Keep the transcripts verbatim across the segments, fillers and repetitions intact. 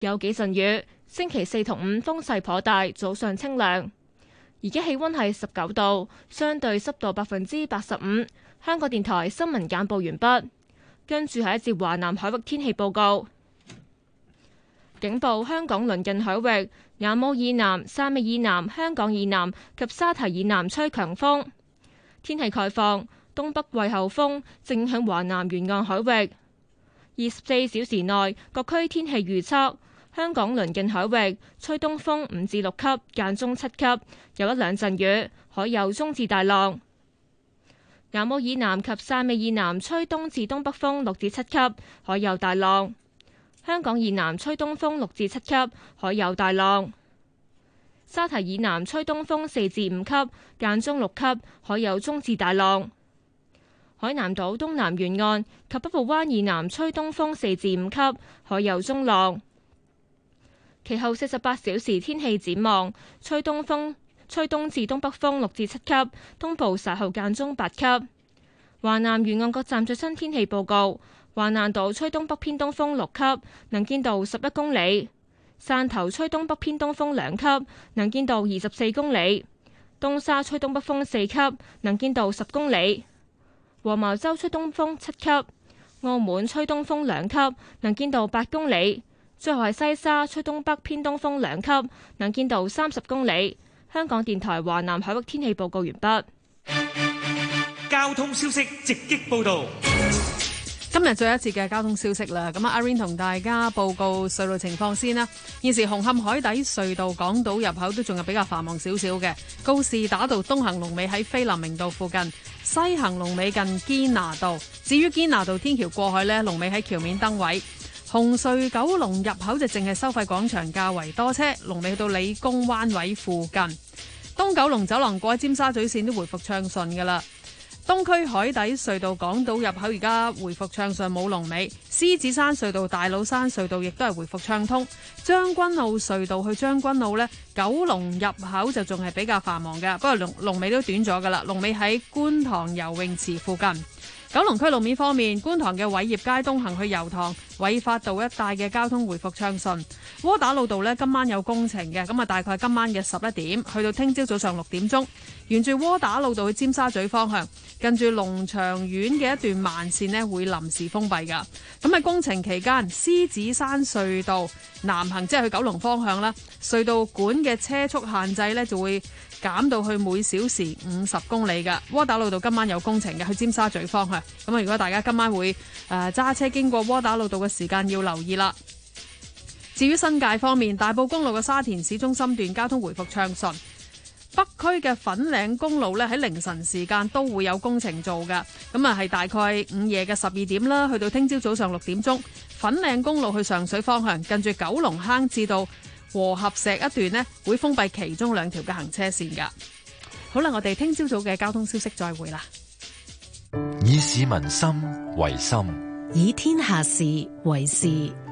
有幾陣雨。星期四同五風勢頗大，早上清涼。而家氣溫係十九度，相對濕度百分之八十五。香港電台新聞簡報完畢。跟住係一節華南海域天氣報告。警報：香港鄰近海域、雅姆以南、汕尾以南、香港以南及沙堤以南吹強風。天氣概況：東北季候風正影響華南沿岸海域。二十四小時內各區天氣預測：香港鄰近海域吹東風五至六級，間中七級，有一兩陣雨，海有中至大浪。雅姆以南及汕尾以南吹東至東北風六至七級，海有大浪。香港以南吹東風六至七級，海有大浪。沙堤以南吹東風四至五級，間中六級，海有中至大浪。海南島東南沿岸及北部灣以南吹東風四至五級，海有中浪。其後四十八小時天氣展望：吹東風，吹東至東北風六至七級，東部稍後間中八級。華南沿岸各站最新天氣報告：華南島吹東北偏東風六級，能見度十一公里；汕頭吹東北偏東風兩級，能見度二十四公里；東沙吹東北風四級，能見度十公里；黃茅洲吹東風七級；澳門吹東風兩級，能見度八公里。最後係西沙吹東北偏東風兩級，能見度三十公里。香港電台華南海域天氣報告完畢。 交通消息直擊報道。 今日最後一節嘅交通消息啦，咁啊阿 Rain 同大家報告隧道情況先啦。現時紅磡海底隧道港島入口都仲係比較繁忙少少嘅，告士打道東行龍尾喺菲林明道附近，西行龍尾近堅拿道。至於堅拿道天橋過海呢，龍尾喺橋面燈位。紅隧九龍入口就淨係收費廣場較為多車，龍尾去到理工灣位附近。東九龍走廊過喺尖沙咀線都回復暢順噶啦。東區海底隧道港島入口而家回復暢順冇龍尾，獅子山隧道大老山隧道亦都係回復暢通。將軍澳隧道去將軍澳呢，九龍入口就仲係比較繁忙嘅，不過龍龍尾都短咗噶啦，龍尾喺觀塘游泳池附近。九龍區路面方面，觀塘嘅偉業街東行去油塘偉發道一帶嘅交通回復暢順。窩打老道呢，今晚有工程嘅，咁啊大概今晚嘅十一點去到聽朝早上六點鐘，沿住窩打老道去尖沙咀方向，近住龍翔苑嘅一段慢線呢會臨時封閉噶。咁喺工程期間，獅子山隧道南行即係去九龍方向啦，隧道管嘅車速限制呢就會減到去每小時五十公里㗎。窩打老道今晚有工程嘅，去尖沙咀方向。咁啊，如果大家今晚會誒揸、呃、車經過窩打老道嘅時間要留意啦。至於新界方面，大埔公路嘅沙田市中心段交通回復暢順。北區嘅粉嶺公路呢，喺凌晨時間都會有工程做㗎。咁啊係大概午夜嘅十二點啦，去到聽朝早上六點鐘，粉嶺公路去上水方向，近住九龍坑至到和合石一段呢，會封閉其中兩條嘅行車線㗎。好啦，我哋聽朝早嘅交通消息再會啦。 以市民心為心， 以天下事為事。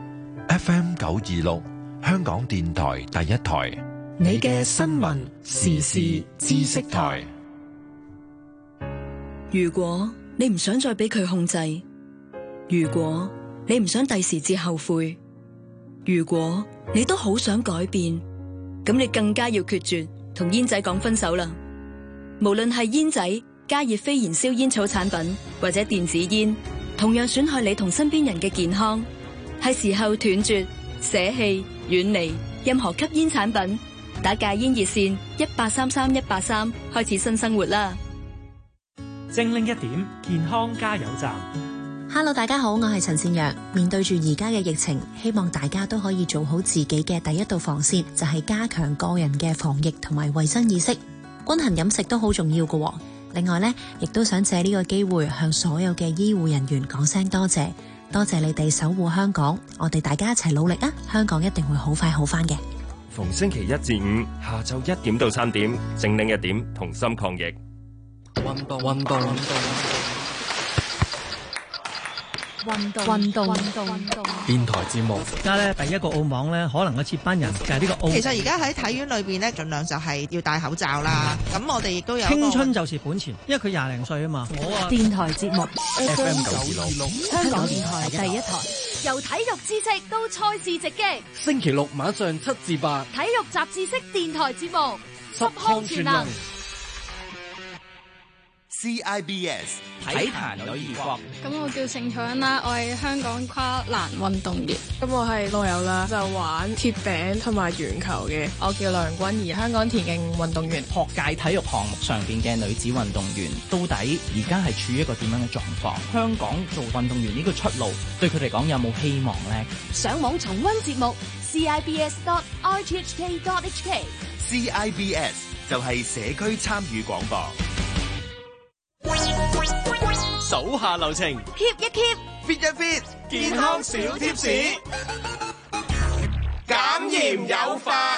F M 九二六，香港電台第一台， 你嘅新聞時事知識台。如果你唔想再俾佢控制，如果你唔想第時至後悔，如果你都好想改變，咁你更加要決絕同煙仔講分手啦。無論係煙仔、加熱非燃燒煙草產品或者電子煙，同樣損害你同身邊人嘅健康。係時候斷絕、捨棄、遠離任何吸煙產品，打戒煙熱線一八三三一八三，開始新生活啦。 精靈一點，健康加油站。 Hello， 大家好，我係陳善陽。面對住而家嘅疫情，希望大家都可以做好自己嘅第一道防線，就係加強個人嘅防疫同埋衛生意識。均衡飲食都好重要㗎。另外呢，亦都想借呢個機會向所有嘅醫護人員講聲多謝，多謝你哋守護香港，我哋大家一齊努力啊！香港一定會好快好返嘅。 逢星期一至五下晝一點到三點，精靈一點，同心抗疫。 運動運動運動運動運動運動運動電台節目。 而家咧第一個澳網咧，可能嘅接班人就係呢個澳。 其實而家喺體院裏邊咧，盡量就係要戴口罩啦。咁我哋亦都有青春就是本錢，因為佢廿零歲啊嘛。我啊， 電台節目 F M 九二六， 香港電台第一台。 由體育知識到賽事直擊， 星期六晚上七至八， 體育雜誌式電台節目， 十項全能。 C I B S 體壇女兒國。 咁我叫盛彩欣啦，我係香港跨欄運動員。咁我係老友啦，就玩鐵餅同埋鉛球嘅。我叫梁君怡，香港田徑運動員。 學界體育項目上邊嘅女子運動員，到底而家係處於一個點樣嘅狀況？香港做運動員呢個出路，對佢哋講有冇希望呢？ 上網重溫節目 c i b s dot r t h k dot h k。 C I B S 就係社區參與廣播。 手下留情 ，keep 一 keep，fit 一 fit， 健康小貼士，減鹽有法。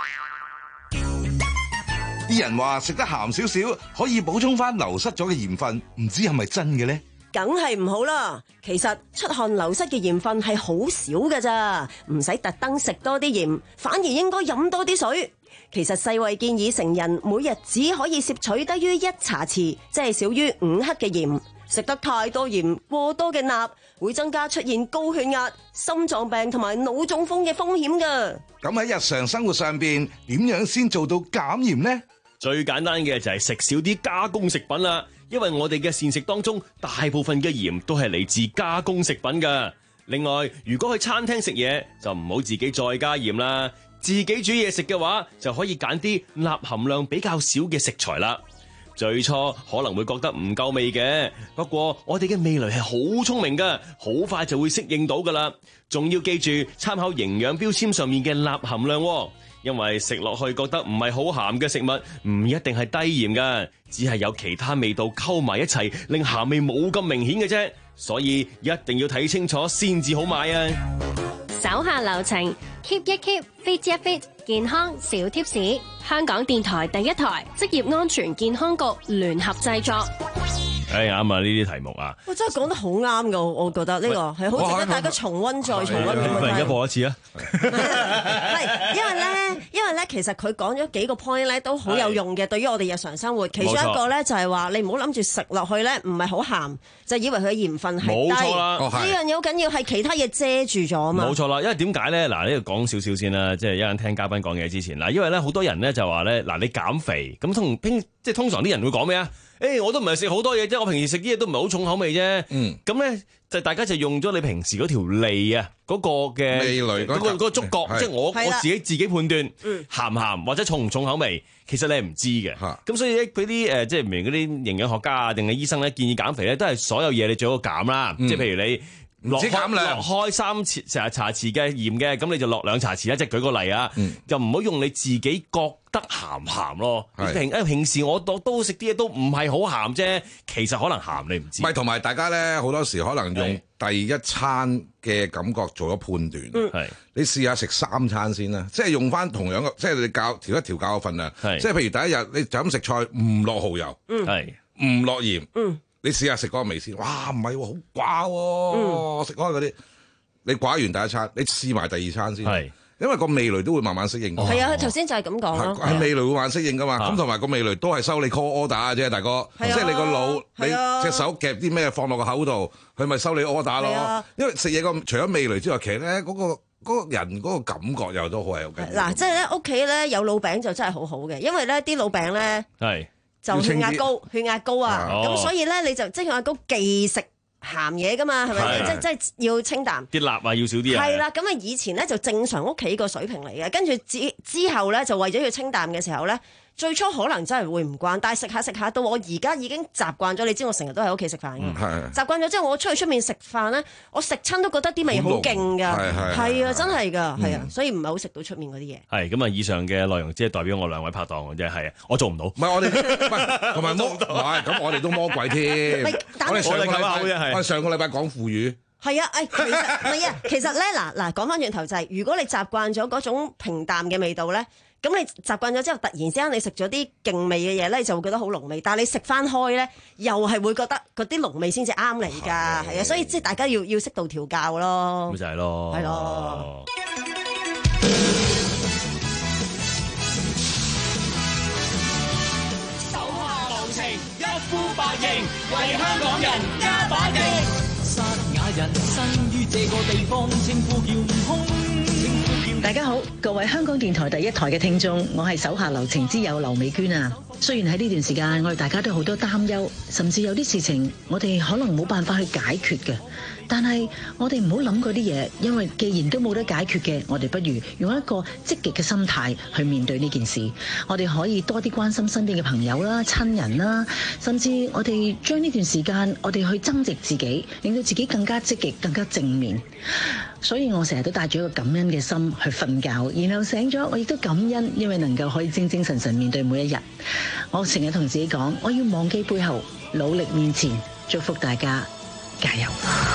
啲人話食得鹹少少可以補充翻流失咗嘅鹽分，唔知係咪真嘅呢？ 梗係唔好啦。其實出汗流失嘅鹽分係好少㗎咋，唔使特登食多啲鹽，反而應該飲多啲水。其實世衛建議成人每日只可以攝取低於一茶匙，即係少於五克嘅鹽。食得太多鹽，過多嘅鈉會增加出現高血壓、心臟病同埋腦中風嘅風險㗎。 咁喺日常生活上邊，點樣先做到減鹽呢？ 最簡單嘅就係食少啲加工食品啦，因為我哋嘅膳食當中大部分嘅鹽都係嚟自加工食品㗎。另外，如果去餐廳食嘢，就唔好自己再加鹽啦。自己煮嘢食嘅話，就可以揀啲鈉含量比較少嘅食材啦。最初可能會覺得唔夠味嘅，不過我哋嘅味蕾係好聰明㗎，好快就會適應到㗎啦。仲要記住參考營養標籤上面嘅鈉含量喎，因為食落去覺得唔係好鹹嘅食物，唔一定係低鹽㗎，只係有其他味道溝埋一齊，令鹹味冇咁明顯嘅啫。所以一定要睇清楚先至好買啊！ 手下留情 ，keep 一 keep，fit 一 fit， 健康小貼士。香港電台第一台，職業安全健康局聯合製作。 哎啱啊！呢啲題目啊， 我真係講得好啱㗎，我覺得呢個係好值得大家重溫再重溫。 不如而家播一次啊！ 係因為咧，因為咧，其實佢講咗幾個 point 咧，都好有用嘅。對於我哋日常生活，其中一個咧就係話，你唔好諗住食落去咧，唔係好鹹，就以為佢嘅鹽分係低。 冇錯啦， 呢樣嘢好緊要，係其他嘢遮住咗啊嘛。 冇錯啦，因為點解咧？嗱，呢度講少少先啦，即係一陣聽嘉賓講嘢之前，嗱，因為咧好多人咧就話咧，嗱，你減肥咁通平，即係通常啲人會講咩啊？誒、欸，我都唔係食好多嘢啫，我平時食啲嘢都唔係好重口味啫。嗯，咁咧就大家就用咗你平時嗰條脷啊，嗰、那個嘅味蕾嗰個嗰個觸覺，即係我我自己自己判斷，嗯、鹹唔鹹或者重唔重口味，其實你係唔知嘅。咁、嗯、所以咧，嗰啲誒即係明嗰啲營養學家啊，定係醫生咧建議減肥咧，都係所有嘢你最好減啦。嗯、即係譬如你。落開落開三匙茶茶匙嘅鹽嘅，咁你就落兩茶匙啦。即係舉個例啊，嗯、就唔好用你自己覺得鹹鹹咯。平誒平時我都都食啲嘢都唔係好鹹啫，其實可能鹹你唔知。 唔係，同埋大家咧好多時可能用第一餐嘅感覺做咗判斷。係你試下食三餐先啦，即係用翻同樣嘅，即係你教調一調教嘅份量。即係譬如第一日你就咁食菜，唔落蠔油，係唔落鹽。嗯你試下食嗰個味先，哇唔係喎，好寡喎，食開嗰啲，你寡完第一餐，你試埋第二餐先，係，因為個味蕾都會慢慢適應。 係啊，佢頭先就係咁講咯， 係味蕾會慢慢適應噶嘛，咁同埋個味蕾都係收你 call order 啫，大哥，即係你個腦，你隻手夾啲咩放落個口度，佢咪收你 order 咯。因為食嘢個除咗味蕾之外，其實咧嗰個嗰個人嗰個感覺又都好係好緊要。嗱， 即係咧屋企咧有老餅就真係好好嘅，因為咧啲老餅咧係。就血壓高，血壓高啊！咁、哦、所以咧，你就即係血壓高，忌食鹹嘢噶嘛，係咪？即係即係要清淡。 啲辣啊，要少啲啊。 係啦，咁啊，以前咧就正常屋企個水平嚟嘅，跟住之之後咧就為咗要清淡嘅時候咧。最初可能真係會唔慣，但係食下食下到我而家已經習慣咗。你知我成日都喺屋企食飯嘅，嗯、習慣咗之後我出去出面食飯咧，我食親都覺得啲味好勁㗎，係啊，真係㗎，係啊、嗯，所以唔係好食到出面嗰啲嘢。 係咁啊，以上嘅內容即係代表我兩位拍檔嘅啫，係啊，我做唔到。唔係我哋， 唔係同埋魔，唔係咁我哋都魔鬼添。我哋上個禮拜，我哋上個禮拜講腐乳。 係啊，誒，其實唔係啊，其實咧嗱嗱講翻轉頭就係、是，如果你習慣咗嗰種平淡嘅味道咧。咁你習慣咗之後，突然之間你食咗啲勁味嘅嘢咧，就會覺得好濃味。但係你食翻開咧，又係會覺得嗰啲濃味先至啱你㗎，係啊，所以即係大家要要適度調教咯。 咁就係咯， 係咯。 手下留情，一呼百應，為香港人加把勁。 人生於這個地方，稱呼叫悟空。 大家好，各位香港電台第一台嘅聽眾，我係手下留情之友劉美娟啊。雖然喺呢段時間，我哋大家都好多擔憂，甚至有啲事情我哋可能冇辦法去解決嘅，但係我哋唔好諗嗰啲嘢，因為既然都冇得解決嘅，我哋不如用一個積極嘅心態去面對呢件事。我哋可以多啲關心身邊嘅朋友啦、親人啦，甚至我哋將呢段時間，我哋去增值自己，令到自己更加積極、更加正面。所以我成日都帶住一個感恩嘅心去瞓覺，然後醒咗我亦都感恩，因為能夠可以精精神神面對每一日。我成日同自己講，我要忘記背後，努力面前，祝福大家，加油！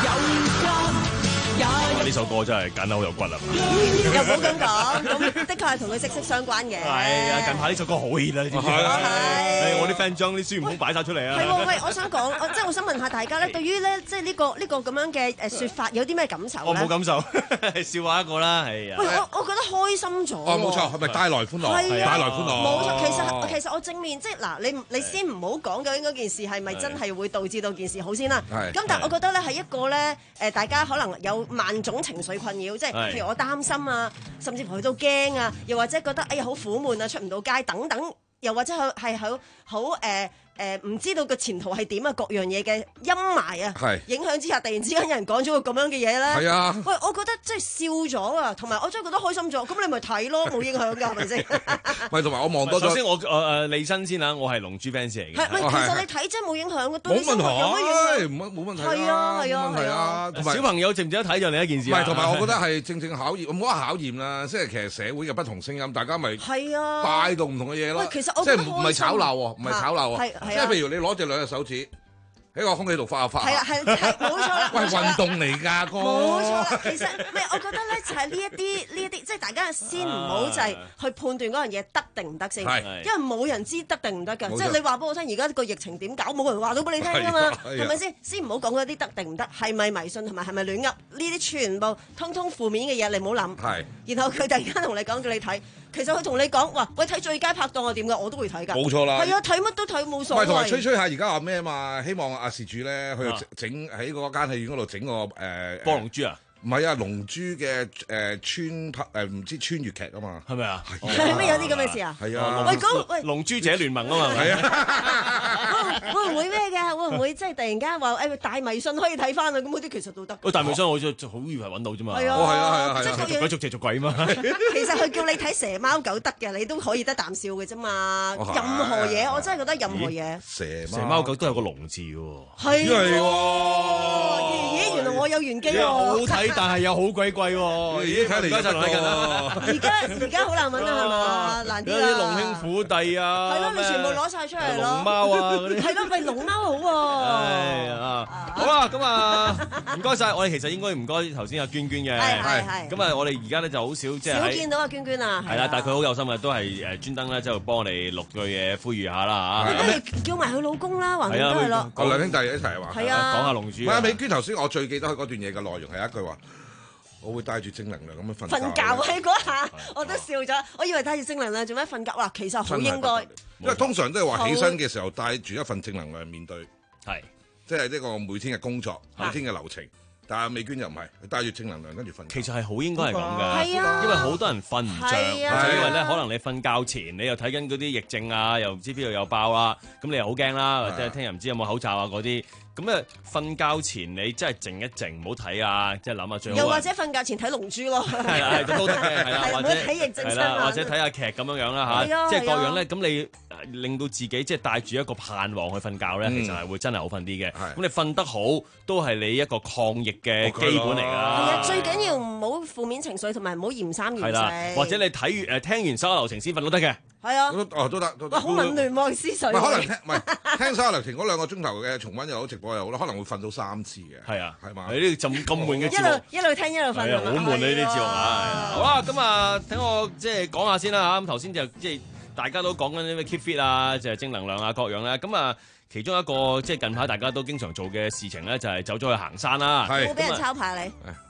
呢首歌真係揀得好有骨啊！ 又唔好咁講，咁的確係同佢息息相關嘅。 係啊，近排呢首歌好 hit 啊！你知唔知啊？係我啲 friend 將啲孫悟空擺晒出嚟啊！ 係喎，喂，我想講，我即係我想問下大家咧，對於咧即係呢個呢個咁樣嘅誒説法，有啲咩感受咧？ 我冇感受，笑話一個啦，係啊！ 喂，我我覺得開心咗。 哦，冇錯，係咪帶來歡樂？係帶來歡樂。 冇錯，其實其實我正面即係嗱，你你先唔好講究竟嗰件事係咪真係會導致到件事好先啦。咁但係我覺得咧係一個咧誒，大家可能有萬種情緒困擾，即係譬如我擔心啊，甚至乎去到驚啊，又或者覺得哎呀好苦悶啊，出唔到街等等，又或者係係好好誒誒唔知道個前途係點啊，各樣嘢嘅陰霾啊，影響之下，突然之間有人講咗個咁樣嘅嘢咧，係啊，喂，我覺得真係笑咗啊，同埋我真係覺得開心咗，咁你咪睇咯，冇影響㗎，係咪先？ 喂，同埋我望多咗。 首先我誒誒利申先啊，我係龍珠 fans 嚟嘅。 係，喂，其實你睇真冇影響嘅，對冇問題， 冇冇冇問題。 係啊係啊係啊， 同埋小朋友值唔值得睇就另一件事。 唔係，同埋我覺得係正正考驗，唔好話考驗啦，即係其實社會嘅不同聲音，大家咪係啊帶動唔同嘅嘢咯。 喂，其實我即係唔係炒鬧喎，唔係炒鬧喎，即係譬如你攞住兩隻手指喺個空氣度發下發下， 係啊係係冇錯啦。 喂，運動嚟㗎哥。 冇錯啦，其實唔係，我覺得咧就係呢一啲呢一啲，即係大家先唔好就係去判斷嗰樣嘢得定唔得先，因為冇人知得定唔得㗎。即係你話俾我聽，而家個疫情點搞，冇人話到俾你聽㗎嘛，係咪先？先唔好講嗰啲得定唔得，係咪迷信同埋係咪亂噏？呢啲全部通通負面嘅嘢，你唔好諗。係。然後佢突然間同你講叫你睇。其實佢同你講話，喂，睇最佳拍檔係點㗎？我都會睇㗎。冇錯啦。係啊，睇乜都睇冇所謂。 唔係同埋吹吹下，而家話咩啊嘛？希望阿事主咧去整喺嗰間戲院嗰度整個誒波龍珠啊！ 唔係啊，龍珠嘅誒穿拍誒唔知穿越劇啊嘛， 係咪啊？ 係咩有啲咁嘅事啊？ 係啊！ 喂，咁喂， 龍珠者聯盟啊嘛，係啊！會唔會咩嘅？會唔會即係突然間話誒大迷信可以睇翻啊？咁嗰啲其實都得。 喂，大迷信我就好以為揾到啫嘛。 係啊， 係啊，係啊， 逐鬼逐隻逐鬼嘛。 其實佢叫你睇蛇貓狗得嘅，你都可以得啖笑嘅啫嘛。任何嘢，我真係覺得任何嘢。 蛇蛇貓狗都有個龍字喎。 係喎。咦？原來我有玄機喎。 好睇。但係又好鬼貴喎！咦，睇嚟而家就嚟緊啦！ 而家而家好難揾啊，係嘛？難啲啦！ 有啲龍兄虎弟啊， 係咯，你全部攞晒出嚟咯！ 龍貓啊嗰啲， 係咯，喂，龍貓好喎！ 係啊，好啦，咁啊，唔該晒，我哋其實應該唔該頭先阿娟娟嘅， 係係係。 咁啊，我哋而家咧就好少即係少見到阿娟娟啊！ 係啦，但係佢好有心嘅，都係誒專登咧，即係幫我哋錄句嘢，呼籲下啦嚇。 咁你叫埋佢老公啦，橫掂都係咯。 兩兄弟一齊話。 係啊， 講下龍珠。 唔係阿美娟頭先，我最記得佢嗰段嘢嘅內容係一句話。我會帶住正能量咁樣瞓覺。 瞓覺喺嗰下，我都笑咗。我以為帶住正能量做咩瞓覺？哇，其實好應該。 因為通常都係話起身嘅時候帶住一份正能量面對， 係即係呢個每天嘅工作、每天嘅流程。但係美娟又唔係，帶住正能量跟住瞓。 其實係好應該係咁㗎， 係啊， 因為好多人瞓唔着，就因係為咧可能你瞓覺前你又睇緊嗰啲疫症啊，又唔知邊度又爆啦，咁你又好驚啦，或者聽日唔知有冇口罩啊嗰啲。咁啊，瞓覺前你真係靜一靜，唔好睇啊！即係諗下最好。 又或者瞓覺前睇龍珠咯。 係啦，係都得嘅，係啦，或者睇疫症係啦，或者睇下劇咁樣樣啦嚇，即係各樣咧。咁你令到自己即係帶住一個盼望去瞓覺咧，其實係會真係好瞓啲嘅。咁你瞓得好，都係你一個抗疫嘅基本嚟㗎。係啊，最緊要唔好負面情緒，同埋唔好嫌三嫌四。係啦， 或者你睇完誒聽完《手下留情》先瞓都得嘅。 係啊， 哦都得都得。 好紊亂喎思緒。 唔係可能聽唔係聽《手下留情》嗰兩個鐘頭嘅重溫又好，直播又好啦，可能會瞓到三次嘅。 係啊， 係嘛？ 你呢個咁咁悶嘅節目， 一路一路聽一路瞓。 係啊，好悶啊呢啲節目啊！好啦，咁啊，等我即係講下先啦嚇。咁頭先就即係大家都講緊啲咩 keep fit 啊，就係正能量啊各樣咧。咁啊，其中一個即係近排大家都經常做嘅事情咧，就係走咗去行山啦。 係。冇俾人抄牌你？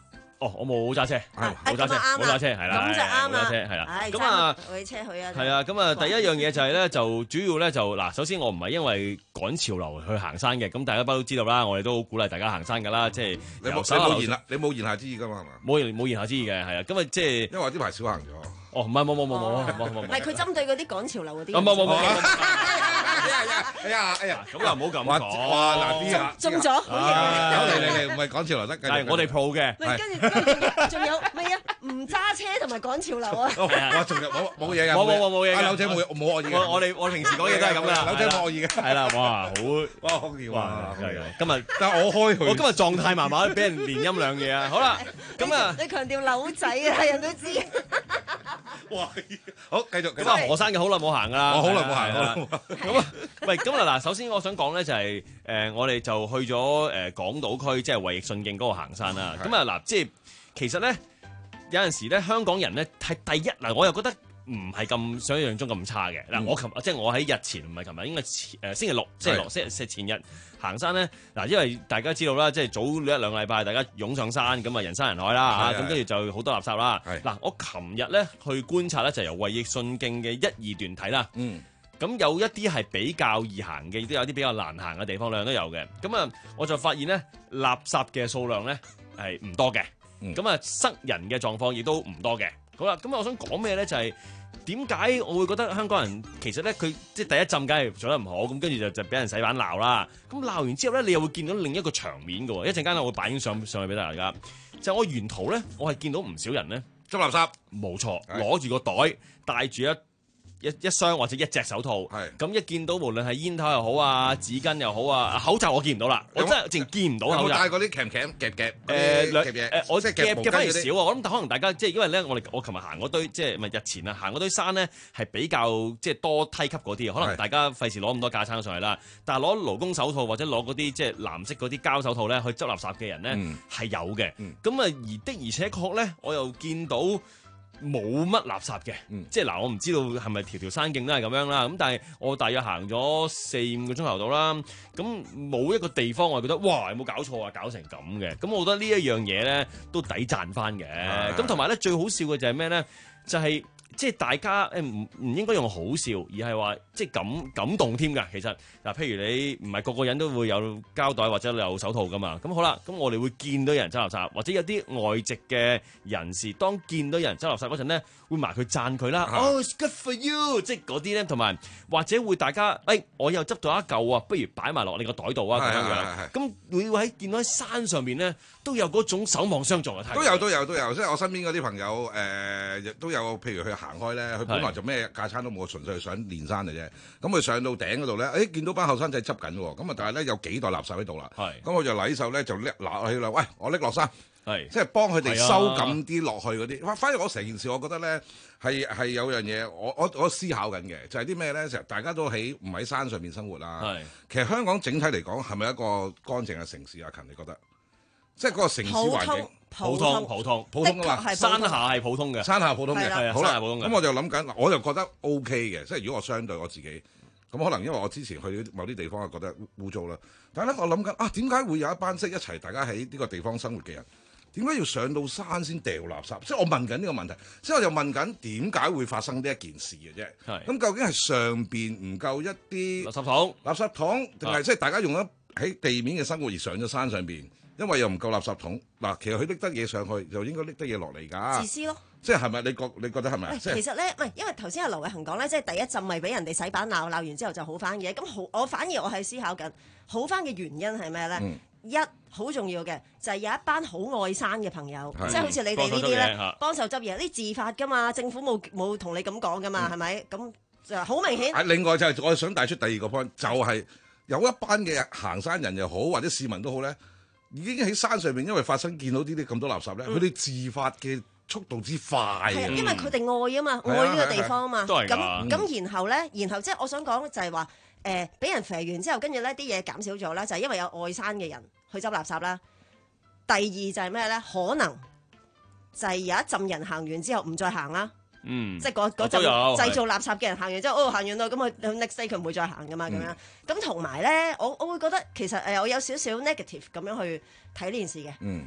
哦，我冇揸車，冇揸車，冇揸車，係啦， 咁就啱啦， 冇揸車，係啦。 咁啊，我車去啊。 係啊，咁啊，第一樣嘢就係咧，就主要咧就嗱，首先我唔係因為趕潮流去行山嘅，咁大家不都知道啦，我哋都好鼓勵大家行山㗎啦，即係你冇你冇言啦，你冇言下之意㗎嘛，係嘛？ 冇言冇言下之意嘅，係啊，咁啊即係因為呢排少行咗。 哦，唔係冇冇冇冇冇冇， 唔係佢針對嗰啲趕潮流嗰啲。 冇冇冇。 哎呀哎呀哎呀， 咁又唔好咁講。 哇嗱啲啊， 中咗， 有嚟嚟嚟，唔係趕潮流得， 係我哋 pro 嘅。 跟住跟住仲有咩啊？唔揸車同埋趕潮流啊！ 我仲有冇冇嘢㗎？ 冇冇冇冇嘢。 阿柳姐冇冇惡意嘅。 我我哋我平時講嘢都係咁㗎啦。 柳姐冇惡意嘅。 係啦，哇好哇好掂啊！ 今日但係我開佢。 我今日狀態麻麻，俾人連音兩嘢啊！好啦，咁啊， 你強調柳仔啊，係人都知。 哇！好，繼續。 咁啊，何生嘅好耐冇行㗎啦。 我好耐冇行啦。 咁啊，喂，咁啊嗱，首先我想講咧就係誒，我哋就去咗誒港島區，即係衛奕信徑嗰度行山啦。咁啊嗱，即係其實咧有陣時咧，香港人咧係第一嗱，我又覺得唔係咁想象中咁差嘅嗱。我琴即係我喺日前唔係琴日，應該前誒星期六，星期六星期前日行山咧嗱，因為大家知道啦，即係早一兩個禮拜大家湧上山咁啊，人山人海啦嚇，咁跟住就好多垃圾啦。嗱，我琴日咧去觀察咧，就由衛奕信徑嘅一二段睇啦。嗯。咁有一啲係比較易行嘅，亦都有啲比較難行嘅地方，兩樣都有嘅。咁啊，我就發現咧，垃圾嘅數量咧係唔多嘅。咁啊、嗯，塞人嘅狀況亦都唔多嘅。好啦，咁我想講咩咧？就係點解我會覺得香港人其實咧，佢即係第一浸梗係做得唔好，咁跟住就就俾人洗版鬧啦。咁鬧完之後咧，你又會見到另一個場面嘅喎。一陣間我會擺影相上去俾大家。就係、我沿途咧，我係見到唔少人咧執垃圾， 冇錯，攞住個袋，帶住一一一雙或者一隻手套，咁一見到無論係煙頭又好啊、紙巾又好啊、口罩我見唔到啦，我真係淨見唔到口罩。 有冇帶嗰啲鉗鉗夾夾？ 誒兩誒，我即係夾嘅反而少啊！我諗可能大家即係因為咧，我哋我琴日行嗰堆即係咪日前啊行嗰堆山咧係比較即係多梯級嗰啲，可能大家費事攞咁多架撐上去啦。但係攞勞工手套或者攞嗰啲即係藍色嗰啲膠手套咧去執垃圾嘅人咧係有嘅。咁啊而的而且確咧，我又見到冇乜垃圾嘅，嗯、即係嗱，我唔知道係咪條條山徑都係咁樣啦。咁但係我大約行咗四五個鐘頭到啦，咁冇一個地方我係覺得哇有冇搞錯啊，搞成咁嘅。咁我覺得呢一樣嘢咧都抵讚翻嘅。咁同埋咧最好笑嘅就係咩咧？就係、是。即係大家誒唔唔應該用好笑，而係話即係感感動添㗎。其實嗱，譬如你唔係個個人都會有膠袋或者有手套㗎嘛。咁好啦，咁我哋會見到有人執垃圾，或者有啲外籍嘅人士，當見到有人執垃圾嗰陣咧，會埋佢讚佢啦。哦、oh, ，good for you！即係嗰啲咧，同埋或者會大家誒、哎，我又執到一嚿啊，不如擺埋落你個袋度啊咁樣樣。咁會喺見到喺山上邊咧，都有嗰種守望相助嘅態度。都有都有都有，即係我身邊嗰啲朋友誒、呃，都有譬如去行開咧，佢本來就咩架撐都冇，純粹係想練山嘅啫。咁佢上到頂嗰度咧，誒、哎、見到班後生仔執緊喎，咁啊但係咧有幾袋垃圾喺度啦。咁我就禮手咧就拎拿起啦，喂，我拎落山，即係幫佢哋收緊啲落去嗰啲。反而我成件事我覺得咧係係有樣嘢，我我我思考緊嘅，就係啲咩咧？成日大家都喺唔喺山上面生活啦。其實香港整體嚟講係咪一個乾淨嘅城市啊？勤，你覺得？即係嗰個城市環境普通普通普通啊嘛，山下係普通嘅， 山下普通嘅，係啊， 好啦，普通嘅。 咁我就諗緊，我就覺得 O K 嘅，即係如果我相對我自己，咁可能因為我之前去某啲地方，我覺得污糟啦。但係咧，我諗緊啊，點解會有一班識一齊大家喺呢個地方生活嘅人，點解要上到山先掉垃圾？即係我問緊呢個問題，即係我就問緊點解會發生呢一件事嘅啫。係咁，究竟係上邊唔夠一啲垃圾桶、 垃圾桶，定係即係大家用咗喺地面嘅生活而上咗山上邊？因為又唔夠垃圾桶，嗱，其實佢拎得嘢上去，就應該拎得嘢落嚟㗎。 自私咯， 即係係咪？你覺你覺得係咪？ 其實咧，唔係，因為頭先阿劉偉恒講咧，即係第一陣咪俾人哋洗版鬧，鬧完之後就好翻嘅。咁好，我反而我係思考緊好翻嘅原因係咩咧？嗯、一好重要嘅就係、是、有一班好愛山嘅朋友，即係好似你哋呢啲咧，幫手執嘢，呢自發㗎嘛，政府冇冇同你咁講㗎嘛，係咪、嗯？咁就好明顯。 另外就係我想帶出第二個 point，就係有一班嘅行山人又好，或者市民都好咧。已經喺山上面，因為發生見到呢啲咁多垃圾咧，佢哋、嗯、自發嘅速度之快啊！ 係啊，因為佢哋愛啊嘛，愛呢個地方啊嘛。咁咁然後咧，然後即係我想講就係話，誒俾人肥完之後，跟住咧啲嘢減少咗啦，就係、是、因為有愛山嘅人去執垃圾啦。第二就係咩咧？可能就係有一陣人行完之後唔再行啦。嗯，即係嗰嗰陣製造垃圾嘅人行完之後，哦行完啦，咁佢 next day 佢唔會再行噶嘛，咁樣。咁同埋咧，我我會覺得其實誒，我有少少 negative 咁樣去睇呢件事嘅。嗯，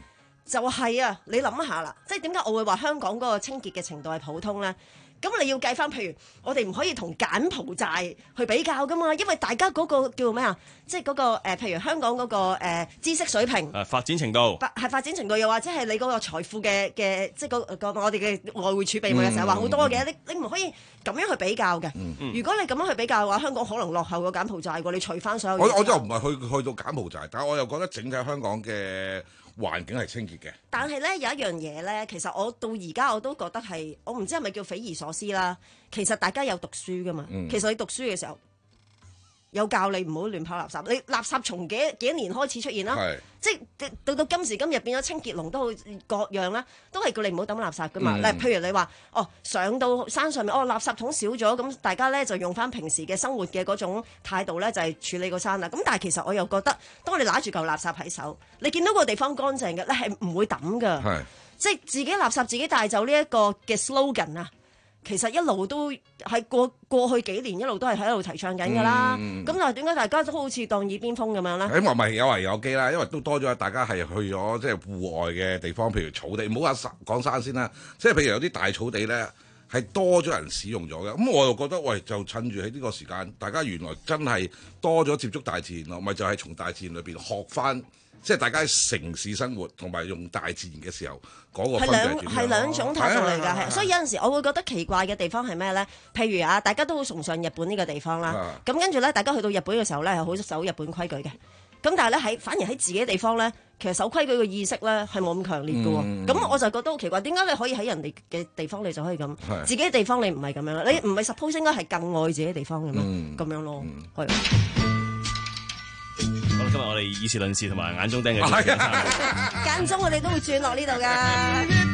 就係啊，你諗下啦，即係點解我會話香港嗰個清潔嘅程度係普通咧？咁你要計翻，譬如我哋唔可以同柬埔寨去比較噶嘛，因為大家嗰個叫咩啊？即係嗰個誒，譬如香港嗰個誒知識水平、 誒發展程度， 係發展程度，又或者係你嗰個財富嘅嘅，即係嗰個我哋嘅外匯儲備，咪成日話好多嘅，你你唔可以咁樣去比較嘅。如果你咁樣去比較嘅話，香港可能落後過柬埔寨喎。你除翻所有， 我我就唔係去去到柬埔寨，但係我又覺得整體香港嘅環境係清潔嘅。 但係咧有一樣嘢咧，其實我到而家我都覺得係，我唔知係咪叫匪夷所思啦。其實大家有讀書噶嘛，嗯、其實你讀書嘅時候有教你唔好亂拋垃圾。你垃圾從幾幾多年開始出現啦？是即係到到今時今日變咗清潔龍都好各樣啦，都係叫你唔好抌垃圾噶嘛。嗱、嗯，譬如你話哦，上到山上面哦，垃圾桶少咗，咁大家咧就用翻平時嘅生活嘅嗰種態度咧，就係處理個山啦。咁但係其實我又覺得，當你揦住嚿垃圾喺手，你見到個地方乾淨嘅，你係唔會抌噶。是即係自己垃圾自己帶走呢一個嘅 slogan 啊！其實一路都係過過去幾年一路都係喺度提倡緊㗎啦。咁、嗯、但係點解大家都好似當耳邊風咁樣咧？ 咁咪有危有機啦，因為都多咗大家係去咗即係戶外嘅地方，譬如草地，唔好話講山先啦。即係譬如有啲大草地咧，係多咗人使用咗嘅。咁我又覺得，喂，就趁住喺呢個時間，大家原來真係多咗接觸大自然咯，咪就係、是、從大自然裏邊學翻。即係大家喺城市生活同埋用大自然嘅時候，嗰、那個分別係點樣？ 係兩種態度嚟㗎，係。所以有陣時我會覺得奇怪嘅地方係咩咧？譬如啊，大家都好崇尚日本呢個地方啦。咁跟住咧，大家去到日本嘅時候咧，係好守日本規矩嘅。咁但係咧喺反而喺自己地方咧，其實守規矩嘅意識咧係冇咁強烈嘅喎。咁、嗯、我就覺得好奇怪，點解你可以喺人哋嘅地方你就可以咁，是自己嘅地方你唔係咁樣？你唔係 suppose 應該係更愛自己嘅地方嘅咩？咁、嗯、樣咯，係、嗯。 好啦，今日我哋以事論事同埋眼中釘嘅間中我哋都會轉落呢度㗎。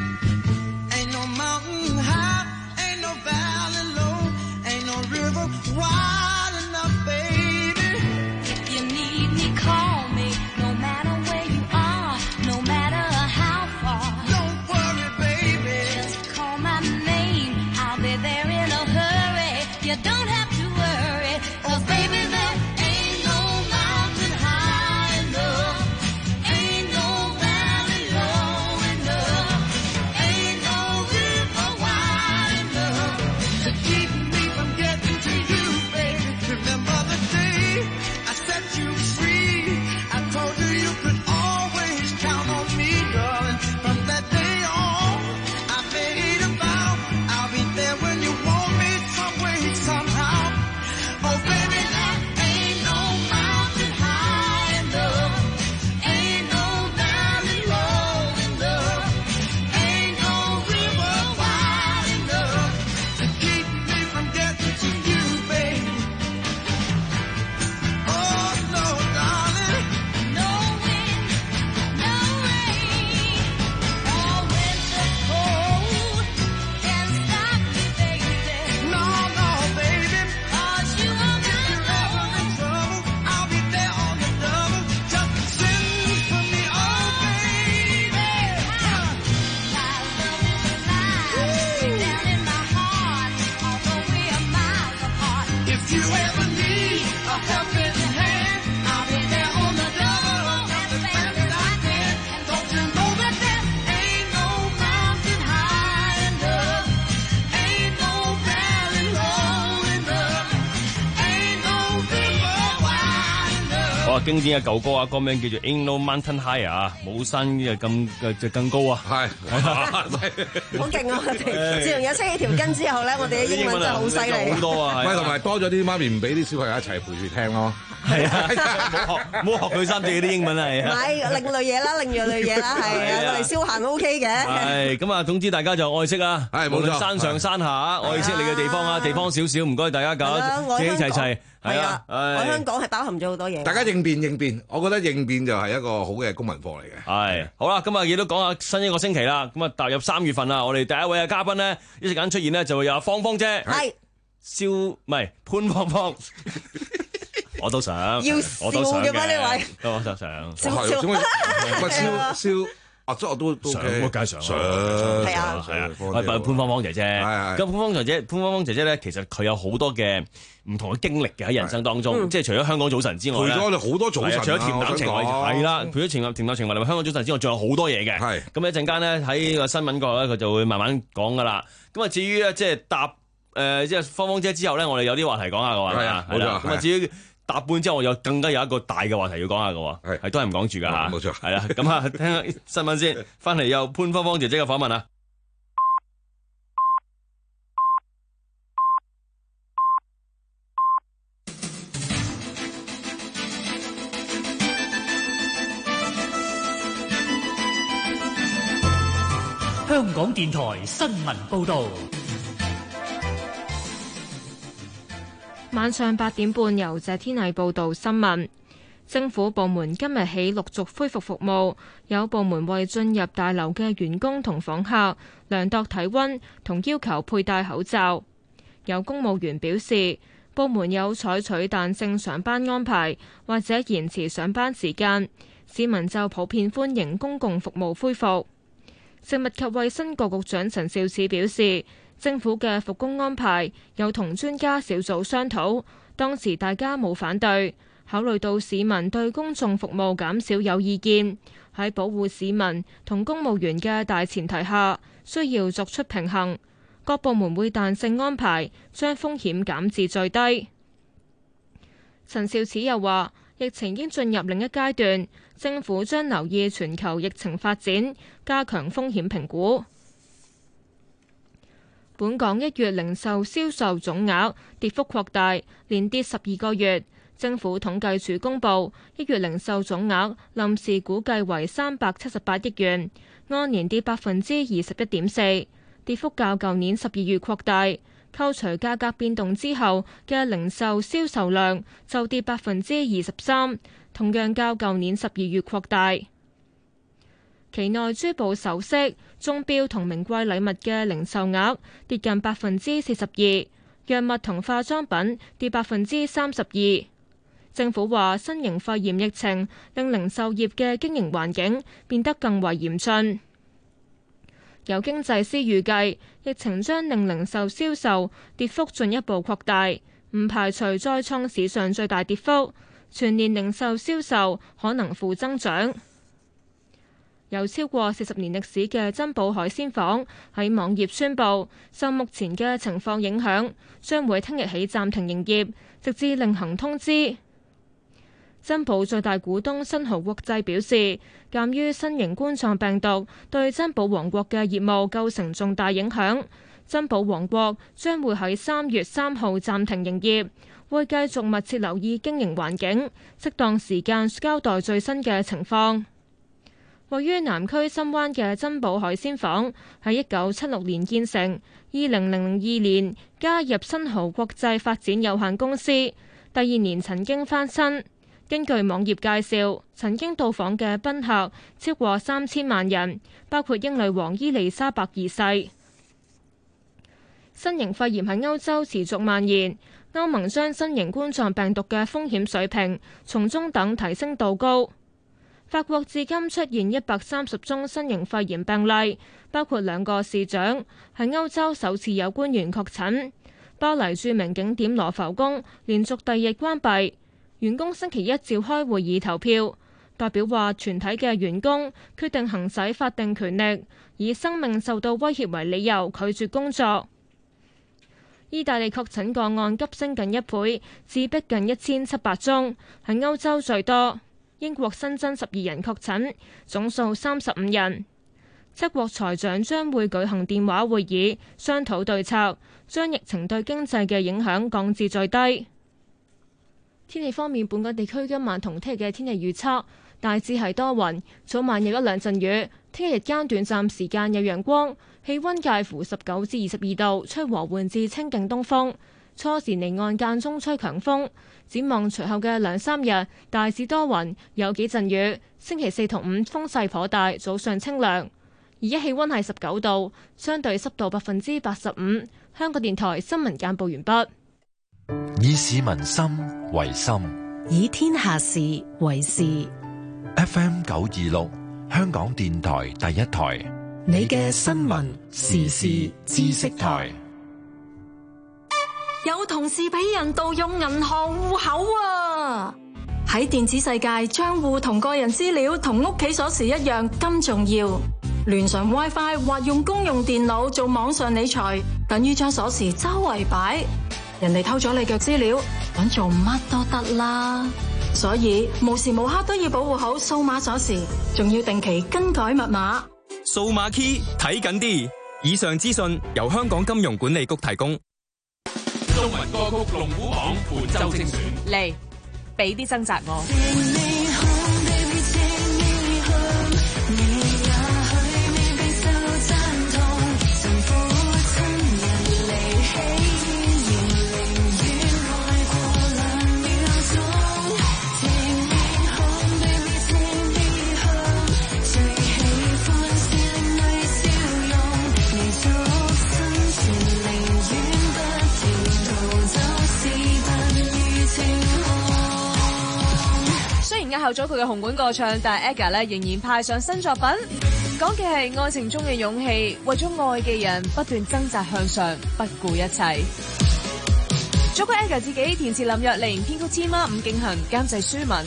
經典嘅舊歌啊，歌名叫做 Ain't No Mountain High 啊，冇山嘅咁嘅就更高啊，係好勁啊！我哋自從有七條筋之後咧，我哋嘅英文真係好犀利， 好多啊， 喂，同埋多咗啲媽咪唔俾啲小朋友一齊陪住聽咯， 係啊，唔好學唔好學佢三字啲英文啊，係啊， 唔係另類嘢啦，另樣類嘢啦，係啊，我哋消閒 O K 嘅， 係咁啊，總之大家就愛惜啊，係冇錯，山上山下愛惜你嘅地方啊，地方少少，唔該大家搞自己齊齊。 係啊，我香港係包含咗好多嘢。 大家應變應變，我覺得應變就係一個好嘅公民課嚟嘅。 係好啦，今日亦都講下新一個星期啦。咁啊，踏入三月份啦，我哋第一位嘅嘉賓咧，一陣間出現咧，就會有芳芳姐， 係蕭唔係潘芳芳，我都想， 要笑嘅咩呢位？ 我都想， 笑笑，喂蕭蕭。 啊，即係我都都上嗰梗係上上係啊係啊，係潘芳芳姐姐。咁潘芳姐姐潘芳芳姐姐咧，其實佢有好多嘅唔同嘅經歷嘅喺人生當中，即係除咗香港早晨之外咧， 陪咗我哋好多早晨， 除咗甜淡情懷係啦，陪咗甜淡甜淡情懷嚟香港早晨之外，仲有好多嘢嘅。係咁一陣間咧喺個新聞嗰度咧，佢就會慢慢講噶啦。咁啊，至於咧即係答誒即係芳芳姐之後咧，我哋有啲話題講下嘅話，係啊，冇錯。咁啊，至於答半之後，我有更加有一個大嘅話題要講下嘅喎，係係都係唔講住噶嚇，冇錯，係啦，咁啊，聽下新聞先，翻嚟有潘芳芳姐姐嘅訪問啊。 香港電台新聞報導。 晚上八點半，由謝天麗報道新聞。政府部門今日起陸續恢復服務，有部門為進入大樓嘅員工同訪客量度體溫同要求佩戴口罩。有公務員表示，部門有採取彈性上班安排或者延遲上班時間，市民就普遍歡迎公共服務恢復。食物及衛生局局長陳肇始表示，政府嘅復工安排有同專家小組商討，當時大家冇反對。考慮到市民對公眾服務減少有意見，喺保護市民同公務員嘅大前提下，需要作出平衡。各部門會彈性安排，將風險減至最低。陳肇始又話，疫情已經進入另一階段，政府將留意全球疫情發展，加強風險評估。本港一月零售銷售總額跌幅擴大，連跌十二個月。政府統計處公佈，一月零售總額臨時估計為三百七十八億元，按年跌百分之二十一點四，跌幅較舊年十二月擴大。扣除價格變動之後嘅零售銷售量就跌百分之二十三，同樣較舊年十二月擴大。期內珠寶首飾、鐘錶同名貴禮物嘅零售額跌近百分之四十二，藥物同化妝品跌百分之三十二。政府話，新型肺炎疫情令零售業嘅經營環境變得更為嚴峻。有經濟師預計，疫情將令零售銷售跌幅進一步擴大，唔排除再創史上最大跌幅，全年零售銷售可能負增長。有超過四十年歷史嘅珍寶海鮮舫喺網頁宣布，受目前嘅情況影響，將會聽日起暫停營業，直至另行通知。珍寶最大股東新濠國際表示，鑑於新型冠狀病毒對珍寶王國嘅業務構成重大影響，珍寶王國將會喺三月三號暫停營業，會繼續密切留意經營環境，適當時間交代最新嘅情況。位於南區深灣嘅珍寶海鮮舫喺一九七六年建成，二零零二年加入新濠國際發展有限公司，第二年曾經翻新。根據網頁介紹，曾經到訪嘅賓客超過三千萬人，包括英女王伊麗莎白二世。新型肺炎喺歐洲持續蔓延，歐盟將新型冠狀病毒嘅風險水平從中等提升到高。法國至今出現一百三十宗新型肺炎病例，包括兩個市長，係歐洲首次有官員確診。巴黎著名景點羅浮宮連續第二日關閉。員工星期一召開會議投票，代表話全體嘅員工決定行使法定權力，以生命受到威脅為理由拒絕工作。意大利確診個案急升近一倍，至逼近一千七百宗，係歐洲最多。英國新增十二人確診，總數三十五人。七國財長將會舉行電話會議，商討對策，將疫情對經濟嘅影響降至最低。天氣方面，本港地區今晚同聽日嘅天氣預測大致係多雲，早晚有一兩陣雨。聽日日間短暫時間有陽光，氣溫介乎十九至二十二度，吹和緩至清勁東風。初時離岸間中吹強風。展望隨後嘅兩三日，大致多雲，有幾陣雨。星期四同五風勢頗大，早上清涼。而家氣溫係十九度，相對濕度百分之八十五。香港電台新聞簡報完畢。 以市民心為心， 以天下事為事。 F M 九二六， 香港電台第一台， 你嘅新聞時事知識台。 有同事俾人盜用銀行戶口啊！喺電子世界，賬戶同個人資料同屋企鎖匙一樣咁重要。連上 WiFi 或用公用電腦做網上理財，等於將鎖匙周圍擺。人哋偷咗你嘅資料，搵做乜都得啦。所以無時無刻都要保護好數碼鎖匙，仲要定期更改密碼。 數碼 key 睇緊啲。以上資訊由香港金融管理局提供。 中文歌曲龍虎榜本周精選， 嚟俾啲掙扎我。押後咗佢嘅紅館歌唱，但係 Aga 咧仍然派上新作品，講嘅係愛情中嘅勇氣，為咗愛嘅人不斷掙扎向上，不顧一切。作曲 Aga 自己，填詞林若寧，編曲千媽伍敬恒，監製舒文。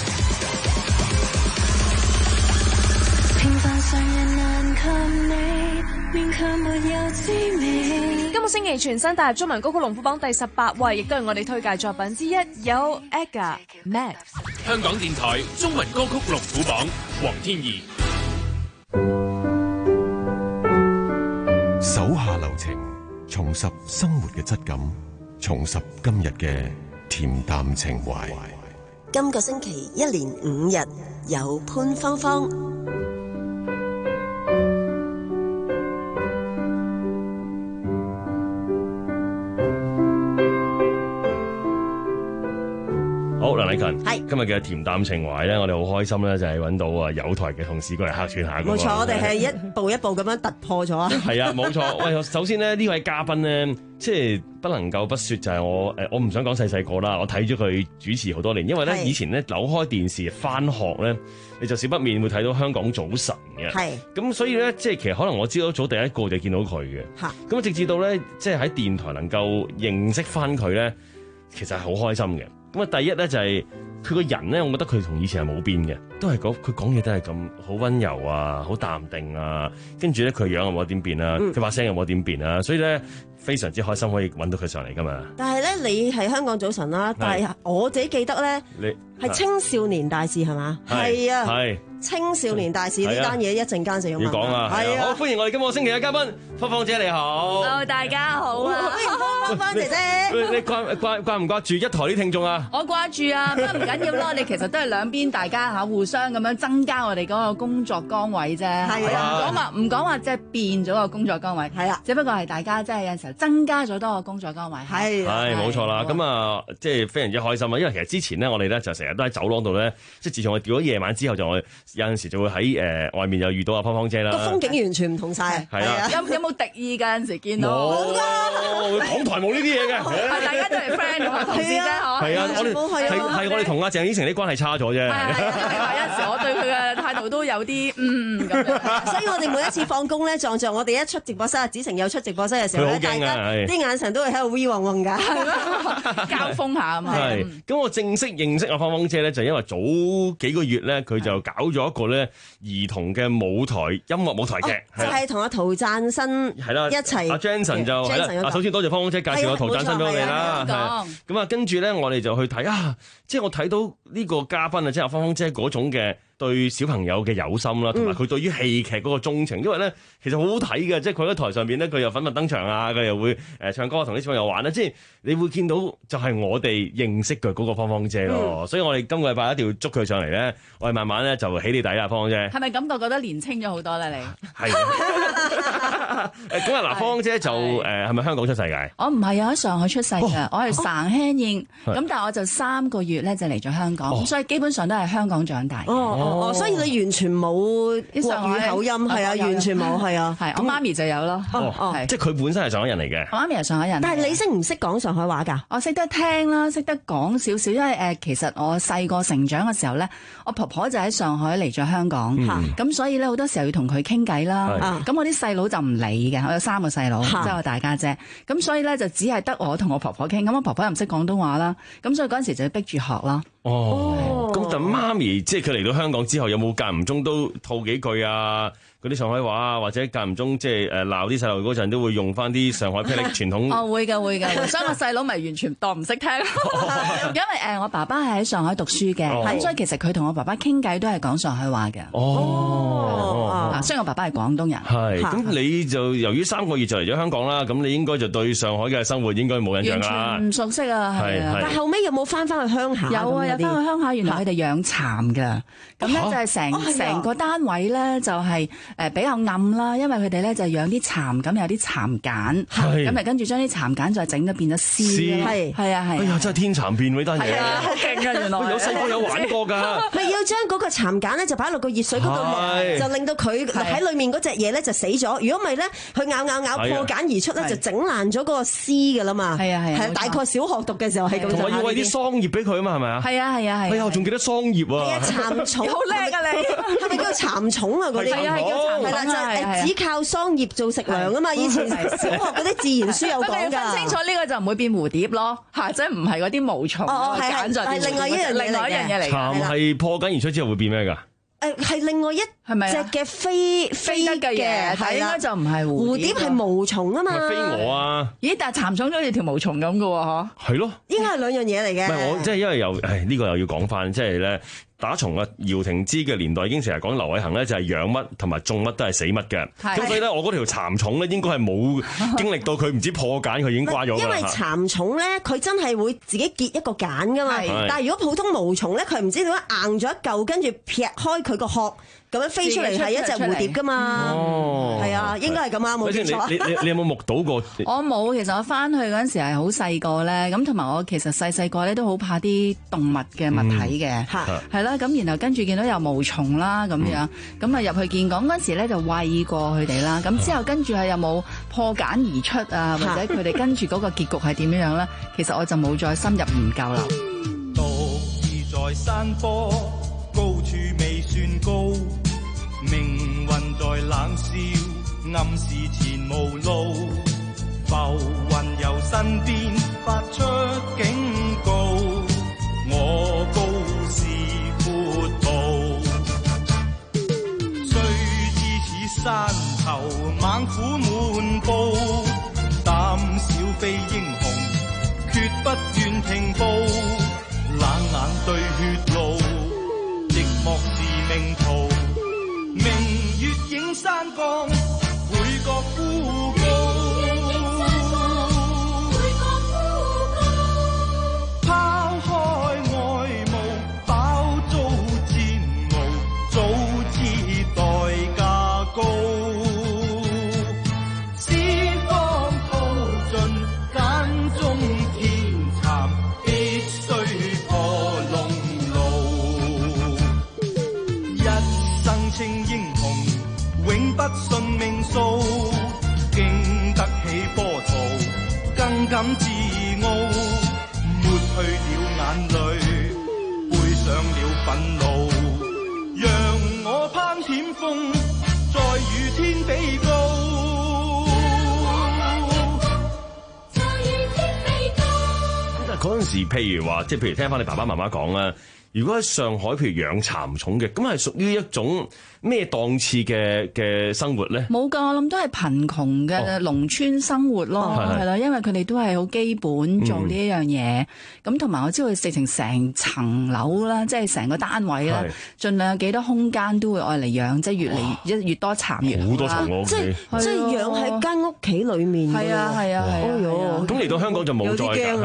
平凡常人難及你，勉強沒有滋味。今個星期全新踏入中文歌曲龍虎榜第十八位，亦都係我哋推介作品之一，有 Aga Max。 香港電台中文歌曲龍虎榜，黃天怡。 手下留情，重拾生活嘅質感，重拾今日嘅恬淡情懷。 今個星期一連五日有潘芳芳。 好，梁禮勤， 係今日嘅恬淡情懷咧，我哋好開心咧，就係揾到啊有台嘅同事過嚟客串下。 冇錯，我哋係一步一步咁樣突破咗啊！ 係啊，冇錯。喂，首先咧呢位嘉賓咧，即係不能夠不説就係我誒，我唔想講細細個啦，我睇咗佢主持好多年，因為咧以前咧扭開電視返學咧，你就少不免會睇到香港早晨嘅。係。咁所以咧，即係其實可能我朝早早第一個就見到佢嘅。嚇。咁直至到咧，即係喺電台能夠認識返佢咧，其實係好開心嘅。咁啊，第一咧就係佢個人咧，我覺得佢同以前係冇變嘅，都係講佢講嘢都係咁好溫柔啊，好淡定啊，跟住咧佢樣又冇點變啊，佢把聲又冇點變啊，所以咧非常之開心可以揾到佢上嚟噶嘛。 但係咧，你係香港早晨啦，但係我自己記得咧，你係青少年大事係嘛？係啊，係青少年大事呢單嘢一陣間就要要講啊，係啊，好歡迎我哋今個星期嘅嘉賓芳芳姐，你好。 Hello，大家好啊， 芳芳姐姐。 你掛掛掛唔掛住一台啲聽眾啊？ 我掛住啊，不過唔緊要咯，你其實都係兩邊大家嚇互相咁樣增加我哋嗰個工作崗位啫。係啊，唔講話唔講話即係變咗個工作崗位。係啊，只不過係大家即係有陣時候增加咗多個工作崗位。係係冇錯啦，咁啊即係非常之開心啊！因為其實之前咧，我哋咧就成日都喺走廊度咧，即係自從我調咗夜晚之後，就我有陣時就會喺誒外面又遇到阿芳芳姐啦。個風景完全唔同晒。 係啊， 有有冇敵意㗎？有陣時見到冇㗎，港台冇呢啲嘢嘅。 係大家都係 friend 同埋同事啫，嗬。 係啊，我哋係係我哋同阿鄭依晴啲關係差咗啫。係係有陣時我對佢嘅態度都有啲嗯咁樣。 所以我哋每一次放工咧，撞着我哋一出直播室，子晴有出直播室嘅時候咧，大家啲眼神都會喺度 V 嗡嗡㗎， 交鋒下咁啊。 係咁，我正式認識阿芳芳姐咧，就因為早幾個月咧，佢就搞咗一個咧兒童嘅舞台音樂舞台劇， 就係同阿陶贊新係啦一齊。 阿 Jensen 就係啦。首先多謝芳芳姐介紹阿陶贊新俾我哋啦。係咁啊，跟住咧，我哋就去睇啊，即係我睇到呢個嘉賓啊，即係阿芳芳姐嗰種嘅對小朋友嘅有心啦，同埋佢對於戲劇嗰個鍾情，因為咧其實好好睇嘅，即係佢喺台上邊咧，佢又粉墨登場啊，佢又會誒唱歌同啲小朋友玩啦，即係你會見到就係我哋認識嘅嗰個芳芳姐咯，嗯、所以我哋今個禮拜一定要捉佢上嚟咧，我哋慢慢咧就起你底啦，芳芳姐。 係咪感覺覺得年輕咗好多咧？你係誒咁啊！嗱，芳芳姐就誒係咪香港出世嘅？ 我唔係啊，喺上海出世嘅，哦、我係上海人，咁、哦、但係我就三個月咧就嚟咗香港，咁、哦、所以基本上都係香港長大。 哦哦，所以你完全冇國語口音，係啊，完全冇，係啊。 係我媽咪就有咯。 哦哦， 即係佢本身係上海人嚟嘅。 我媽咪係上海人。 但係你識唔識講上海話㗎？ 我識得聽啦，識得講少少，因為誒其實我細個成長嘅時候咧，我婆婆就喺上海嚟咗香港，咁所以咧好多時候要同佢傾偈啦。咁我啲細佬就唔理嘅，我有三個細佬，即係我大家姐。咁所以咧就只係得我同我婆婆傾，咁我婆婆又唔識廣東話啦，咁所以嗰陣時就要逼住學咯。 哦，咁但媽咪即係佢嚟到香港之後，有冇間唔中都套幾句啊？嗰啲上海話啊，或者間唔中即係誒鬧啲細路嗰陣，都會用翻啲上海霹靂傳統。 哦，會嘅會嘅，所以我細佬咪完全當唔識聽。因為誒我爸爸係喺上海讀書嘅，咁所以其實佢同我爸爸傾偈都係講上海話嘅。哦，啊，雖然我爸爸係廣東人。係，咁你就由於三個月就嚟咗香港啦，咁你應該就對上海嘅生活應該冇印象啦。 完全唔熟悉啊，係啊。 但後尾有冇翻翻去鄉下？ 有啊，有翻去鄉下，原來佢哋養蠶㗎。咁咧就係成成個單位咧就係。誒比較暗啦，因為佢哋咧就養啲蠶，咁有啲蠶繭，咁咪跟住將啲蠶繭再整咗變咗絲，係係啊係。 哎呀，真係天蠶變呢單嘢， 係啊，好勁啊原來。 有細個有玩過㗎。 係要將嗰個蠶繭咧就擺落個熱水嗰度，就令到佢喺裡面嗰隻嘢咧就死咗。如果唔係咧，佢咬咬咬破繭而出咧，就整爛咗嗰個絲㗎啦嘛。係啊係啊，大概小學讀嘅時候係咁。 同埋要餵啲桑葉俾佢啊嘛，係咪啊？ 係啊係啊係。 哎呀，我仲記得桑葉啊。 係啊，蠶蟲好叻㗎你。 係咪叫蠶蟲啊？嗰啲係啊。係啦，就係只靠桑葉做食糧啊嘛！以前小學嗰啲自然書有講㗎。 分清楚呢個就唔會變蝴蝶咯，嚇！即係唔係嗰啲毛蟲。哦，係係係另外一樣另外一樣嘢嚟。 蠶係破繭而出之後會變咩㗎？ 誒係另外一隻嘅飛飛得嘅嘢，但係應該就唔係蝴蝶。 蝴蝶係毛蟲啊嘛。 飛蛾啊！ 咦？但係蠶蟲好似條毛蟲咁嘅喎，嚇。 係咯。 應該係兩樣嘢嚟嘅。 唔係我即係因為又誒呢個又要講翻，即係咧。打從啊姚廷之嘅年代已經成日講劉偉恒咧就係養乜同埋種乜都係死乜嘅，咁所以咧我嗰條蠶蟲咧應該係冇經歷到佢唔知破繭佢已經瓜咗㗎。因為蠶蟲咧佢真係會自己結一個繭㗎嘛，但係如果普通毛蟲咧佢唔知點解硬咗一嚿，跟住劈開佢個殼。咁樣飛出嚟係一隻蝴蝶㗎嘛，係啊，應該係咁啊，冇記錯。 你你你有冇目睹過？ 我冇，其實我翻去嗰陣時係好細個咧，咁同埋我其實細細個咧都好怕啲動物嘅物體嘅，係啦，咁然後跟住見到有毛蟲啦咁樣，咁啊入去見講嗰陣時咧就餵過佢哋啦，咁之後跟住係有冇破繭而出啊，或者佢哋跟住嗰個結局係點樣樣咧？其實我就冇再深入研究啦。 獨自在山坡。高處未算高，命運在冷笑，暗示前無路。浮雲由身邊發出警告，我高是闊步。雖知此山頭猛虎滿布，膽小非英雄，決不願停步。冷眼對血路。莫是命途，明月映山崗，倍覺孤高。拋開外霧，飽遭煎熬，早知代價高。思方耗盡，間中天蠶，必須破龍。稱英雄永不信命數，經得起波濤，更感自傲。抹去了眼淚，背上了憤怒，讓我攀險峰，再與天比高。再與天比高。 嗰陣時，譬如話，即係譬如聽翻你爸爸媽媽講啦。如果喺上海，譬如養蠶蟲嘅，咁係屬於一種咩檔次嘅嘅生活咧？ 冇㗎，我諗都係貧窮嘅農村生活咯，係啦、哦，因為佢哋都係好基本做呢一樣嘢。咁同埋我知道佢直情成層樓啦，即係成個單位啦，盡量有幾多空間都會愛嚟養，即係越嚟越越多蠶越好啦。 即係即係養喺間屋企裡面。係啊係啊係啊！咁嚟到香港就冇再㗎。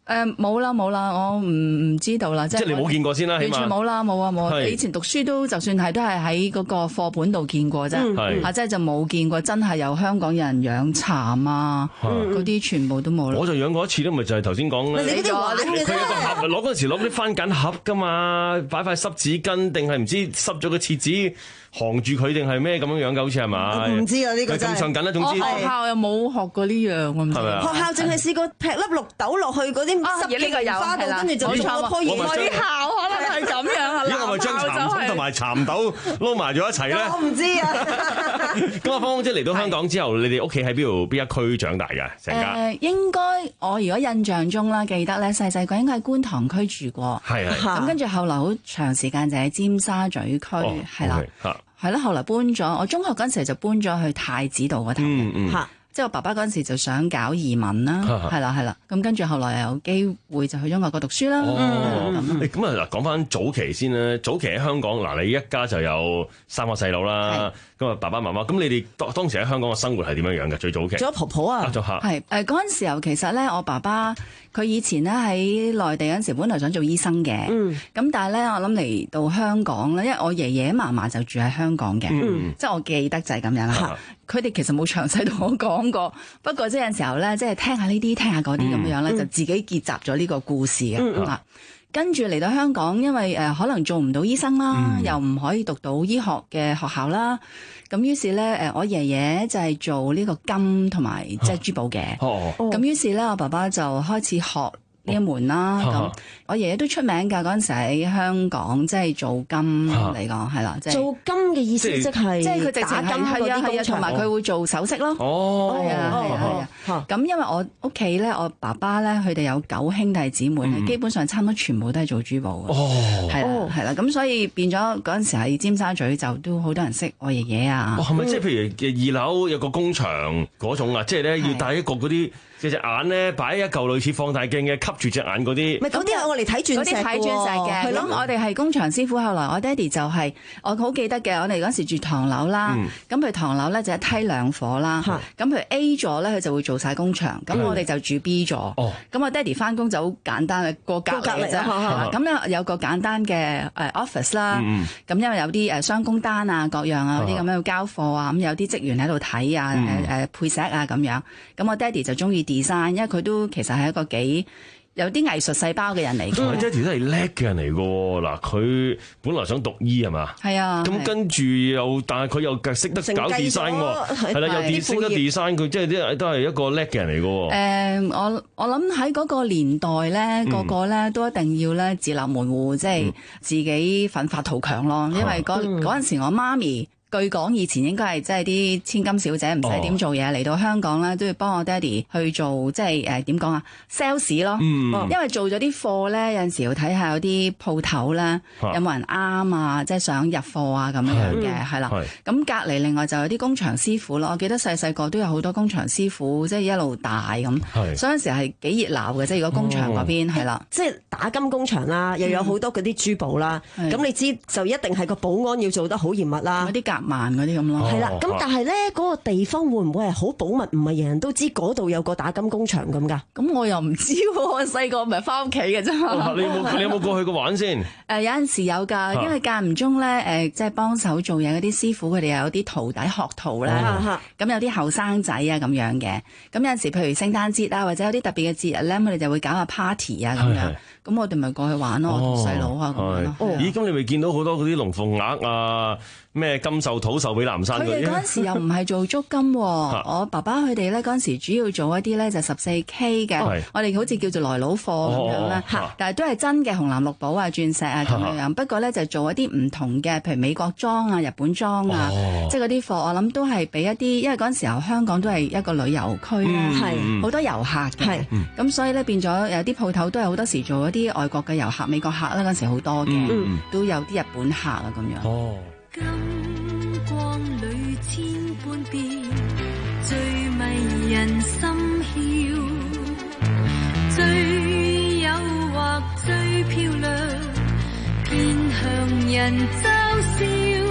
誒冇啦冇啦，我唔唔知道啦，即係即係你冇見過先啦， 完全冇啦冇啊冇。 係以前讀書都就算係都係喺嗰個課本度見過啫， 係啊即係就冇見過真係有香港人養蠶啊，嗰啲全部都冇啦。 我就養過一次都咪就係頭先講咧， 你嗰啲玩嘅啫， 佢有個盒攞嗰陣時攞啲番梘盒㗎嘛，擺塊濕紙巾定係唔知濕咗個廁紙扛住佢定係咩咁樣樣㗎？好似係咪？ 唔知啊呢個真係。 咁上緊啦，總之學校又冇學過呢樣，我唔知。 學校淨係試過劈粒綠豆落去嗰啲濕嘅棉花度，跟住就種咗棵葉。 學校可能係咁樣啊。 因為咪將蠶蟲同埋蠶豆撈埋咗一齊咧？ 我唔知啊。 咁阿芳芳姐嚟到香港之後，你哋屋企喺邊度邊一區長大㗎？成家？ 誒應該我如果印象中啦，記得咧細細個應該喺觀塘區住過。 係係。 咁跟住後來好長時間就喺尖沙咀區，係啦。係啦，後來搬咗，我中學嗰陣時就搬咗去太子道嗰頭嘅， 嗯嗯、 即係我爸爸嗰陣時就想搞移民啦，係啦係啦，咁跟住後來又有機會就去咗外國讀書啦。 咁啊嗱，講翻早期先啦，早期喺香港嗱，你一家就有三個細佬啦，咁啊爸爸媽媽，咁你哋當當時喺香港嘅生活係點樣樣嘅？最早期， 仲有婆婆啊， 係誒嗰陣時候其實咧，我爸爸佢以前咧喺內地嗰陣時，本來想做醫生嘅，咁、嗯、但係咧我諗嚟到香港咧，因為我爺爺嫲嫲就住喺香港嘅，嗯、即係我記得就係咁樣啦。佢哋、嗯、其實冇詳細同我講過，不過即係有陣時候咧，即係聽下呢啲，聽下嗰啲咁樣咧，嗯、就自己結集咗呢個故事嘅。嗯嗯跟住嚟到香港，因為誒、呃、可能做唔到醫生啦，嗯、又唔可以讀到醫學嘅學校啦，咁於是咧誒我爺爺就係做呢個金同埋即係珠寶嘅，咁、哦、於是咧我爸爸就開始學呢一門啦。咁、哦、我爺爺都出名㗎，嗰陣時喺香港即係做金嚟講係啦，即係做金嘅意思即係即係佢直情係係啊係啊，同埋佢會做首飾咯。 哦， 係啊係啊係啊。咁因為我屋企咧，我爸爸咧佢哋有九兄弟姊妹咧，基本上差唔多全部都係做珠寶嘅。哦，係啦係啦，咁所以變咗嗰陣時喺尖沙咀就都好多人識我爺爺啊。 係咪即係譬如二樓有個工場嗰種啊？即係咧要戴一個嗰啲。隻隻眼咧擺一嚿類似放大鏡嘅吸住隻眼嗰啲， 咪嗰啲係我嚟睇鑽石，嗰啲睇鑽石嘅。係咯，我哋係工場師傅。後來我爹哋就係、是、我好記得嘅。我哋嗰時住唐樓啦，咁佢、嗯、唐樓咧就一梯兩伙啦。咁佢、嗯、A 座咧佢就會做晒工場，咁、嗯、我哋就住 B 座。咁、哦、我爹哋翻工就好簡單嘅，過隔離啫。咁咧有個簡單嘅誒 office 啦。咁、嗯、因為有啲誒雙工單啊、各樣啊嗰啲咁樣要交貨啊，咁有啲職員喺度睇啊、誒誒、嗯、配石啊咁樣。咁我爹哋就中意design，因為佢都其實係一個幾有啲藝術細胞嘅人嚟嘅。 我爹哋都係叻嘅人嚟嘅。嗱，佢本來想讀醫係嘛？係啊。咁跟住又，但係佢又識得搞 design 喎，係啦，又識得 design，佢即係啲都係一個叻嘅人嚟嘅。誒、 呃，我我諗喺嗰個年代咧，嗯、個個咧都一定要咧自立門戶，即係、嗯、自己奮發圖強咯。因為嗰嗰陣時我媽咪。據講以前應該係即係啲千金小姐唔使點做嘢，嚟、哦、到香港咧都要幫我爹哋去做即係誒點講啊 sales 咯，嗯、因為做咗啲貨咧有陣時要睇下有啲鋪頭咧有冇人啱啊，即係想入貨啊咁樣嘅係啦。咁隔離另外就有啲工場師傅咯，我記得細細個都有好多工場師傅，即係一路大咁，所以嗰陣時係幾熱鬧嘅。即係如果工場嗰邊係啦， 即係打金工場啦，又有好多嗰啲珠寶啦，咁、嗯、你知就一定係個保安要做得好嚴密啦， 嗰啲夾萬嗰啲咁咯， 係啦。咁但係咧，嗰個地方會唔會係好保密？唔係人人都知嗰度有個打金工場咁㗎？ 咁我又唔知喎，我細個咪翻屋企嘅啫。 你有冇你有冇過去過玩先？ 誒有陣時有㗎，因為間唔中咧誒，即係幫手做嘢嗰啲師傅，佢哋有啲徒弟學徒咧，咁有啲後生仔啊咁樣嘅。咁有陣時，譬如聖誕節啊，或者有啲特別嘅節日咧，佢哋就會搞下 party 啊咁樣。咁我哋咪過去玩咯，我同細佬啊咁樣咯。 咦？咁你咪見到好多嗰啲龍鳳鈪啊？咩金繡土繡俾南山嗰啲？佢哋嗰陣時又唔係做足金喎，我爸爸佢哋咧嗰陣時主要做一啲咧就十四 K 嘅，我哋好似叫做來佬貨咁樣啦，但係都係真嘅紅藍綠寶啊、鑽石啊咁樣樣。不過咧就做一啲唔同嘅，譬如美國裝啊、日本裝啊，即係嗰啲貨，我諗都係俾一啲，因為嗰陣時候香港都係一個旅遊區啦，好多遊客嘅，咁所以咧變咗有啲鋪頭都係好多時做一啲外國嘅遊客、美國客啦，嗰陣時好多嘅，都有啲日本客啊咁樣。 金光裏千般變，最迷人心竅，最誘惑最漂亮，偏向人嘲笑，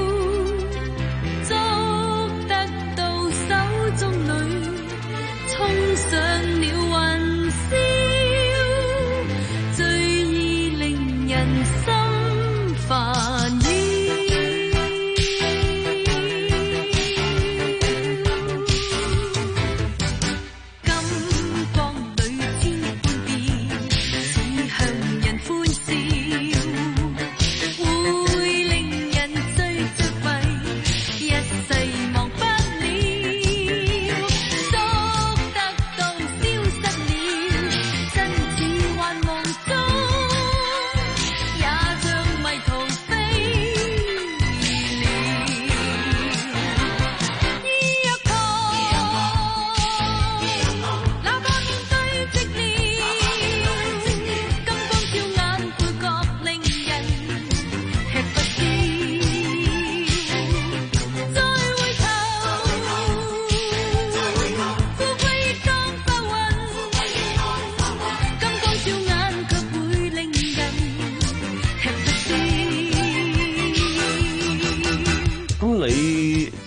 捉得到手中女，衝上了雲霄。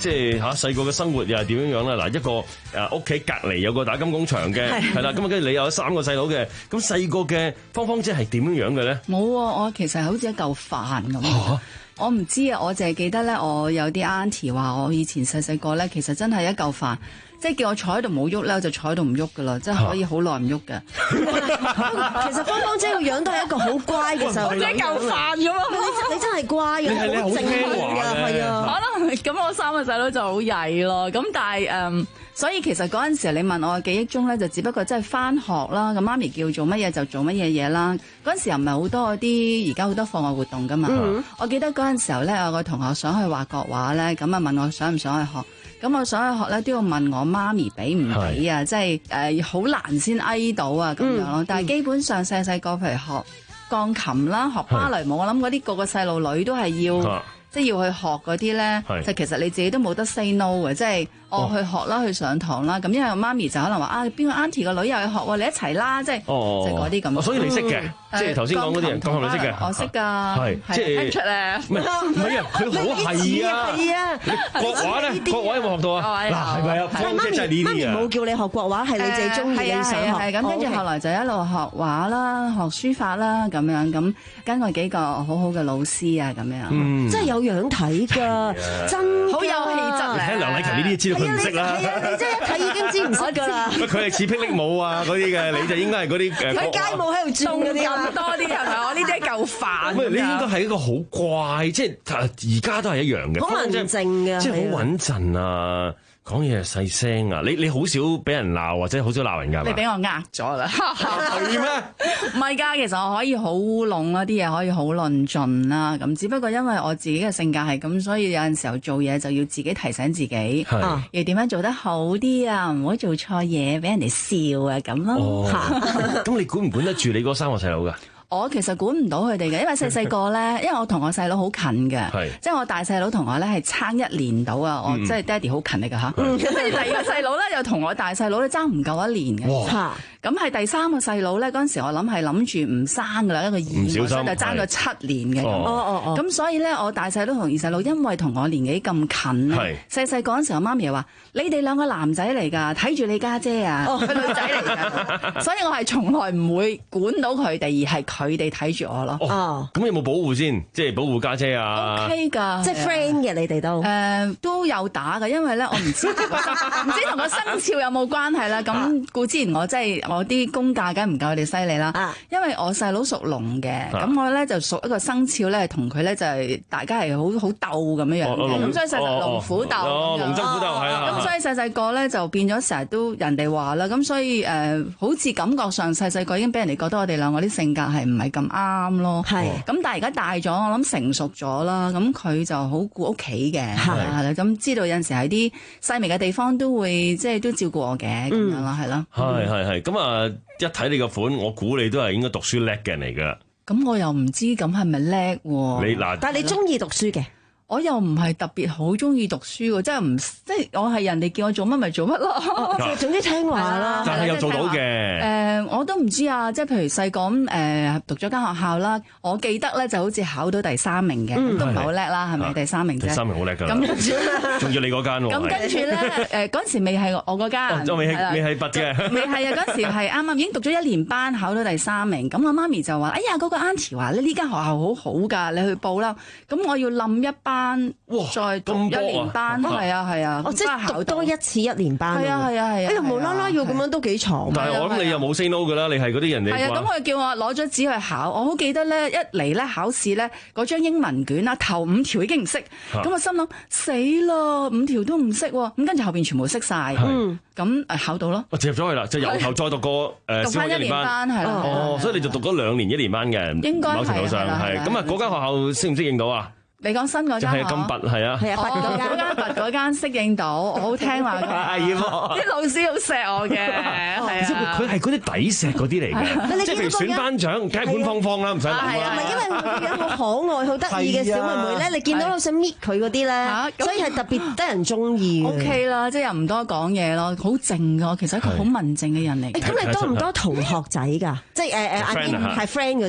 即係嚇細個嘅生活又係點樣樣咧？嗱，一個誒屋企隔離有個打金工場嘅，係啦，咁啊跟住你有三個細佬嘅，咁細個嘅芳芳姐係點樣樣嘅咧？ 冇喎，我其實好似一嚿飯咁。啊我唔知啊，我淨係記得咧，我有啲 auntie 話我以前細細個咧，其實真係一嚿飯，即係叫我坐喺度冇喐咧，我就坐喺度唔喐噶啦，即係可以好耐唔喐嘅。 其實芳芳姐個樣都係一個好乖嘅細路， 一嚿飯咁啊！ 你你真係乖嘅， 你好正嘅，係啊。 可能咁我三個細佬就好曳咯，咁但係誒。Um, 所以其實嗰陣時你問我嘅記憶中咧，就只不過真係返學啦，咁媽咪叫做乜嘢就做乜嘢嘢啦。嗰陣時又唔係好多嗰啲而家好多課外活動噶嘛。嗯、我記得嗰陣時候咧，有個同學想去畫國畫咧，咁啊問我想唔想去學。咁我想去學咧都要問我媽咪俾唔俾啊，即係誒好難先捱到啊咁樣咯。嗯、但係基本上細細個譬如學鋼琴啦、學芭蕾舞，我諗嗰啲個個細路女都係要。啊即係要去學嗰啲咧，就其實你自己都冇得 say no 嘅，即係我去學啦，去上堂啦。咁因為我媽咪就可能話啊，邊個 auntie 個女又去學喎，你一齊啦，即係即係嗰啲咁。 所以你識嘅，即係頭先講嗰啲人，鋼琴你識嘅， 我識㗎，係即係聽出咧。 唔係唔係啊，佢好係啊， 係啊。 國畫咧，國畫有冇學到啊？嗱係咪啊？芳姐就係呢啲啊。媽咪冇叫你學國畫，係你自己中意你想學。 係咁，跟住後來就一路學畫啦，學書法啦，咁樣咁跟過幾個好好嘅老師啊，咁樣， 真係有樣睇㗎。真好有氣質咧！ 睇梁禮勤呢啲知道佢唔識啦。 係啊，你真係一睇已經知唔識㗎啦。 佢係似霹靂舞啊嗰啲嘅，你就應該係嗰啲誒。 佢街舞喺度轉嗰啲咁多啲係咪？我呢啲嚿飯。 唔係，你應該係一個好怪，即係而家都係一樣嘅。 好文靜嘅， 即係好穩陣啊！講嘢細聲啊！你你好少俾人鬧或者好少鬧人㗎？ 你俾我呃咗啦？ 係咩？ 唔係㗎，其實我可以好烏龍啦，啲嘢可以好論盡啦。咁只不過因為我自己嘅性格係咁，所以有陣時候做嘢就要自己提醒自己，要點樣做得好啲啊，唔好做錯嘢俾人哋笑啊咁咯。 咁、哦、你管唔管得住你嗰三個細佬㗎？ 我其實管唔到佢哋嘅，因為細細個咧，因為我同我細佬好近嘅，即係我大細佬同我咧係差一年到啊，我即係爹哋好勤力㗎吓。跟住第二個細佬咧又同我大細佬咧爭唔夠一年嘅。哇！咁係第三個細佬咧，嗰陣時我諗係諗住唔生㗎啦，一個意外就爭咗七年嘅。哦哦哦。咁所以咧，我大細佬同二細佬因為同我年紀咁近咧，細細個嗰陣時，我媽咪又話：你哋兩個男仔嚟㗎，睇住你家姐啊，佢女仔嚟㗎。所以我係從來唔會管到佢哋，而係佢哋睇住我咯。 哦。 咁有冇保護先？即係保護家姐啊 ？O K 㗎， 即係 friend 嘅你哋都。 誒，都有打㗎，因為咧我唔知唔知同個生肖有冇關係啦。咁故之前我即係。我啲功架梗唔夠佢哋犀利啦，啊、因為我細佬屬龍嘅，咁、啊、我咧就屬一個生肖咧，同佢咧就係大家係好好鬥咁樣樣嘅，咁所以細細龍虎鬥， 龍爭虎鬥係啊， 咁所以細細個咧就變咗成日都人哋話啦，咁所以誒、呃、好似感覺上細細個已經俾人哋覺得我哋兩個啲性格係唔係咁啱咯，係是，咁但係而家大咗，我諗成熟咗啦，咁佢就好顧屋企嘅，係啦，咁知道有陣時喺啲細微嘅地方都會即係都照顧我嘅咁、嗯、樣啦，係咯， 係係係咁啊！誒，一睇你個款，我估你都係應該讀書叻嘅人嚟噶。 咁我又唔知咁係咪叻喎？ 你嗱， 但係你中意讀書嘅。 我又唔係特別好中意讀書喎，即係唔即係我係人哋叫我做乜咪做乜咯， 即係總之聽話啦。 但係又做到嘅。 誒、呃，我都唔知啊，即係譬如細個咁誒讀咗間學校啦，我記得咧就好似考到第三名嘅，嗯、都唔係好叻啦，係咪、啊、第三名啫？ 第三名好叻㗎。 咁跟住咧， 仲要你嗰間喎。 咁跟住咧，誒嗰陣時未係我嗰間， 就未係未係拔嘅。 未係啊！嗰陣時係啱啱已經讀咗一年班，考到第三名。咁我媽咪就話：哎呀，嗰、嗰個 auntie 話咧呢間學校好好㗎，你去報啦。咁我要冧一班。再讀一年班，係啊係啊， 我即係讀多一次一年班。 係啊係啊係啊， 哎呀無啦啦要咁樣都幾長。 但係我諗你又冇 say no 㗎啦，你係嗰啲人嚟。 係啊，咁佢叫我攞咗紙去考，我好記得咧，一嚟咧考試咧嗰張英文卷啊，頭五條已經唔識，咁我心諗死啦，五條都唔識喎，咁跟住後邊全部識晒，咁誒考到咯。我接入咗去啦，就由頭再讀過誒讀翻一年班係啦。 哦，所以你就讀咗兩年一年班嘅， 應該係。 某程度上係咁啊，嗰間學校適唔適應到啊？ 你講新嗰間係金拔係啊， 係啊，拔嗰間，嗰間拔嗰間適應到，我好聽話嘅，啲老師好錫我嘅，係啊， 佢係嗰啲抵錫嗰啲嚟嘅，即係譬如選班長，梗係潘芳芳啦，唔使諗啦。 係啊，因為佢個樣好可愛、好得意嘅小妹妹咧，你見到好想搣佢嗰啲咧，所以係特別得人中意。 O K 啦，即係又唔多講嘢咯，好靜㗎，其實一個好文靜嘅人嚟。 咁你多唔多同學仔㗎？即係誒誒阿堅係 friend 嗰啲啊？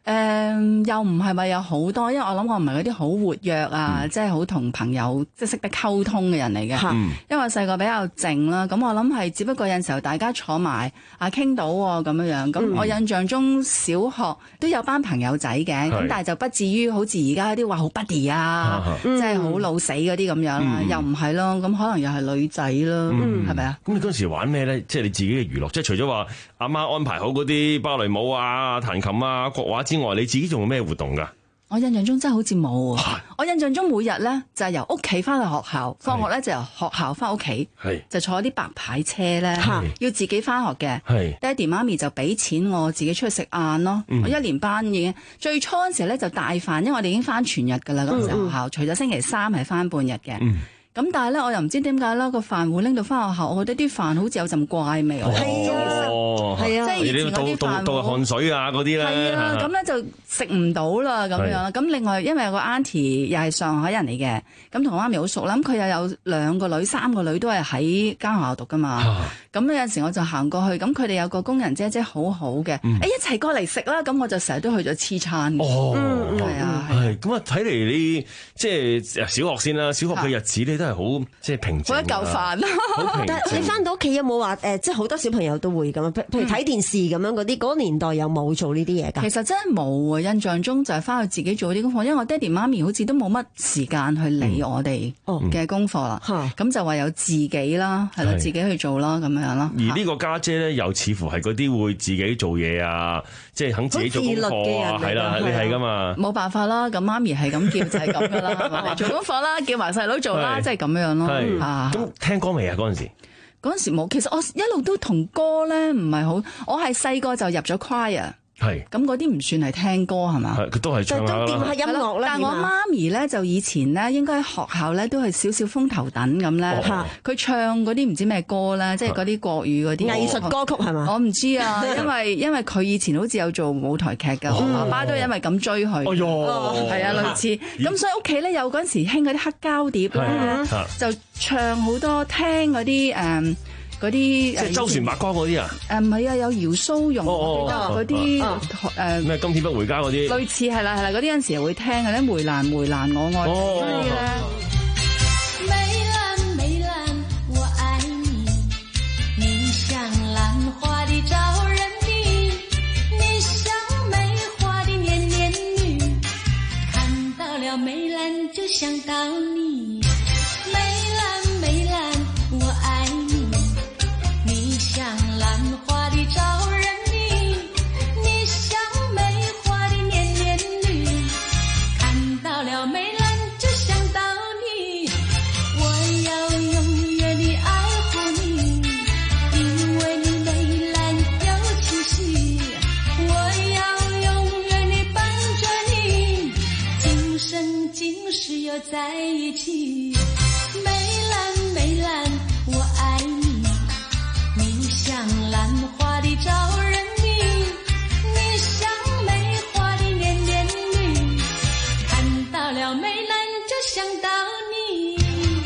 誒又唔係咪有好多？因為我諗我唔係嗰啲好活躍啊， 嗯、 即係好同朋友即係識得溝通嘅人嚟嘅。 嗯、 因為我細個比較靜啦，咁我諗係只不過有陣時候大家坐埋啊傾到喎咁樣樣。咁我印象中小學都有班朋友仔嘅，咁、嗯、但係就不至於好似而家啲話好 buddy 啊，即係好老死嗰啲咁樣啦，嗯、又唔係咯。咁可能又係女仔咯，係咪啊？ 咁你嗰陣時玩咩咧？即係你自己嘅娛樂，即係除咗話阿媽安排好嗰啲芭蕾舞啊、彈琴啊、國畫之外，你自己仲有咩活動㗎？ 我印象中真係好似冇啊！我印象中每日咧就係由屋企翻去學校，放學咧就由學校翻屋企，就坐啲白牌車咧，要自己翻學嘅。爹哋媽咪就俾錢我自己出去食晏咯。嗯、我一年班已經最初嗰時咧就帶飯，因為我哋已經翻全日㗎啦。嗰陣時學校除咗星期三係翻半日嘅。嗯咁但係咧，我又唔知點解啦，個飯會拎到翻學校，我覺得啲飯好似有陣怪味。 係啊，係啊，即係以前嗰啲飯倒汗水啊嗰啲咧。係啊，咁咧就食唔到啦咁樣。咁另外因為有個 auntie 又係上海人嚟嘅，咁同我媽咪好熟啦。咁佢又有兩個女、三個女都係喺間學校讀噶嘛。咁有陣時我就行過去，咁佢哋有個工人姐姐好好嘅，誒一齊過嚟食啦。咁我就成日都去咗黐餐。 哦， 係啊， 係咁啊！睇嚟你即係小學先啦，小學嘅日子你都係好即係平靜。 好一嚿飯啦。 但係你翻到屋企有冇話誒？即係好多小朋友都會咁啊，譬如睇電視咁樣嗰啲，嗰個年代有冇做呢啲嘢㗎？ 其實真係冇啊！印象中就係翻去自己做啲功課，因為我爹哋媽咪好似都冇乜時間去理我哋嘅功課啦。咁就唯有自己啦，係啦，自己去做啦，咁樣咯。 而呢個家姐咧，又似乎係嗰啲會自己做嘢啊，即係肯自己做功課啊，係啦，你係㗎嘛？ 冇辦法啦，咁媽咪係咁叫就係咁㗎啦，係咪？做功課啦，叫埋細佬做啦，即係咁樣咯。啊， 咁聽歌未啊？嗰陣時嗰陣時冇，其實我一路都同歌咧唔係好，我係細個就入咗 choir。 係咁嗰啲唔算係聽歌係嘛？ 佢都係唱下啦。 掂下音樂啦。 但係我媽咪咧就以前咧應該喺學校咧都係少少風頭躉咁咧。佢唱嗰啲唔知咩歌咧，即係嗰啲國語嗰啲藝術歌曲係嘛？ 我唔知啊，因為因為佢以前好似有做舞台劇㗎，我爸爸都因為咁追佢。 哎喲， 係啊，類似咁，所以屋企咧有嗰陣時興嗰啲黑膠碟咧，就唱好多聽嗰啲誒。嗰啲即係周旋白光嗰啲啊？ 誒唔係啊，有姚蘇蓉嗰啲誒咩今天不回家嗰啲？ 類似係啦係啦，嗰啲有陣時會聽嘅咧，梅蘭梅蘭我愛嗰啲咧。 梅蘭梅蘭我愛你，你像蘭花的招人迷，你像梅花的年年女，看到了梅蘭就想到你，梅蘭梅蘭我愛你。像蘭花的招人迷，你像梅花的年年綠，看到了梅蘭就想到你，我要永遠地愛護你，因為你梅蘭有氣息，我要永遠地伴着你，今生今世又在一起，梅蘭梅蘭我愛你。像蘭花的招人迷，你像梅花的年年綠，看到了梅蘭就想到你。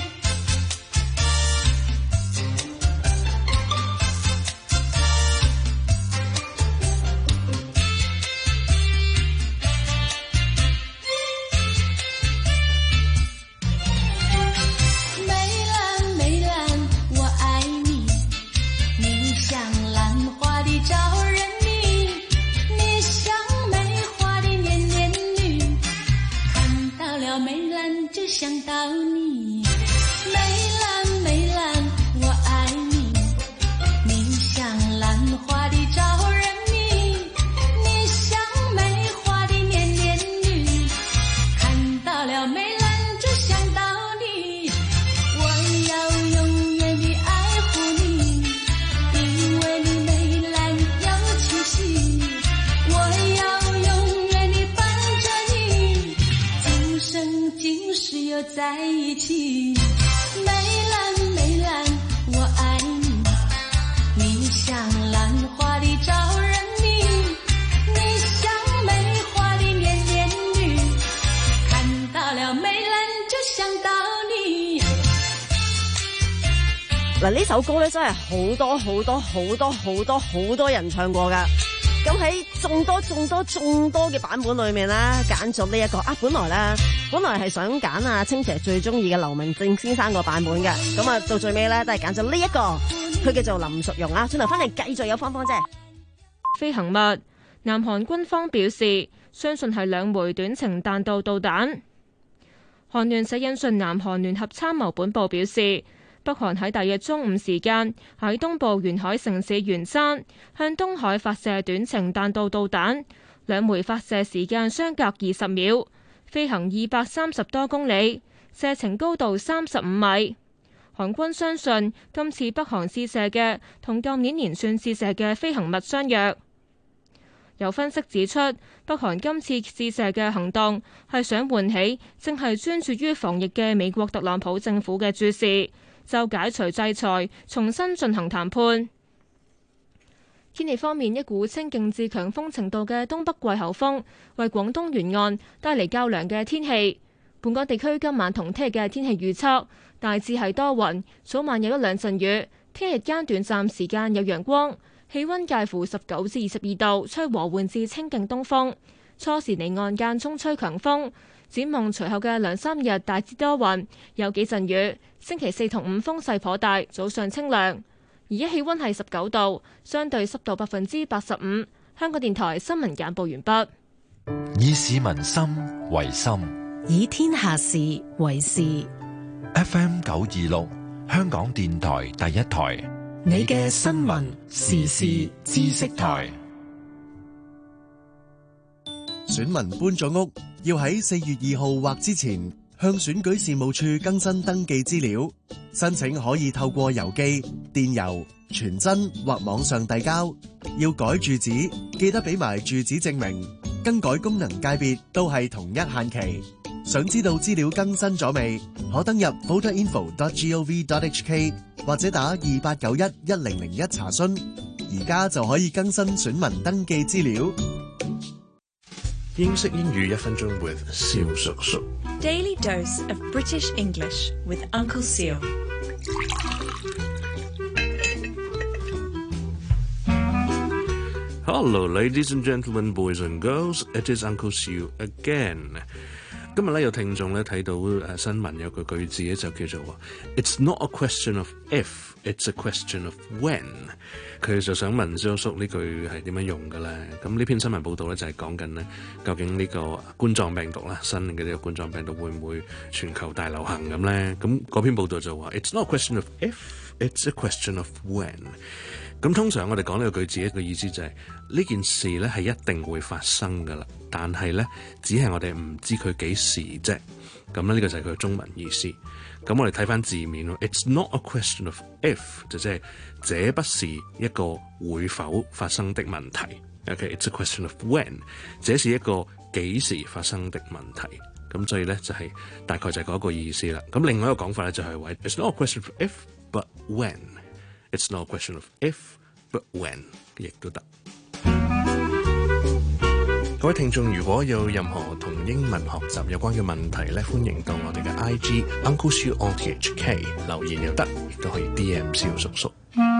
梅蘭梅蘭我愛你，你像蘭花的招人迷，你像梅花的年年綠，看到了梅蘭就想到你，梅蘭梅蘭我愛你，你像蘭花的招人迷，你像梅花的年年綠，看到了梅蘭就想到你，我要永遠地愛護你，因為你梅蘭有氣息，我要永遠地伴着你，今生今世又在一起，梅蘭梅蘭我愛你，你像蘭花的招人迷，你像梅花的年年綠，看到了梅蘭就想到你。 嗱，呢首歌咧真係好多好多好多好多好多人唱過噶。 咁喺眾多眾多眾多嘅版本裏面啦，揀咗呢一個啊，本來咧，本來係想揀啊清姐最中意嘅劉文正先生個版本嘅，咁啊到最尾咧都係揀咗呢一個，佢叫做林淑容啊。轉頭翻嚟繼續有芳芳姐。 飛行物，南韓軍方表示相信係兩枚短程彈道導彈。韓聯社引述南韓聯合參謀本部表示，北韓喺大約中午時間喺東部沿海城市元山向東海發射短程彈道導彈，兩枚發射時間相隔二十秒，飛行二百三十多公里，射程高度三十五米。韓軍相信今次北韓試射嘅同舊年年算試射嘅飛行物相若。有分析指出，北韓今次試射嘅行動係想喚起正係專注於防疫嘅美國特朗普政府嘅注視，就解除制裁，重新進行談判。天氣方面，一股清勁至強風程度嘅東北季候風為廣東沿岸帶嚟較涼嘅天氣。本港地區今晚同聽日嘅天氣預測大致係多雲，早晚有一兩陣雨，聽日間短暫時間有陽光，氣溫介乎十九至二十二度，吹和緩至清勁東風，初時離岸間中吹強風。展望隨後嘅兩三日大致多雲，有幾陣雨。星期四同五風勢頗大，早上清涼。而家氣溫係十九度，相對濕度百分之八十五。香港電台新聞簡報完畢。 以市民心為心， 以天下事為事。 F M 九二六，香港電台第一台， 你嘅新聞時事知識台。 選民搬咗屋，要喺四月二號或之前向選舉事務處更新登記資料。申請可以透過郵寄、電郵、傳真或網上遞交。要改住址，記得俾埋住址證明。更改功能界別都係同一限期。想知道資料更新咗未？可登入 voter info dot gov dot h k 或者打二八九一一零零一查詢。而家就可以更新選民登記資料。 英式英語一分鐘 with 蕭叔叔。 Daily dose of British English with Uncle Seal. Hello, ladies and gentlemen, boys and girls. It is Uncle Seal again. 今日咧有聽眾咧睇到誒新聞有句句子咧就叫做話 It's not a question of if, it's a question of when。佢就想問蕭叔呢句係點樣用嘅咧？咁呢篇新聞報導咧就係講緊咧，究竟呢個冠狀病毒啦，新嘅呢個冠狀病毒會唔會全球大流行咁咧？咁嗰篇報導就話 It's not a question of if, it's a question of when。咁通常我哋講呢個句子一個意思就係、是、呢件事咧係一定會發生噶啦，但係咧只係我哋唔知佢幾時啫。咁咧呢個就係佢嘅中文意思。咁我哋睇翻字面 It's not a question of if 就即係這不是一個會否發生的問題。OK, it's a question of when， 這是一個幾時發生的問題。咁所以咧就係、是、大概就係嗰個意思啦。咁另外一個講法咧就係話 It's not a question of if but when。It's not a question of if, but when， 亦都得。各位聽眾，如果有任何同英文學習有關嘅問題咧，歡迎到我哋嘅 I G Uncle Siu O T H K 留言又得，亦都可以 D M 蕭叔叔。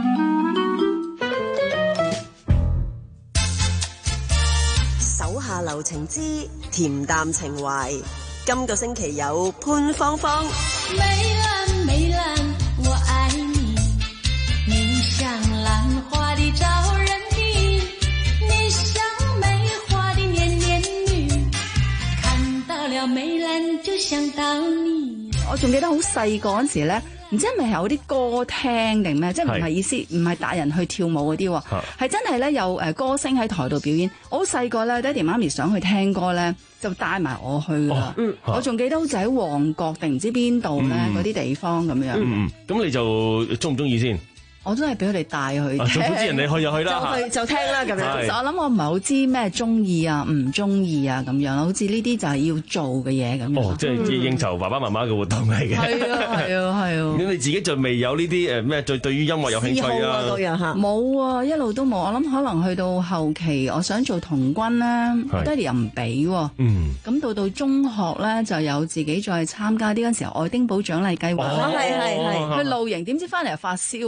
手下留情之恬淡情懷，今個星期有潘芳芳。 美蘭美蘭，我愛你，你像蘭花的招人迷，你像梅花的年年女，看到了美蘭就想到你。 我仲記得好細個嗰陣時咧，唔知係咪有啲歌聽定咩？即係唔係意思，唔係帶人去跳舞嗰啲喎，係真係咧有誒歌星喺台度表演。我好細個咧，爹哋媽咪想去聽歌咧，就帶埋我去㗎啦。嗯，我仲記得好似喺旺角定唔知邊度咧嗰啲地方咁樣。 嗯嗯，咁你就中唔中意先？ 我都係俾佢哋帶去聽， 總之人哋去就去啦， 就去就聽啦咁樣。其實我諗我唔係好知咩中意啊，唔中意啊咁樣咯。好似呢啲就係要做嘅嘢咁樣。 哦，即係應酬爸爸媽媽嘅活動嚟嘅。 係啊係啊係啊！ 咁你自己就未有呢啲誒咩？對對於音樂有興趣啊？ 嗰樣嚇冇啊，一路都冇。我諗可能去到後期，我想做童軍咧，我爹哋又唔俾喎。嗯。咁到到中學咧，就有自己再參加啲嗰陣時候愛丁堡獎勵計劃。 係係係。 去露營，點知翻嚟又發燒啊！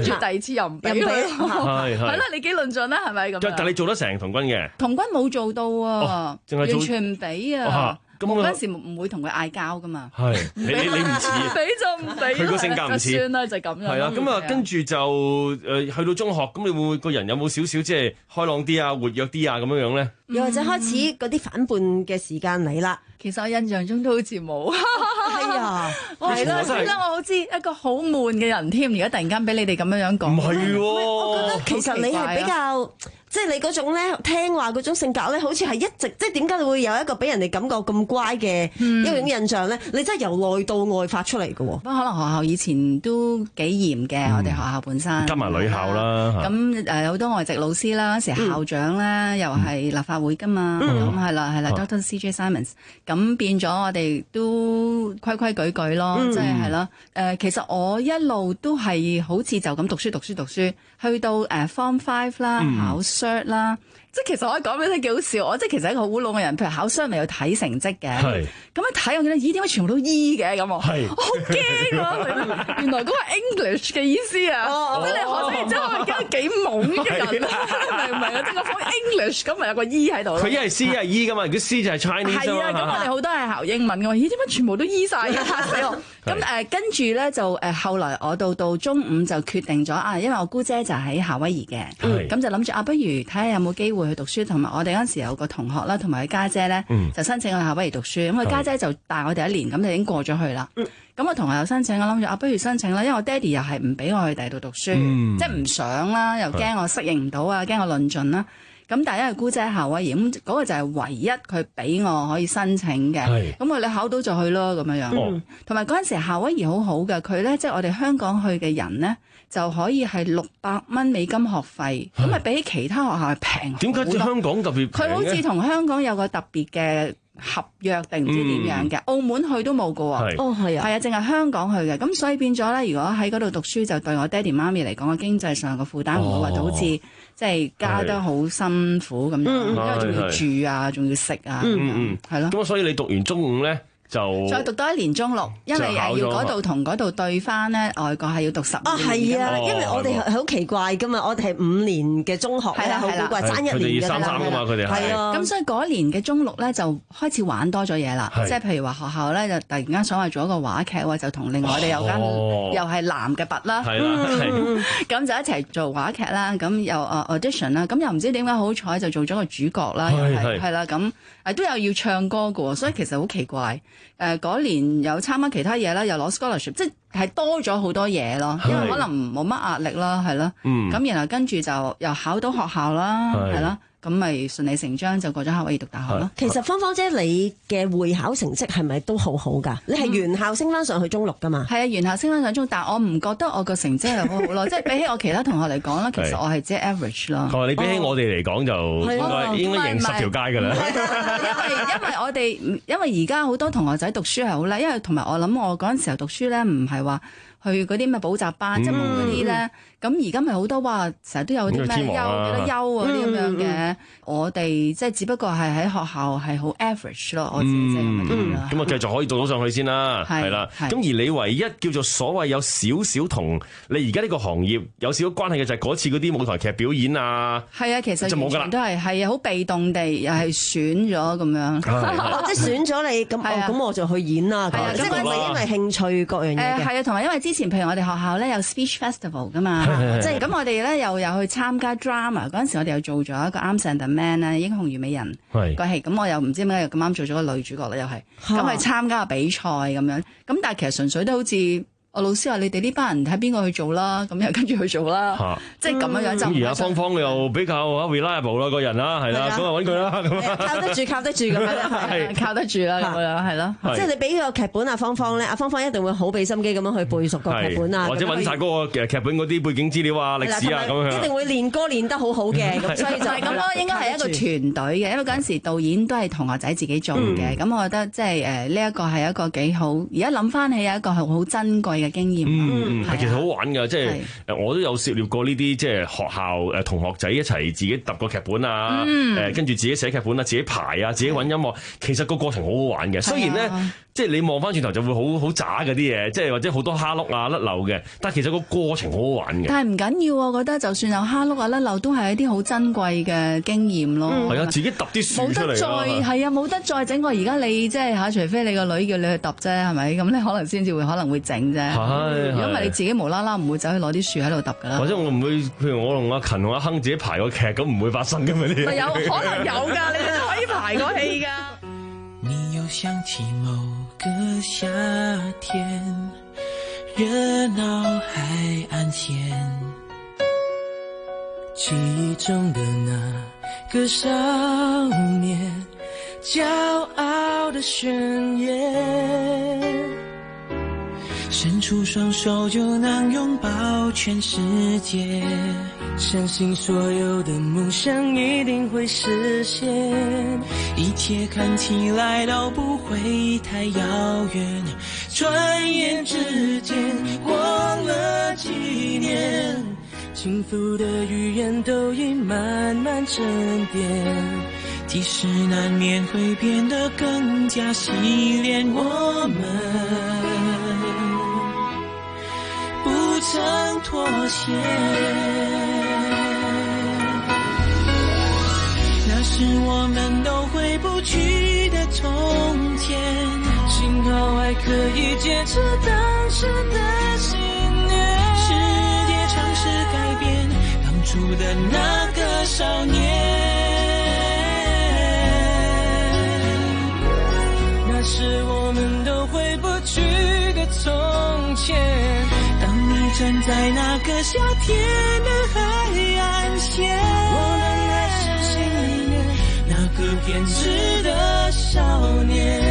跟住第二次又唔俾佢， 係係啦，你幾論盡啦，係咪咁樣？ 但係你做得成童軍嘅？ 童軍冇做到啊，完全唔俾啊！ 咁我嗰陣時唔會同佢嗌交噶嘛。 係你你你唔似， 俾就唔俾， 佢個性格唔似， 算啦就咁樣。 係啦，咁啊跟住就誒去到中學，咁你會唔會個人有冇少少即係開朗啲啊、活躍啲啊咁樣樣咧？ 又或者開始嗰啲反叛嘅時間嚟啦？ 其實我印象中都好似冇。係啊，係啦，所以咧我好知一個好悶嘅人添。而家突然間俾你哋咁樣樣講， 唔係喎， 我覺得其實你係比較。即係你嗰種咧聽話嗰種性格咧，好似係一直即係點解你會有一個俾人哋感覺咁乖嘅一種印象咧？你真係由內到外發出嚟嘅喎。不過可能學校以前都幾嚴嘅，我哋學校本身加埋女校啦。 咁誒好多外籍老師啦，嗰時校長咧又係立法會㗎嘛，咁係啦係啦 Doctor C J Simons， 咁變咗我哋都規規矩矩咯，即係係咯。誒其實我一路都係好似就咁讀書讀書讀書，去到誒 Form Five 啦考cert啦，即係其實我可以講俾你聽幾好笑，我即係其實係一個好烏龍嘅人，譬如考cert咪要睇成績嘅，咁一睇我見到咦點解全部都 E 嘅咁我，我好驚啊！原來嗰個 English 嘅意思啊，即係你學咗然之後係一個幾懵嘅人啊，明唔明啊？即係我講 English 咁咪有個 E 喺度咯。 佢一係 C 一係 E 噶嘛，如果 C 就係 Chinese 係啊，咁我哋好多係考英文嘅，咦點解全部都 E 曬嘅？嚇死我！咁誒跟住咧就誒後來我到到中五就決定咗啊，因為我姑姐就喺夏威夷嘅，咁就諗住啊，不如睇下有冇機會去讀書，同埋我哋嗰陣時有個同學啦，同埋佢家姐咧就申請去夏威夷讀書，咁佢家姐就大我哋一年，咁就已經過咗去啦。咁我同學又申請，我諗住啊，不如申請啦，因為我爹哋又係唔俾我去第二度讀書，即係唔想啦，又驚我適應唔到啊，驚我論盡啦。咁但係因為姑姐喺夏威夷，咁嗰個就係唯一佢俾我可以申請嘅。咁佢你考到就去咯咁樣樣。同埋嗰陣時夏威夷好好嘅，佢咧即係我哋香港去嘅人咧就可以係六百蚊美金學費，咁啊比起其他學校係平好多。 點解香港特別平？ 佢好似同香港有個特別嘅合約定唔知點樣嘅，嗯、澳門去都冇噶喎。 哦，係啊， 係啊，淨係香港去嘅。咁所以變咗咧，如果喺嗰度讀書，就對我爹哋媽咪嚟講，個經濟上個負擔唔會話到好似即係加得好辛苦咁樣，嗯、因為仲要住啊，仲要食啊， 嗯嗯， 係咯。 咁所以你讀完中五咧？就再讀多一年中六，因為要嗰度同嗰度對翻咧，外國係要讀十年。 啊，係啊，因為我哋係好奇怪噶嘛，我哋係五年嘅中學咧，好古怪，爭一年嘅。 佢哋要三三噶嘛，佢哋係啊。 咁所以嗰年嘅中六咧，就開始玩多咗嘢啦。即係譬如話學校咧，就突然間想話做一個話劇喎，就同另外我哋有間又係男嘅拔啦，咁就一齊做話劇啦。咁又誒 audition 啦，咁又唔知點解好彩就做咗個主角啦，係係啦咁。誒都有要唱歌嘅喎，所以其實好奇怪。誒嗰、呃、年有參加其他嘢啦，又攞 scholarship，即係多咗好多嘢咯。因為可能冇乜壓力啦，係咯。咁、嗯、然後跟住就又考到學校啦，係啦。咁咪順理成章就過咗夏威夷讀大學咯。 其實芳芳姐你嘅會考成績係咪都好好㗎？你係原校升翻上去中六㗎嘛？ 係啊、嗯，原校升翻上中，但我唔覺得我個成績係好好咯。即係比起我其他同學嚟講啦，其實我係即係 average 咯。 哦，你比起我哋嚟講就應該、哦、應該贏十條街㗎啦。 因為因為我哋因為而家好多同學仔讀書係好叻，因為同埋我諗我嗰陣時候讀書咧，唔係話去嗰啲咩補習班，即係冇嗰啲咧。咁而家咪好多話，成日都有啲咩優幾多優啊啲咁樣嘅。我哋即係只不過係喺學校係好 average 咯，我自己即係咁樣啦。 咁啊，繼續可以讀到上去先啦，係啦。咁而你唯一叫做所謂有少少同你而家呢個行業有少少關係嘅就係嗰次嗰啲舞台劇表演啊。係啊， 其實完全都係係啊，好被動地又係選咗咁樣。 即係選咗你咁，咁我就去演啦。係啊，即係唔係因為興趣各樣嘢嘅。 係啊，同埋因為之前譬如我哋學校咧有 speech festival 噶嘛。即係咁，我哋咧又有去參加 drama 嗰陣時，我哋又做咗一個 I'm and the Man 咧，英雄與美人個戲。咁我又唔知點解又咁啱做咗個女主角啦，又係咁去參加個比賽咁樣。咁但係其實純粹都好似。我老師話：你哋呢班人睇邊個去做啦，咁又跟住去做啦，即係咁樣樣就。 咁而家芳芳又比較 reliable 啦，個人啦，係啦，咁啊揾佢啦，咁靠得住，靠得住咁樣， 係靠得住啦，咁樣係咯。 即係你俾個劇本啊，芳芳咧，阿芳芳一定會好俾心機咁樣去背熟個劇本啊， 或者揾晒嗰個劇本嗰啲背景資料啊、歷史啊咁樣。 一定會練歌練得好好嘅，咁所以就係咁咯。應該係一個團隊嘅，因為嗰陣時導演都係同學仔自己做嘅，咁我覺得即係誒呢一個係一個幾好。而家諗翻起有一個係好珍貴嘅經驗。 嗯，係其實好玩㗎，即係誒我都有涉獵過呢啲，即係學校誒同學仔一齊自己揼個劇本啊，誒跟住自己寫劇本啊，自己排啊，自己揾音樂，其實個過程好好玩嘅。雖然咧即係你望翻轉頭就會好好渣嗰啲嘢，即係或者好多蝦碌啊甩漏嘅。但係其實個過程好好玩嘅。 但係唔緊要，我覺得就算有蝦碌啊甩漏，都係一啲好珍貴嘅經驗咯。 係、嗯、啊，自己揼啲樹出嚟。冇得再係啊，冇得再整過。而家你即係嚇，除非你個女叫你去揼啫，係咪？咁你可能先至會可能會整啫。如果唔係你自己無啦啦唔會走去攞啲樹喺度揼㗎啦。或者我唔會，譬如我同阿勤同阿亨自己排個劇，咁唔會發生㗎嘛啲。 有可能有㗎，你哋都可以排個戲㗎。 你又想起某個夏天，熱鬧海岸線，記憶中的那個少年，驕傲的宣言，伸出雙手就能擁抱全世界，相信所有的夢想一定會實現，一切看起來都不會太遙遠，轉眼之間過了幾年，幸福的語言都已慢慢沉澱，即使難免會變得更加洗練，我們不曾妥協，那是我們都回不去的從前，幸好還可以堅持當時的信念，世界嘗試改變當初的那個少年，那是我們都回不去的從前，站在那個夏天的海岸線，我們還是心裡面那個偏執的少年。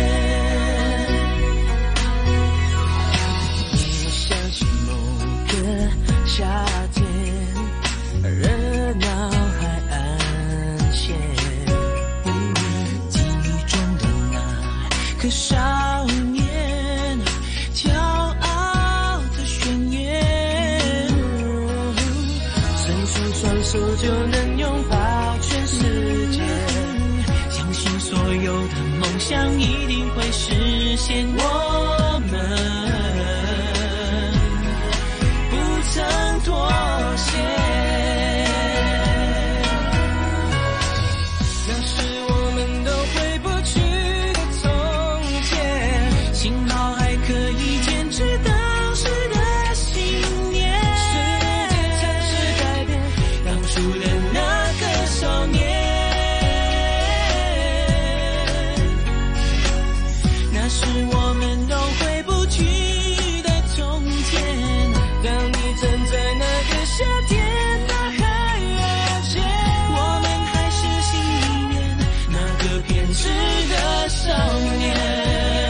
你想起某個夏天，熱鬧海岸線，記憶中的那個少年，雙手就能擁抱全世界，相信所有的夢想一定會實現，我們不曾妥協，那是我們都回不去的從前，幸好還可以堅持當時的信念，除了那個少年，那是我們都回不去的從前，當你站在那個夏天的海岸線，我們還是心裡面那個偏執的少年。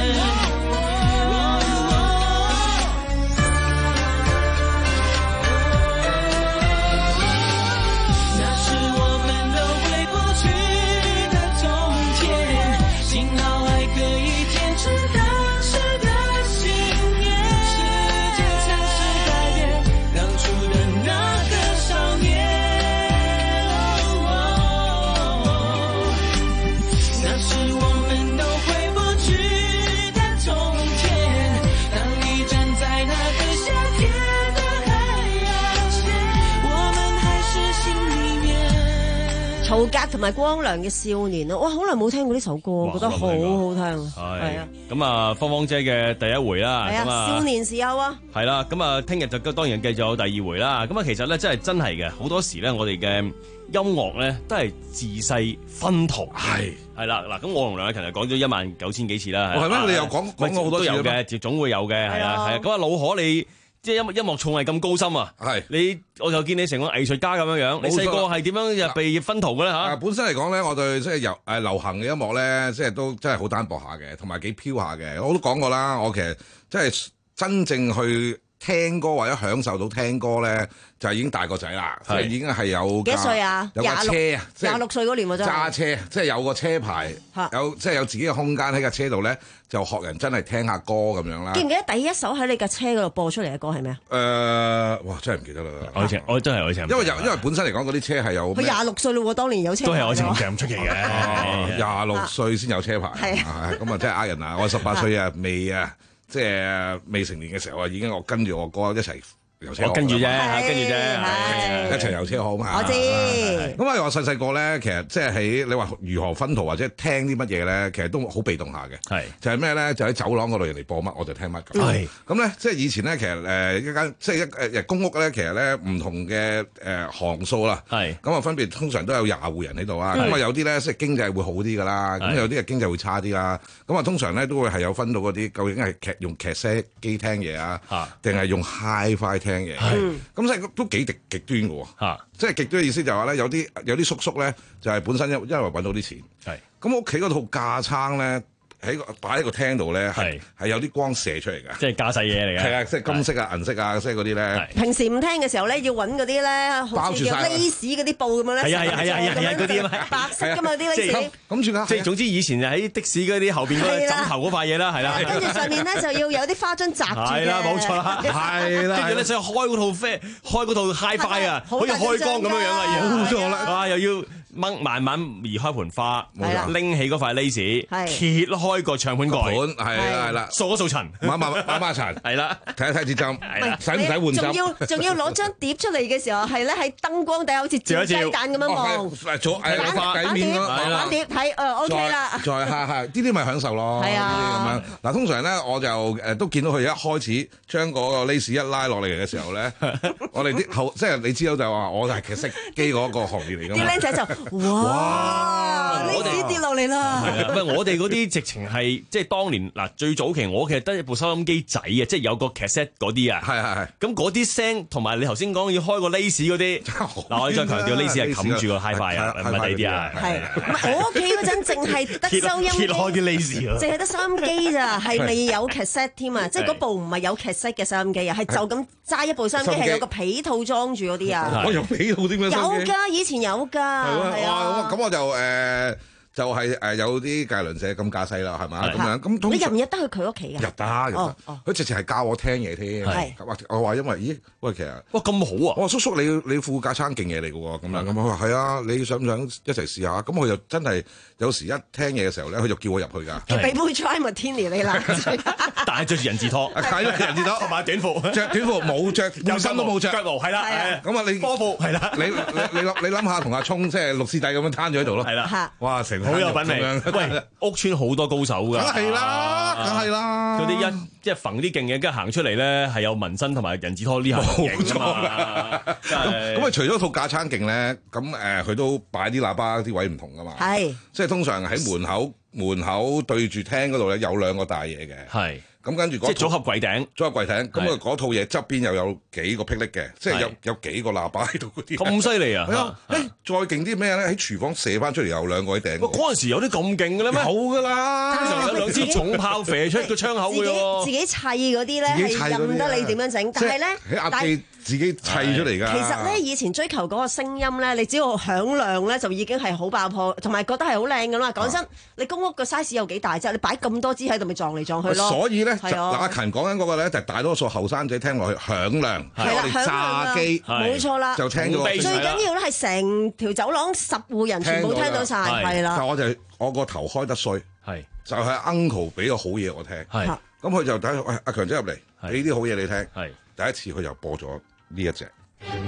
曹格同埋光良嘅少年啊，哇！好耐冇聽過呢首歌，覺得好好聽。係啊， 咁啊，芳芳姐嘅第一回啦， 係啊，少年時候啊， 係啦，咁啊，聽日就當然繼續有第二回啦。咁啊，其實咧真係真係嘅，好多時咧，我哋嘅音樂咧都係自細薰陶，係係啦嗱。咁我同梁偉勤就講咗一萬九千幾次啦。 係咩？你又講講咗好多次有嘅，總會有嘅，係啊係啊。咁啊，老可你。即係音音樂創藝咁高深啊！係你，我就見你成個藝術家咁樣樣。你細個係點樣入被薰陶嘅咧嚇？ 本身嚟講咧，我對即係由誒流行嘅音樂咧，即係都真係好單薄下嘅，同埋幾飄下嘅。我都講過啦，我其實即係真正去聽歌或者享受到聽歌咧，就係已經大個仔啦，即係已經係有幾歲啊？ 有架車啊， 廿六歲嗰年喎真係揸車，即係有個車牌，有即係有自己嘅空間喺架車度咧，就學人真係聽下歌咁樣啦。 記唔記得第一首喺你架車嗰度播出嚟嘅歌係咩啊？ 誒，哇！真係唔記得啦。 愛情，我真係愛情。 因為因為本身嚟講嗰啲車係有佢廿六歲嘞喎，當年有車牌。 都係愛情唔咁出奇嘅， 廿六歲先有車牌。係啊，咁啊真係呃人啊！我十八歲啊，未啊，即係未成年嘅時候啊，已經我跟住我哥一齊。 我跟住啫，跟住啫， 一齊遊車河嘛。 我知。 咁啊，我細細個咧，其實即係喺你話如何分途或者聽啲乜嘢咧，其實都好被動下嘅。係就係咩咧？就喺走廊嗰度人哋播乜我就聽乜。係咁咧，即係以前咧，其實誒一間即係一誒公屋咧，其實咧唔同嘅誒行數啦。係咁啊，分別通常都有廿戶人喺度啊。咁啊，有啲咧即係經濟會好啲噶啦，咁有啲係經濟會差啲啦。咁啊，通常咧都會係有分到嗰啲究竟係劇用劇聲機聽嘢啊，定係用 Hi-Fi 聽嘅，咁所以都幾極極端嘅喎，即係極端嘅意思就係話咧，有啲有啲叔叔咧就係本身因因為揾到啲錢，咁屋企嗰套架撐咧喺個擺喺個廳度咧係係有啲光射出嚟嘅， 即係架勢嘢嚟嘅， 係啊，即係金色啊、銀色啊，即係嗰啲咧。 平時唔聽嘅時候咧，要揾嗰啲咧，好似叫 lace 嗰啲布咁樣咧， 係啊係啊係啊係啊嗰啲啊， 白色㗎嘛啲 lace。 咁住啦， 即係總之以前就喺的士嗰啲後邊嗰個枕頭嗰塊嘢啦，係啦。 跟住上面咧就要有啲花樽擲住嘅。 係啦，冇錯啦，係啦。跟住咧想開嗰套啡，開嗰套 Hi-Fi 啊，好似開光咁樣樣啊，冇錯啦。啊，又要掹慢慢移開盆花，拎起嗰塊 lace，揭開個唱盤蓋， 係啦係啦， 掃一掃塵， 抹抹抹抹塵， 係啦， 睇一睇支針，使唔使換針？ 仲要仲要攞張碟出嚟嘅時候，係咧喺燈光底下好似照雞蛋咁樣望， 左誒反碟反碟睇誒 OK 啦， 再係係呢啲咪享受咯， 係啊， 咁樣嗱，通常咧我就誒都見到佢一開始將嗰個 lace 一拉落嚟嘅時候咧，我哋啲後即係你知道就話我係劇色機嗰個行業嚟㗎嘛， 啲僆仔就哇，呢啲跌落嚟啦， 係啊，唔係我哋嗰啲直情係即係當年嗱最早期我其實得一部收音機仔啊，即係有個 cassette 嗰啲啊，係係係，咁嗰啲聲同埋你頭先講要開個 lace 嗰啲，嗱我哋再強調 lace 係冚住個 Hi-Fi 啊，唔係第啲啊，係， 唔係我屋企嗰陣淨係得收音機， 揭開啲 lace 淨係得收音機咋，係未有 cassette 添啊，即係嗰部唔係有 cassette 嘅收音機啊，係就咁揸一部收音機係有個皮套裝住嗰啲啊， 我有皮套點樣？ 有㗎，以前有㗎，係啊， 咁我就誒。就係誒有啲介倫社咁架勢啦，係嘛咁樣咁。 你入唔入得去佢屋企㗎？ 入得，入得。佢直情係教我聽嘢添。係。我話因為咦喂，其實哇咁好啊！ 我話叔叔你你副架撐勁嘢嚟㗎喎，咁樣咁我話係啊，你想唔想一齊試下？咁佢就真係有時一聽嘢嘅時候咧，佢就叫我入去㗎。 佢俾杯 Dry Martini你啦， 但係着住人字拖， 係咯人字拖， 同埋短褲， 着短褲冇着，背心都冇着， 腳毛係啦， 咁啊你波褲係啦， 你你你諗你諗下同阿聰即係六師弟咁樣攤咗喺度咯， 係啦， 哇成好有品味。喂，屋村好多高手㗎， 梗係啦，梗係啦。 嗰啲一即係揈啲勁嘢，跟住行出嚟咧，係有紋身同埋人字拖呢下冇錯啦。咁咁啊，除咗套架撐勁咧，咁誒佢都擺啲喇叭啲位唔同㗎嘛。係，即係通常喺門口門口對住廳嗰度咧有兩個大嘢嘅。係。咁跟住即係組合櫃頂，組合櫃頂，咁啊嗰套嘢側邊又有幾個霹靂嘅，即係有有幾個喇叭喺度嗰啲。 咁犀利啊！ 係啊，誒再勁啲咩咧？喺廚房射翻出嚟有兩個喺頂。 嗰陣時有啲咁勁嘅咧咩？ 有㗎啦， 通常有兩支重炮射出個窗口嘅喎。 自己砌嗰啲咧係任得你點樣整，但係咧喺壓機自己砌出嚟㗎。 其實咧以前追求嗰個聲音咧，你只要響亮咧就已經係好爆破，同埋覺得係好靚㗎啦。講真，你公屋個 size 有幾大啫？你擺咁多支喺度咪撞嚟撞去咯。 所以咧，嗱阿勤講緊嗰個咧，就大多數後生仔聽落去響亮，係我哋炸機， 冇錯啦， 就聽到。 最緊要咧係成條走廊十戶人全部聽到晒，係啦。 但我就我個頭開得衰，係就係 uncle 俾個好嘢我聽，係咁佢就睇喂阿強仔入嚟，俾啲好嘢你聽，係第一次佢就播咗呢一隻。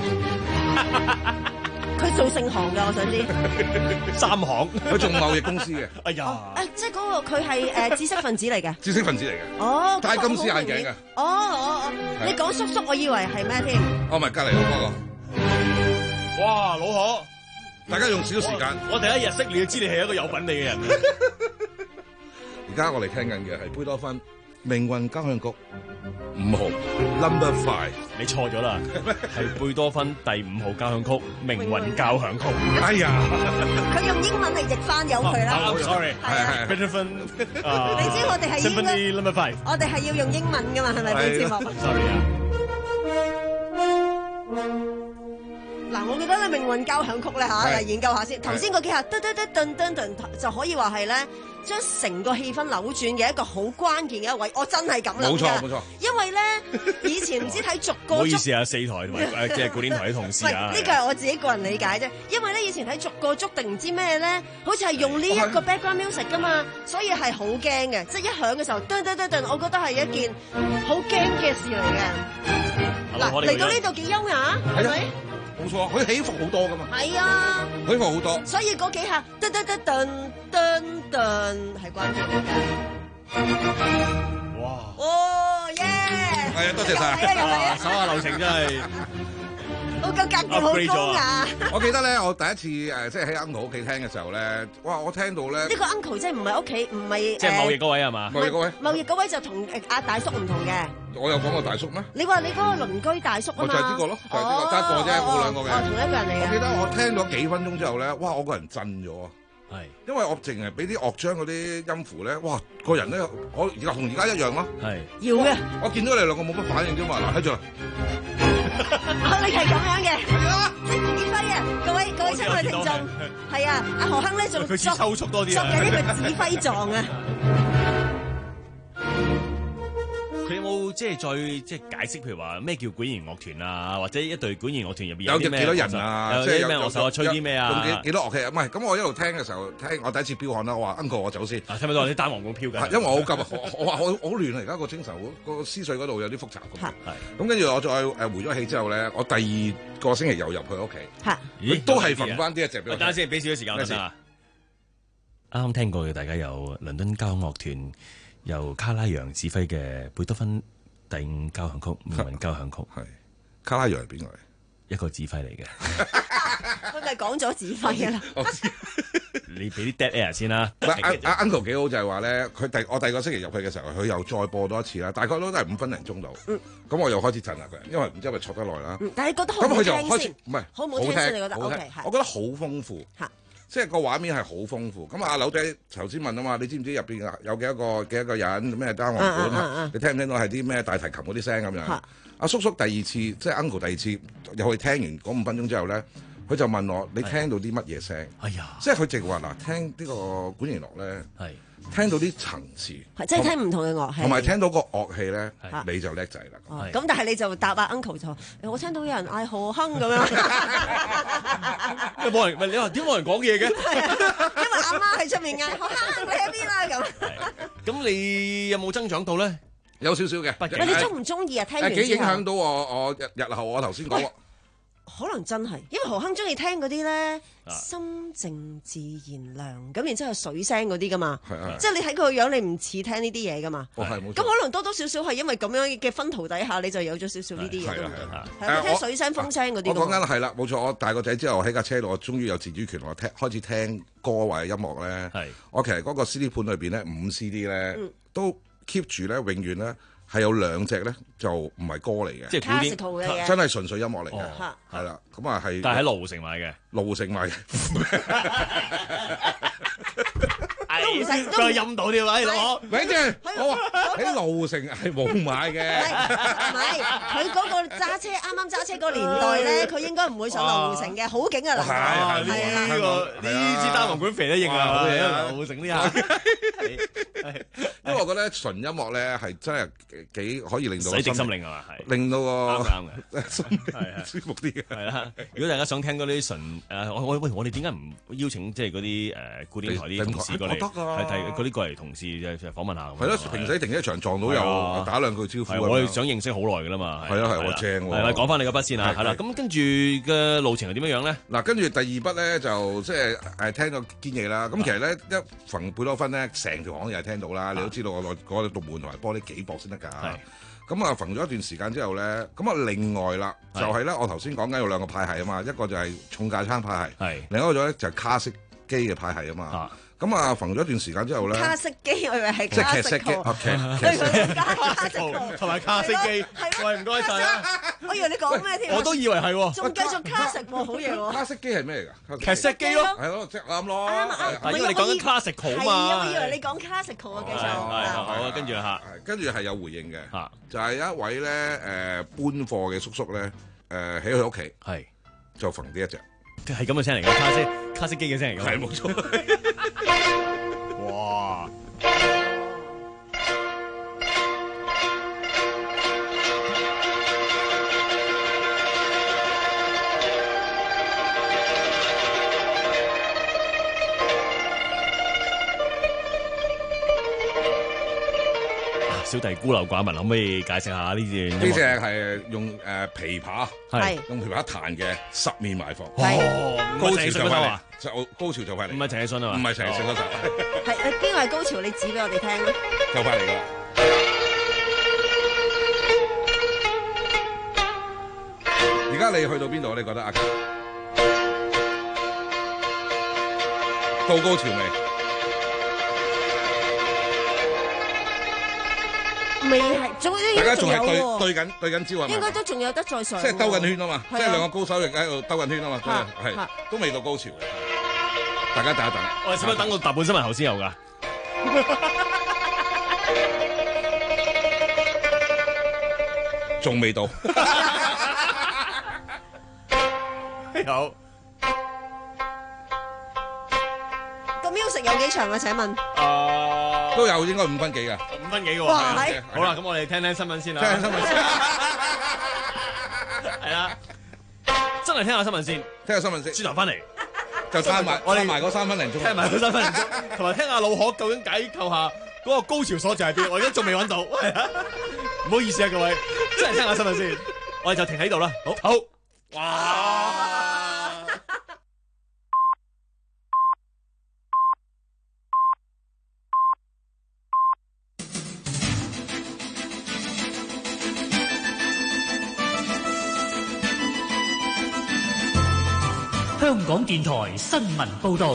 佢做姓行㗎，我想知。 三行， 佢做貿易公司嘅。 哎呀！ 誒，即係嗰個佢係誒知識分子嚟嘅。 知識分子嚟嘅。 哦。 戴金絲眼鏡嘅。 哦哦哦，你講叔叔，我以為係咩添？ 哦，唔係隔離嗰個。 哇，老何， 大家用少時間。 我第一日識你就知你係一個有品味嘅人。 而家我哋聽緊嘅係貝多芬命運交響曲五號 Number Five， 你錯咗啦，係貝多芬第五號交響曲命運交響曲。 哎呀， 佢用英文嚟譯翻有佢啦。 Sorry， 係係貝多芬。 你知我哋係應該，我哋係要用英文噶嘛？係咪呢節目 ？Sorry 啊。 嗱，我覺得咧命運交響曲咧嚇，嚟研究下先。頭先嗰幾下噔噔噔噔噔噔就可以話係咧，將成個氣氛扭轉嘅一個好關鍵嘅一位。我真係咁諗㗎。 冇錯冇錯。 因為咧，以前唔知睇逐個。 唔好意思啊，四台同埋誒即係古典台啲同事啊。 呢個係我自己個人理解啫。因為咧，以前睇逐個捉定唔知咩咧，好似係用呢一個 background music 㗎嘛，所以係好驚嘅。即係一響嘅時候，噔噔噔噔，我覺得係一件好驚嘅事嚟嘅。嗱，嚟到呢度幾優雅，係咪？ 冇錯，佢起伏好多噶嘛。 係啊， 起伏好多。 所以嗰幾下噔噔噔噔噔噔係關鍵嚟㗎。哇！哦耶！ 係啊，多謝晒。 係啊， 手下留情真係。 我個格調好高雅。 我記得咧，我第一次誒即係喺 uncle 屋企聽嘅時候咧，哇！我聽到咧。呢個 uncle 即係唔係屋企，唔係即係貿易嗰位係嘛？ 貿易嗰位。 貿易嗰位就同誒阿大叔唔同嘅。 我有講過大叔咩？ 你話你嗰個鄰居大叔啊嘛？ 就係呢個咯，就係呢個，得一個啫，冇兩個嘅。 哦，同一個人嚟嘅。 我記得我聽咗幾分鐘之後咧，哇！我個人震咗啊！係，因為我淨係俾啲樂章嗰啲音符咧，哇！個人咧，我而家同而家一樣咯。係。要嘅。我見到你兩個冇乜反應啫嘛，嗱，睇住啦。 你係咁樣嘅，即係指揮啊！各位各位親愛聽眾，係啊，阿何亨咧仲佢似抽搐多啲作緊呢個指揮狀啊！ 佢有冇即係再即係解釋，譬如話咩叫管弦樂團啊，或者一隊管弦樂團入邊有啲咩幾多人啊？ 有啲咩樂手啊？吹啲咩啊？ 用幾幾多樂器啊？唔係，咁我一路聽嘅時候，聽我第一次飆汗啦，我話 uncle 我走先。 啊，聽唔到啲單簧管飄緊？ 因為我好急啊！我話我好亂啊！而家個精神個思緒嗰度有啲複雜咁。係。咁跟住我再誒回咗氣之後咧，我第二個星期又入去屋企。嚇！咦？都係揈翻啲一隻俾我。等陣先，俾少少時間我先啊！啱啱聽過嘅，大家有倫敦交響樂團。由卡拉揚指揮嘅貝多芬第五交響曲命運交響曲，係卡拉揚係邊個嚟？一個指揮嚟嘅。 佢咪講咗指揮啦？ 你俾啲 dead air 先啦。 阿阿 uncle 幾好就係話咧，佢第我第二個星期入去嘅時候，佢又再播多一次啦，大概都都係五分零鐘度。嗯。咁我又開始震啦佢，因為唔知係咪坐得耐啦。 但係你覺得好唔好聽先？ 唔係好唔好聽先？你覺得 OK 係？ 我覺得好豐富。嚇！即係個畫面係好豐富，咁阿柳仔頭先問啊嘛，你知唔知入邊有幾多個幾多個人咩單簧管？你聽唔聽到係啲咩大提琴嗰啲聲咁樣？阿叔叔第二次即係 uncle 第二次入去聽完嗰五分鐘之後咧，佢就問我：你聽到啲乜嘢聲？哎呀！即係佢直話嗱，聽呢個管弦樂咧，係聽到啲層次， 即係聽唔同嘅樂器， 同埋聽到個樂器咧，你就叻仔啦。 咁但係你就答阿 uncle 就，我聽到有人嗌何亨咁樣。 冇人問你話點冇人講嘢嘅？ 因為阿媽喺出面嗌何亨，你喺邊啊咁。 咁你有冇增長到咧？ 有少少嘅。 喂，你中唔中意啊？聽完之後。 幾影響到我我日日後我頭先講。 可能真係，因為何亨中意聽嗰啲咧，心靜自然涼，咁然之後水聲嗰啲噶嘛，即係你睇佢個樣，你唔似聽呢啲嘢噶嘛。咁可能多多少少係因為咁樣嘅薰陶底下，你就有咗少少呢啲嘢。係啊係啊，聽水聲、風聲嗰啲。 我講緊係啦，冇錯。我大個仔之後喺架車度，我終於有自主權，我聽開始聽歌或者音樂咧。係，我其實嗰個 C D 盤裏邊咧，五 C D 咧都 keep 住咧，永遠咧。係有兩隻咧，就唔係歌嚟嘅， 即係古典， 真係純粹音樂嚟嘅，係啦，咁啊係。但係喺盧城買嘅，盧城買嘅， 都唔使都係飲到啲位攞。 咪住，我話喺盧城係冇買嘅， 唔係佢嗰個揸車啱啱揸車個年代咧，佢應該唔會上盧城嘅，好景啊！ 係係呢個呢支單簧管肥得應啊！盧城呢下， 因為我覺得純音樂咧係真係。幾可以令到洗滌心靈啊嘛，係令到個啱嘅， 心靈舒服啲嘅。係啦，如果大家想聽嗰啲純誒，我喂我哋點解唔邀請即係嗰啲誒古典台啲同事過嚟？得啊，係係嗰啲過嚟同事就就訪問下。係咯，平時停車場撞到又打兩句招呼。我哋想認識好耐㗎啦嘛。係啊係，我正喎。係啦，講翻你嗰筆先啊，係啦。咁跟住嘅路程係點樣樣咧？嗱，跟住第二筆咧就即係誒聽到堅嘢啦。咁其實咧一逢貝多芬咧，成條巷又係聽到啦。你都知道我嗰度門同埋玻璃幾薄先得㗎。係，咁啊，縫咗一段時間之後咧，咁啊，另外啦，就係咧，我頭先講緊有兩個派系啊嘛，一個就係重架撐派系，係，另一個咧就係卡式機嘅派系啊嘛。咁啊，縫咗一段時間之後咧，卡式機我以為係即係劇式機，卡式同埋卡式機，喂，唔該晒啊！我以為你講咩添？我都以為係喎，仲繼續卡式喎，好嘢喎！卡式機係咩嚟㗎？劇式機咯，係咯，即係啱咯。啱啱，因為你講緊 classical 啊嘛。係啊，我以為你講 classical 啊，繼續。係好啊，跟住嚇，跟住係有回應嘅，就係一位咧誒搬貨嘅叔叔咧。 誒喺佢屋企， 係就縫啲一隻， 係咁嘅聲嚟嘅，卡式卡式機嘅聲嚟嘅， 係冇錯。 哇！小弟孤陋寡聞，可唔可以解釋下呢段？ 呢隻係用誒、呃、琵琶， 係用琵琶彈嘅十面埋伏。 哦， 高潮就快嚟啊！ 就高潮就快嚟。 唔係陳奕迅啊嘛？ 唔係陳奕迅嗰首。 係誒邊個係高潮？你指俾我哋聽啦。 就快嚟㗎啦！而家你去到邊度？你覺得阿到高潮未？ 未係，仲大家仲係對有對緊對緊招係咪？ 應該都仲有得再上。 即係兜緊圈啊嘛， 係啊即係兩個高手亦喺度兜緊圈啊嘛，係係都未到高潮嘅。大家等一等。 我哋使唔使等到踏半新聞後先有㗎？ 仲未到。 有。 個 music 有幾長啊？請問？ 啊， 都有應該五分幾㗎。 五分幾喎。 哇係好啦，咁我哋聽聽新聞先啦。 聽聽新聞先。 係啦，真係聽下新聞先， 聽下新聞先。 轉頭翻嚟就攤埋我哋攤埋嗰三分零鐘， 聽埋嗰三分零鐘，同埋聽下老可究竟解構下嗰個高潮所在係邊？我而家仲未揾到，唔好意思啊各位，真係聽下新聞先，我哋就停喺度啦。好，好，哇！ 香港電台新聞報導，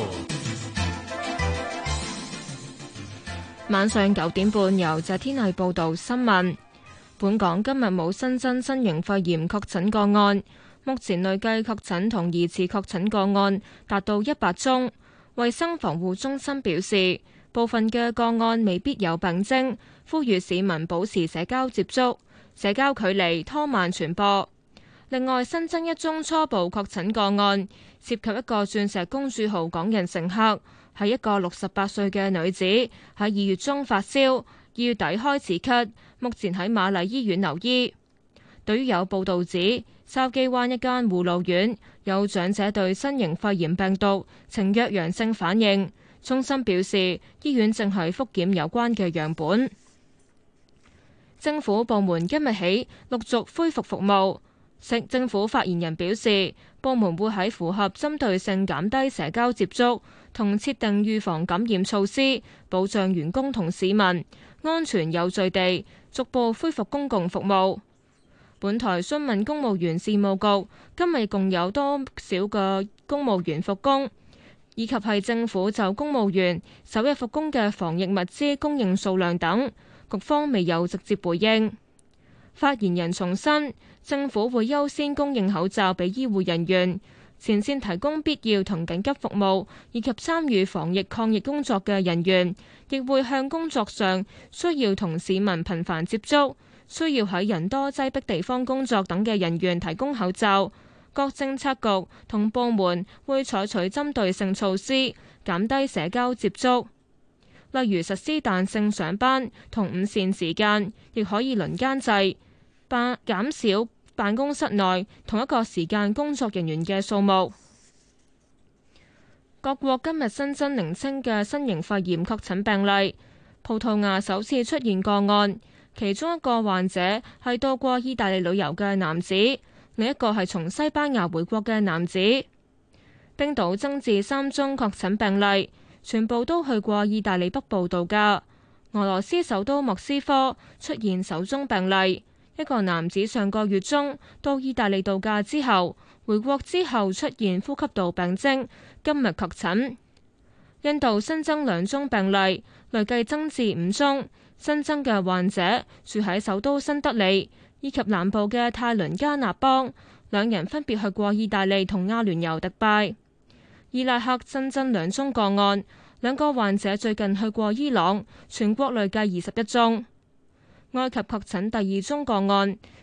晚上九點半由謝天麗報道新聞。本港今日冇新增新型肺炎確診個案，目前累計確診同疑似確診個案達到一百宗。衛生防護中心表示，部分嘅個案未必有病徵，呼籲市民保持社交接觸、社交距離，拖慢傳播。另外新增一宗初步確診個案，涉及一個鑽石公主號港人乘客，係一個六十八歲嘅女子，喺二月中發燒，二月底開始咳，目前喺瑪麗醫院留醫。對於有報導指筲箕灣一間護老院有長者對新型肺炎病毒呈弱陽性反應，中心表示醫院正係復檢有關嘅樣本。政府部門今日起陸續恢復服務。政府發言人表示，部門會喺符合針對性減低社交接觸同設定預防感染措施，保障員工同市民安全有序地逐步恢復公共服務。本台詢問公務員事務局今日共有多少個公務員復工，以及係政府就公務員首日復工嘅防疫物資供應數量等，局方未有直接回應。發言人重申，政府會優先供應口罩俾醫護人員、前線提供必要同緊急服務以及參與防疫抗疫工作嘅人員，亦會向工作上需要同市民頻繁接觸、需要喺人多擠迫地方工作等嘅人員提供口罩。各政策局同部門會採取針對性措施，減低社交接觸，例如實施彈性上班同午膳時間，亦可以輪間制。辦減少辦公室內同一個時間工作人員嘅數目。各國今日新增零星嘅新型肺炎確診病例，葡萄牙首次出現個案，其中一個患者係到過意大利旅遊嘅男子，另一個係從西班牙回國嘅男子。冰島增至三宗確診病例，全部都去過意大利北部度假。俄羅斯首都莫斯科出現首宗病例。一個男子上個月中到意大利度假之後，回國之後出現呼吸道病徵，今日確診。印度新增兩宗病例，累計增至五宗。新增嘅患者住喺首都新德里以及南部嘅泰倫加納邦，兩人分別去過意大利同阿聯酋迪拜。伊拉克新增兩宗個案，兩個患者最近去過伊朗，全國累計二十一宗。埃及確診第二宗個案，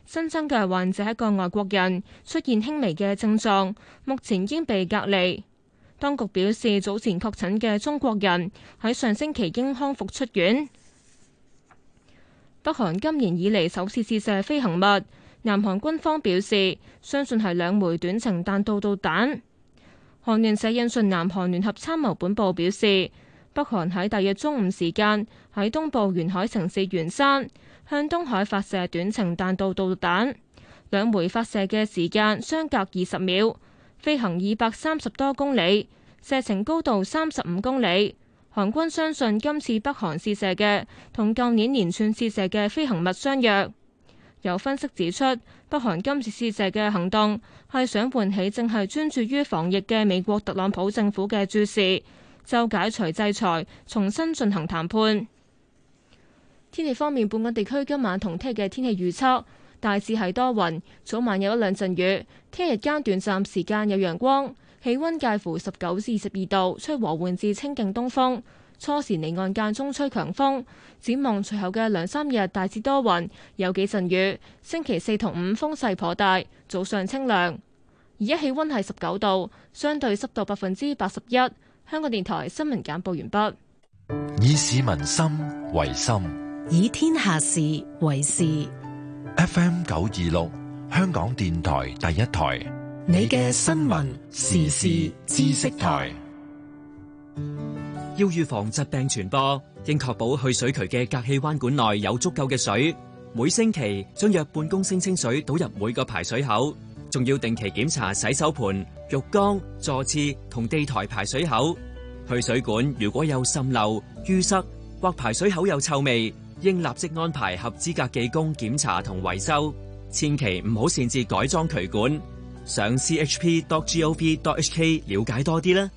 新增嘅患者係一個外國人，出現輕微嘅症狀，目前已經被隔離。當局表示，早前確診嘅中國人喺上星期經康復出院。北韓今年以嚟首次試射飛行物，南韓軍方表示相信係兩枚短程彈道導彈。韓聯社引述南韓聯合參謀本部表示，北韓喺大約中午時間喺東部沿海城市元山向東海發射短程彈道導彈，兩枚發射嘅時間相隔二十秒，飛行二百三十多公里，射程高度三十五公里。韓軍相信今次北韓試射嘅同舊年連串試射嘅飛行物相若。有分析指出，北韓今次試射嘅行動係想喚起正係專注於防疫嘅美國特朗普政府嘅注視，就解除制裁重新進行談判。天氣方面，本港地區今晚同聽日嘅天氣預測大致係多雲，早晚有一兩陣雨，聽日間短暫時間有陽光。氣溫介乎十九至二十二度，吹和緩至清勁東風，初時離岸間中吹強風。展望隨後嘅兩三日大致多雲，有幾陣雨。星期四同五風勢頗大，早上清涼。而家氣溫係十九度，相對濕度百分之八十一。香港電台新聞簡報完畢。 以市民心為心， 以天下事為事。 F M 九二六，香港電台第一台。 你嘅新聞時事知識台。 要預防疾病傳播，應確保去水渠嘅隔氣彎管內有足夠嘅水。每星期將約半公升清水倒入每個排水口，仲要定期檢查洗手盆、浴缸、座廁同地台排水口。去水管如果有滲漏、淤塞或排水口有臭味，應立即安排合資格技工檢查同維修。千祈唔好擅自改裝渠管。上 c h p dot gov dot h k 了解多啲啦。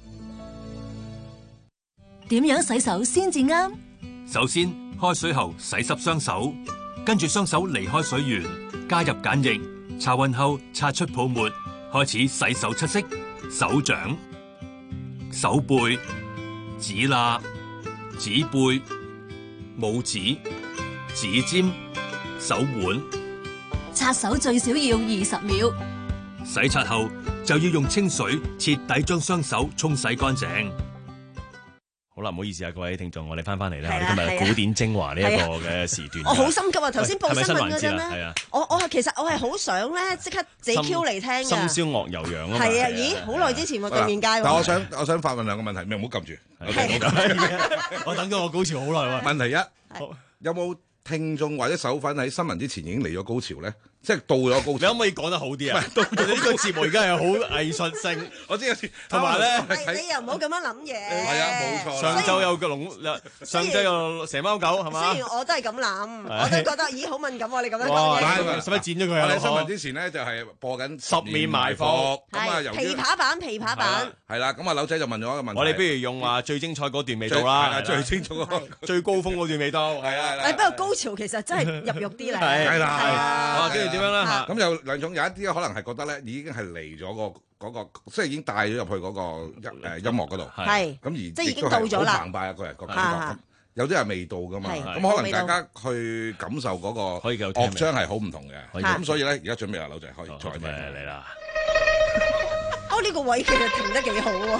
點樣洗手先至啱？ 首先，開水喉洗濕雙手，跟住雙手離開水源，加入鹼液，擦勻後擦出泡沫，開始洗手七式：手掌、手背、指罅、指背、拇指、指尖、手腕。 擦手最少要二十秒。 洗刷後就要用清水徹底將雙手沖洗乾淨。 好啦，唔好意思啊，各位聽眾，我哋翻翻嚟咧，我哋今日古典精華呢一個嘅時段。 我好心急啊！頭先報新聞嗰陣咧，我我係其實我係好想咧即刻自己 Q 嚟聽嘅。 深宵岳遊羊啊嘛。 係啊，咦，好耐之前喎對面街。 但我想我想發問兩個問題，唔好撳住。 我等咗我高潮好耐喎。 問題一，有冇聽眾或者手粉喺新聞之前已經嚟咗高潮咧？即係到咗高潮， 你可唔可以講得好啲啊？到咗呢個節目而家係好藝術性， 我知有時同埋咧， 你又唔好咁樣諗嘢。 係啊，冇錯。 上晝有個龍，上晝有蛇貓狗，係嘛？ 雖然我都係咁諗，我都覺得咦好敏感喎！你咁樣講嘢， 使乜剪咗佢啊？ 我哋新聞之前咧就係播緊十面埋伏， 咁啊由琵琶版，琵琶版係啦。咁啊，柳仔就問咗一個問題， 我哋不如用話最精彩嗰段未到啦， 最精彩嗰最高峰嗰段未到，係啊。 誒不過高潮其實真係入肉啲嚟， 係啦。 哇！跟住點樣啦？ 咁有兩種，有一啲可能係覺得咧已經係嚟咗個嗰個，即係已經帶咗入去嗰個音誒音樂嗰度。 係。 咁而即係已經到咗啦。 好澎湃啊！個人個感覺。有啲係未到噶嘛。咁可能大家去感受嗰個樂章係好唔同嘅。咁所以咧，而家準備下，柳仔可以再聽嚟啦。 哦，呢個位其實停得幾好喎。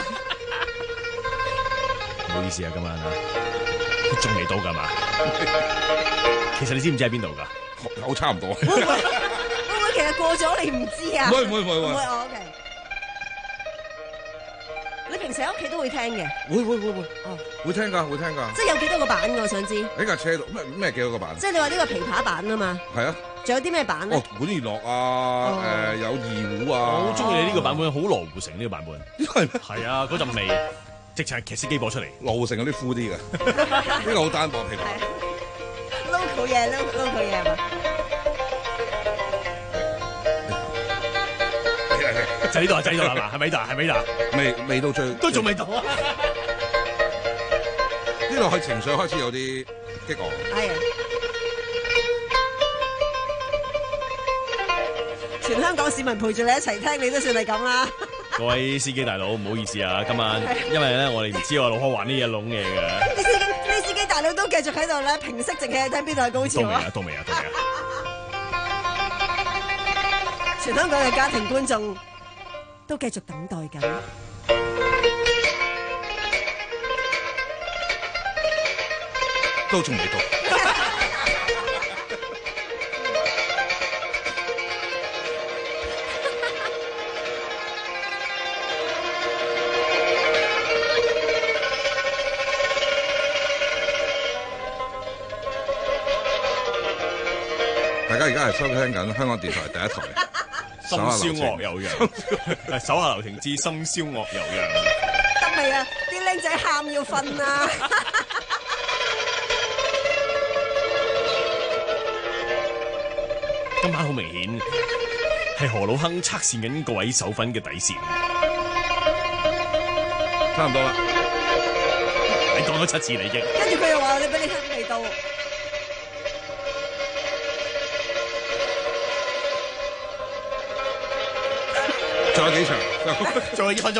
唔好意思啊，今晚啊，仲未到㗎嘛？其實你知唔知喺邊度㗎？ 好差唔多。 會唔會會唔會其實過咗你唔知啊？ 唔會唔會唔會。 唔會哦 OK。你平時喺屋企都會聽嘅？ 會會會會。哦，會聽㗎，會聽㗎。 即係有幾多個版㗎？我想知。 喺架車度咩咩幾多個版？ 即係你話呢個琵琶版啊嘛。 係啊。 仲有啲咩版咧？ 哦，管弦樂啊，誒有二胡啊。 我好中意你呢個版本，好羅湖城呢個版本。 呢個係咩？ 係啊，嗰陣味，直情係劇式機播出嚟。 羅湖城有啲枯啲嘅，呢個好單薄琵琶。 local 嘢，local 嘢係嘛？ 就呢度啊，就呢度係嘛？係咪呢度？係咪呢度？ 未未到最， 都仲未到啊！ 呢度係情緒開始有啲激昂。 係。全香港市民陪住你一齊聽，你都算係咁啦。 各位司機大佬，唔好意思啊，今晚因為咧我哋唔知我老開玩呢嘢籠嘢嘅。 啲司機啲司機大佬都繼續喺度咧，平息靜氣聽邊度係高潮啊？ 到未啊？到未啊？到未啊？ 全香港嘅家庭觀眾都繼續等待緊。 都仲未到。大家而家係收聽緊香港電台第一台深宵樂悠揚，手下留情之深宵樂悠揚。 得未啊？啲僆仔喊要瞓啊！ 今晚好明顯係何老亨測試緊各位手粉嘅底線， 差唔多啦。 你講咗七次你已經， 跟住佢又話你俾你聽未到。 仲有幾場？ 仲有一分鐘。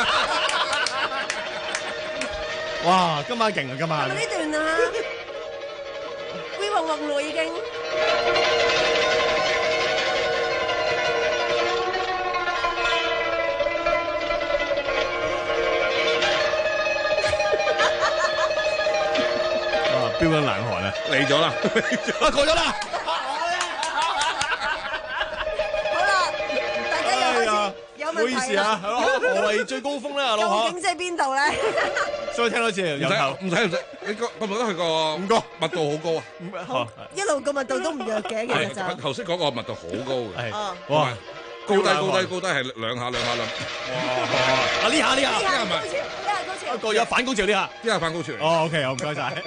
哇！今晚勁啊！今晚係咪呢段啊？會暈暈咯已經。 哇！飆緊冷汗啊！ 嚟咗啦！ 啊過咗啦！唔好意思啊，何謂最高峰咧？阿老究竟即係邊度咧？ 所以聽多次，由頭唔使唔使，你覺覺唔覺得佢個唔該密度好高啊？ 一路個密度都唔弱嘅，其實就頭先嗰個密度好高嘅， 哇！ 高低高低高低係兩下兩下冧。 哇！啊呢下呢下， 呢下高潮，呢下高潮， 一個有反高潮呢下， 呢下反高潮。 哦 ，OK，好唔該晒。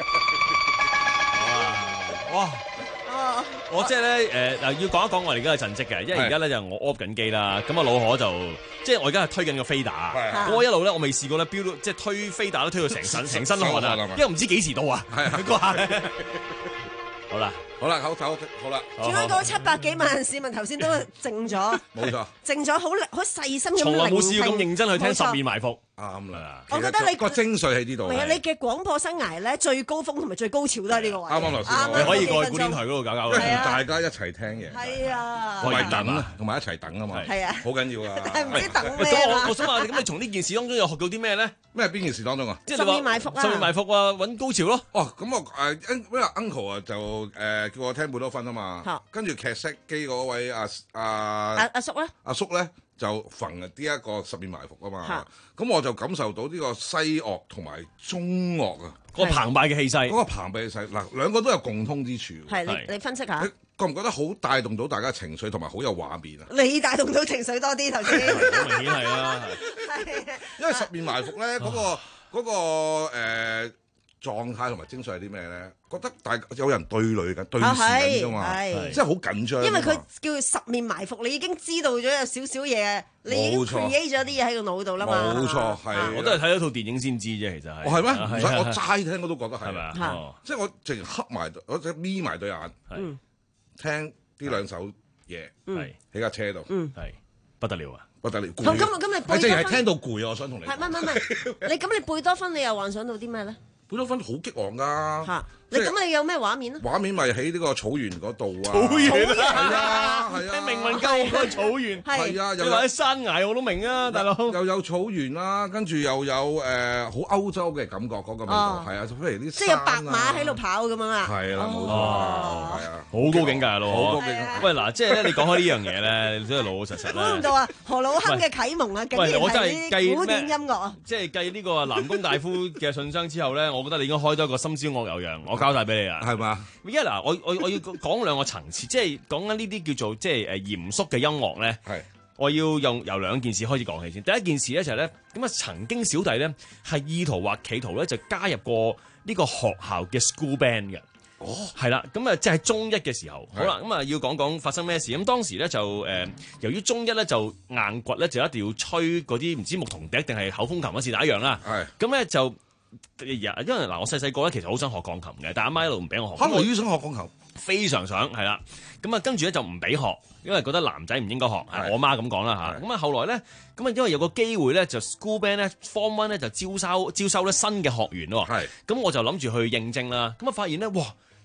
哇！我即係咧誒嗱，要講一講我哋而家嘅陣績嘅，因為而家咧就我 off 緊機啦，咁啊老何就即係我而家係推緊個飛打，咁我一路咧我未試過咧飆到即係推飛打都推到成身成身汗啊，因為唔知幾時到啊，佢嗰下咧。好啦， 好啦，好走，好啦。 仲有嗰七百幾萬市民頭先都靜咗， 冇錯， 靜咗好好細心咁聆聽。 從來冇試過咁認真去聽十面埋伏。 啱啦， 我覺得你個精髓喺呢度。 唔係啊，你嘅廣播生涯咧最高峰同埋最高潮都係呢個位。 啱啱頭先， 你可以過去古典台嗰度搞搞。 同大家一齊聽嘅。 係啊。 同埋等啊，同埋一齊等啊嘛。 係啊。 好緊要啊。 係唔知等咩啊？我想問，咁你從呢件事當中又學到啲咩咧？ 咩邊件事當中啊？ 即係十面埋伏啊！ 十面埋伏啊！揾高潮咯。 哦，咁我誒，因為 uncle 啊就誒叫我聽貝多芬啊嘛。跟住劇色機嗰位阿阿阿阿叔咧？ 阿叔咧？就逢呢一個十面埋伏啊嘛，咁我就感受到呢個西樂同埋中樂啊， 嗰個澎湃嘅氣勢， 嗰個澎湃嘅氣勢，嗱兩個都有共通之處。 係你你分析下， 你覺唔覺得好帶動到大家情緒同埋好有畫面啊？ 你帶動到情緒多啲頭先， 好明顯係啦， 因為十面埋伏咧嗰個嗰個誒狀態同埋精髓係啲咩咧？覺得大有人對壘緊、對視緊㗎嘛，即係好緊張。 因為佢叫十面埋伏，你已經知道咗有少少嘢，你已經 create 咗啲嘢喺個腦度啦嘛。 冇錯，係。 我都係睇咗套電影先知啫，其實係。 哦，係咩？唔使我齋聽我都覺得係。 係咪啊？ 即係我直黑埋，我即係眯埋對眼，聽呢兩首嘢，係喺架車度， 係不得了啊！ 不得了。 咁今日今日貝多芬， 係淨係聽到攰啊！我想同你。 係唔係唔係？你咁你貝多芬，你又幻想到啲咩咧？ 貝多芬好激昂㗎。 嚇！你咁你有咩畫面咧？ 畫面咪喺呢個草原嗰度啊！ 草原啊， 係啊係啊！ 喺明文教嗰個草原係啊， 又或者山崖我都明啊，大佬。 又有草原啦，跟住又有誒好歐洲嘅感覺嗰個味道，係啊，譬如啲即係有白馬喺度跑咁樣啊！ 係啦，冇錯，係啊， 好高境界啊，老好高境界。喂嗱，即係咧，你講開呢樣嘢咧，你真係老老實實啦。 估唔到啊，何老亨嘅啟蒙啊，竟然係古典音樂啊！ 即係繼呢個南宮大夫嘅信箱之後咧，我覺得你應該開多一個深宵樂悠揚，我交晒俾你啊！ 係嘛？ 因為嗱，我我我要講兩個層次，即係講緊呢啲叫做即係誒嚴肅嘅音樂咧。 係， 我要用由兩件事開始講起先。第一件事咧就係咧，咁啊曾經小弟咧係意圖或企圖咧就加入過呢個學校嘅 school band 嘅。哦，係啦，咁啊即係中一嘅時候，好啦，咁啊要講講發生咩事。咁當時咧就誒，由於中一咧就硬掘咧就一定要吹嗰啲唔知牧童笛定係口風琴嗰是但一樣啦。 係， 咁咧就。因為嗱，我細細個咧其實好想學鋼琴嘅，但阿媽一路唔俾我學。 嚇，我於想學鋼琴， 非常想係啦。咁啊，跟住咧就唔俾學，因為覺得男仔唔應該學。係我媽咁講啦嚇。咁啊，後來咧，咁啊，因為有個機會咧，就 school band 咧 form one 咧就招收招收咧新嘅學員喎。係。咁我就諗住去應徵啦。咁啊，發現咧，哇！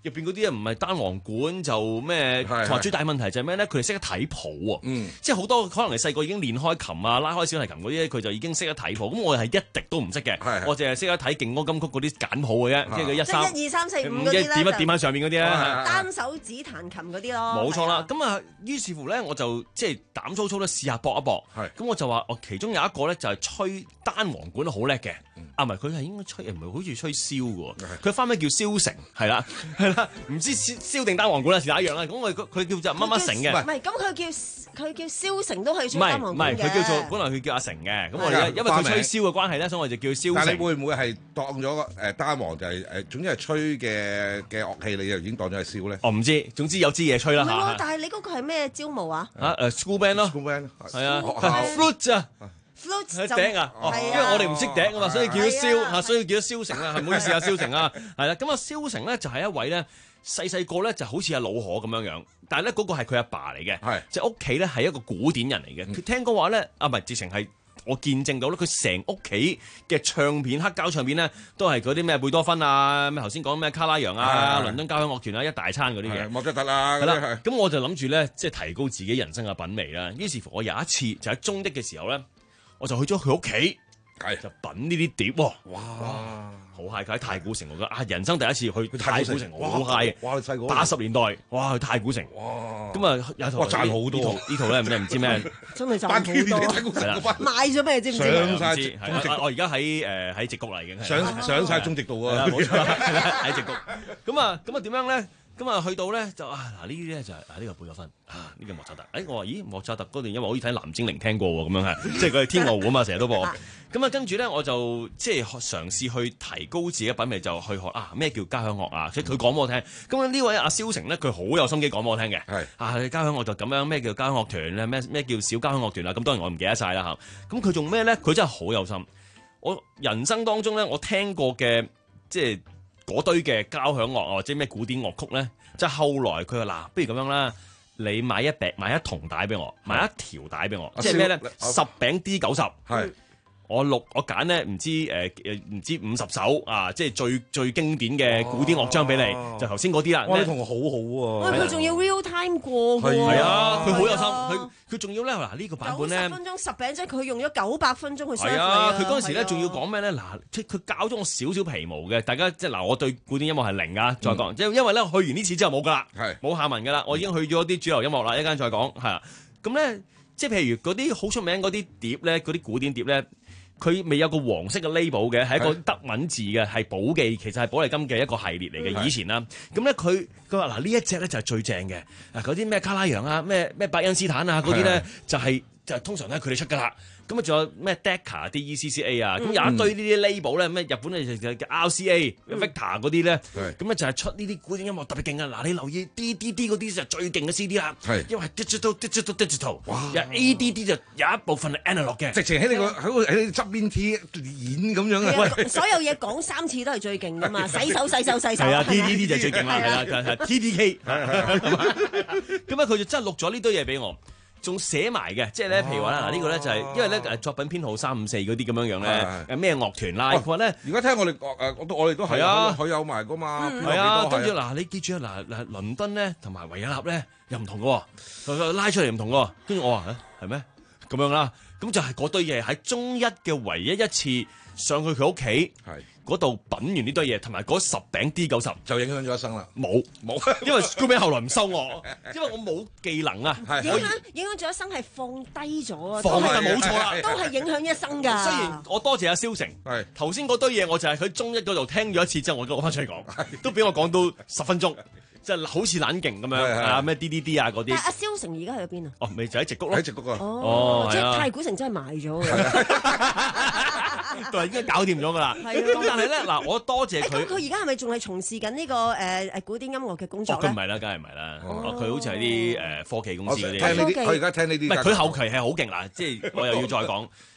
入邊嗰啲唔係單簧管就咩？同埋最大問題就係咩咧？佢哋識得睇譜啊！嗯，即係好多可能係細個已經練開琴啊、拉開小提琴嗰啲，佢就已經識得睇譜。咁我係一滴都唔識嘅，我淨係識得睇勁歌金曲嗰啲簡譜嘅啫，即係佢一三一二三四五嗰啲咧， 點一點喺上面嗰啲咧， 單手指彈琴嗰啲咯。 冇錯啦，咁啊，於是乎咧，我就即係膽粗粗咧試下搏一搏。咁我就話我其中有一個咧就係吹單簧管好叻嘅。啊，唔係佢係應該吹，唔係好似吹簫嘅喎。佢翻名叫簫成，係啦，係啦，唔知簫簫定單簧管啦，是但一樣啦。咁我佢叫做乜乜成嘅。 唔係，咁佢叫佢叫簫成都可以吹單簧管嘅。 唔係，佢叫做本來佢叫阿成嘅。咁我哋因為佢吹簫嘅關係咧，所以我就叫佢簫成。 但你會唔會係當咗誒單簧就係誒總之係吹嘅嘅樂器，你就已經當咗係簫咧？ 我唔知，總之有支嘢吹啦嚇。 但係你嗰個係咩招募啊？ 啊誒 school band 咯 ，school band 係啊 flute 啊。 flute 笛啊，因為我哋唔識笛啊嘛，所以叫咗蕭嚇，所以叫咗蕭成啦，係唔好意思啊，蕭成啊，係啦，咁啊，蕭成咧就係一位咧細細個咧就好似阿老何咁樣樣，但係咧嗰個係佢阿爸嚟嘅，即係屋企咧係一個古典人嚟嘅，佢聽講話咧啊，唔係直情係我見證到咧，佢成屋企嘅唱片黑膠唱片咧都係嗰啲咩貝多芬啊，咩頭先講咩卡拉揚啊、倫敦交響樂團啊，一大餐嗰啲嘅， 莫扎特啦， 係啦，咁我就諗住咧即係提高自己人生嘅品味啦，於是乎我有一次就喺中一嘅時候咧。我就去咗佢屋企，就品呢啲碟喎。哇，好 high！佢喺太古城喎，啊，人生第一次去太古城，好 high！ 哇，細個八十年代，哇，去太古城，哇，咁啊有套， 哇，賺好多。 呢套咧唔知唔知咩， 真係賺好多。係啦，賣咗咩？知唔知？ 上晒中直，我而家喺誒喺直谷啦，已經係上上曬中直度啊！ 冇錯，喺直谷。咁啊，咁啊點樣咧？咁啊，去到咧就啊嗱呢啲咧就係啊呢個貝多芬啊呢個莫扎特，誒我話咦莫扎特嗰段因為我好似睇藍精靈聽過喎，咁樣係，即係佢係天鵝湖啊嘛，成日都播。咁啊跟住咧我就即係嘗試去提高自己品味，就去學啊咩叫交響樂啊，即係佢講俾我聽。咁呢位阿蕭成咧佢好有心機講俾我聽嘅，係啊交響樂就咁樣，咩叫交響樂團咧，咩咩叫小交響樂團啊，咁當然我唔記得晒啦嚇。咁佢仲咩咧？佢真係好有心。我人生當中咧我聽過嘅即係。嗰堆嘅交響樂或者咩古典樂曲咧，即係後來佢話嗱，不如咁樣啦，你買一餅買一筒帶俾我，買一條帶俾我，即係咩咧？十餅 D 九十，係我錄我揀咧，唔知誒誒唔知五十首啊，即係最最經典嘅古典樂章俾你，就頭先嗰啲啦。 哇，你同我好好喎！佢仲要 real time 過㗎喎。 係啊，佢好有心，佢佢仲要咧嗱呢個版本咧， 十分鐘十餅即係佢用咗九百分鐘去。 係啊，佢嗰陣時咧仲要講咩咧？嗱，即係佢教咗我少少皮毛嘅，大家即係嗱，我對古典音樂係零㗎，再講，即係因為咧去完呢次之後冇㗎啦，冇下文㗎啦，我已經去咗啲主流音樂啦，一陣再講係啊。咁咧，即係譬如嗰啲好出名嗰啲碟咧，嗰啲古典碟咧。佢未有個黃色嘅 label 嘅，係一個德文字嘅，係寶記，其實係寶麗金嘅一個系列嚟嘅。以前啦，咁咧佢佢話嗱呢一隻咧就係最正嘅，嗱嗰啲咩卡拉揚啊，咩咩伯恩斯坦啊嗰啲咧就係、是、就係、通常都係佢哋出㗎啦。咁啊仲有咩 Decca 啲 E C C A 啊，咁有一堆呢啲 label 咧，咩日本咧就叫 R C A、Victor 嗰啲咧，咁咧就係出呢啲古典音樂特別勁啊！嗱，你留意 D D D 嗰啲就係最勁嘅 C D 啦，因為 digital digital digital，有 A D D 就有一部分係 analog 嘅， 直情喺你個喺喺你側邊 T 演咁樣啊！ 所有嘢講三次都係最勁㗎嘛，洗手洗手洗手。 係啊 ，D D D 就係最勁啦，係啦，就係 T D K。咁啊，佢就真係錄咗呢堆嘢俾我。仲寫埋嘅，即係咧，譬如話啦，嗱呢個咧就係因為咧誒作品編號三五四嗰啲咁樣樣咧，誒咩樂團啦，佢話咧， 而家聽我哋誒，我我哋都係啊，佢有埋噶嘛， 係啊，跟住嗱，你記住啊，嗱嗱，倫敦咧同埋維也納咧又唔同嘅喎，拉出嚟唔同嘅喎，跟住我話誒係咩咁樣啦，咁就係嗰堆嘢喺中一嘅唯一一次上去佢屋企。嗰度品完呢堆嘢，同埋嗰十餅 D 九十就影響咗一生啦。 冇冇， 因為 school band 後來唔收我，因為我冇技能啊。 影響影響咗一生係放低咗啊， 放低冇錯啦， 都係影響一生㗎。 雖然我多謝阿蕭成，係頭先嗰堆嘢，我就係佢中一嗰度聽咗一次之後，我攞翻出嚟講，都俾我講到十分鐘。即係好似懶勁咁樣啊！咩 D D D 啊嗰啲。 阿蕭成而家喺邊啊？ 哦，咪就喺直谷咯。 喺直谷啊！ 哦，即係太古城真係賣咗㗎。 都係已經搞掂咗㗎啦。係啊。咁但係咧嗱，我多謝佢。 佢而家係咪仲係從事緊呢個誒誒古典音樂嘅工作咧？ 佢唔係啦，梗係唔係啦。佢好似係啲誒科技公司嗰啲。 佢而家聽呢啲。 唔係佢後期係好勁啦，即係我又要再講。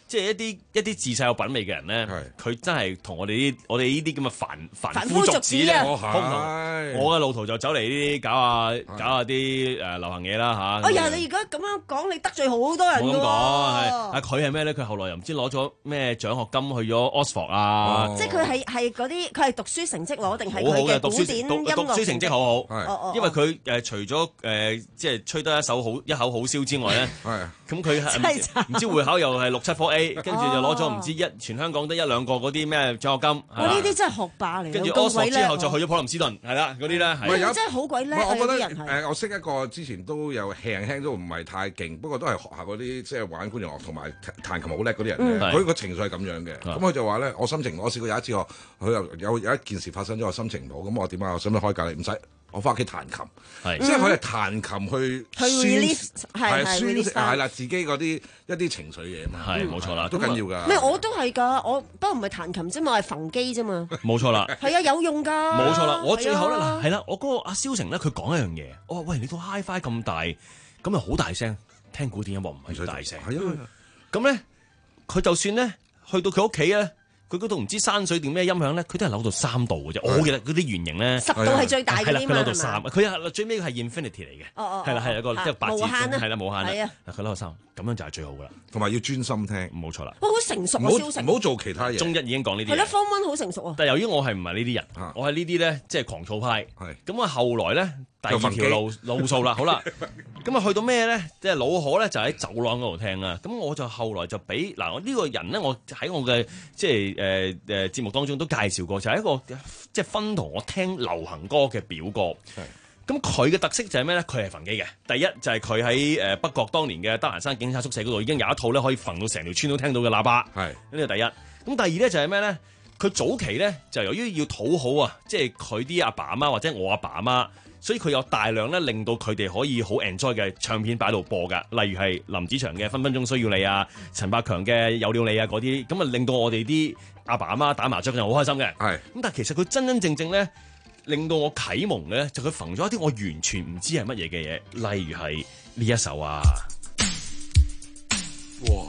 即係一啲一啲自細有品味嘅人咧，佢真係同我哋啲我哋呢啲咁嘅凡凡夫俗子咧，好唔同。我嘅路途就走嚟呢啲搞下搞下啲誒流行嘢啦嚇。 哎呀，你而家咁樣講，你得罪好多人㗎喎。 冇咁講，係啊，佢係咩咧？佢後來又唔知攞咗咩獎學金去咗 Oxford 啊。 即係佢係係嗰啲，佢係讀書成績攞定係好好嘅佢嘅古典音樂讀書成績好好， 因為佢誒除咗誒即係吹得一手好一口好簫之外咧，咁佢係唔知會考又係六七科 A， 跟住就攞咗唔知一全香港得一兩個嗰啲咩獎學金。 我呢啲真係學霸嚟， 跟住 Oxford 之後就去咗普林斯頓，係啦嗰啲咧係。 真係好鬼叻啊！ 我覺得有啲人係誒，我識一個之前都有輕輕都唔係太勁，不過都係學校嗰啲即係玩管弦樂同埋彈琴好叻嗰啲人咧。佢個情緒係咁樣嘅，咁佢就話咧：我心情，我試過有一次我佢又有有一件事發生咗，我心情唔好，咁我點啊？我使唔使開價？你唔使。我翻屋企彈琴，即係佢係彈琴去去 release 係係 release 係啦，自己嗰啲一啲情緒嘢嘛， 係冇錯啦， 都緊要㗎。 咩？我都係㗎，我不過唔係彈琴啫嘛，我係縫機啫嘛。 冇錯啦， 係啊，有用㗎。 冇錯啦，我最後咧嗱係啦，我嗰個阿蕭成咧，佢講一樣嘢，我話喂，你套 HiFi 咁大，咁又好大聲，聽古典音樂唔係好大聲，係啊。咁咧，佢就算咧去到佢屋企咧。佢嗰度唔知山水定咩音響咧，佢都係扭到三度嘅啫。我記得嗰啲圓形咧， 十度係最大嘅， 係啦，佢扭到三，佢係最尾係 infinity 嚟嘅，係啦，係一個即係八字，係啦，無限啦，佢扭到三，咁樣就係最好噶啦。 同埋要專心聽， 冇錯啦。 哇，好成熟啊，蕭成， 唔好做其他嘢。 中一已經講呢啲。 係啦 ，Form One 好成熟啊。 但係由於我係唔係呢啲人，我係呢啲咧，即係狂躁派。係咁啊，後來咧第二條路路數啦，好啦，咁啊去到咩咧？即係老可咧就喺走廊嗰度聽啦。咁我就後來就俾嗱我呢個人咧，我喺我嘅即係誒誒節目當中都介紹過，就係一個即係分同我聽流行歌嘅表哥。咁佢嘅特色就係咩咧？佢係焚機嘅。第一就係佢喺誒北角當年嘅德蘭山警察宿舍嗰度已經有一套咧可以焚到成條村都聽到嘅喇叭。係呢個第一。咁第二咧就係咩咧？佢早期咧就由於要討好啊，即係佢啲阿爸阿媽或者我阿爸阿媽，所以佢有大量咧令到佢哋可以好 enjoy 嘅唱片擺喺度播㗎。例如係林子祥嘅《分分鐘需要你》啊，陳百強嘅《有了你》啊嗰啲，咁啊令到我哋啲阿爸阿媽打麻雀就好開心嘅。係。咁但係其實佢真真正正咧。令到我啟蒙嘅就佢縫咗一啲我完全唔知係乜嘢嘅嘢，例如係呢一首啊，哇！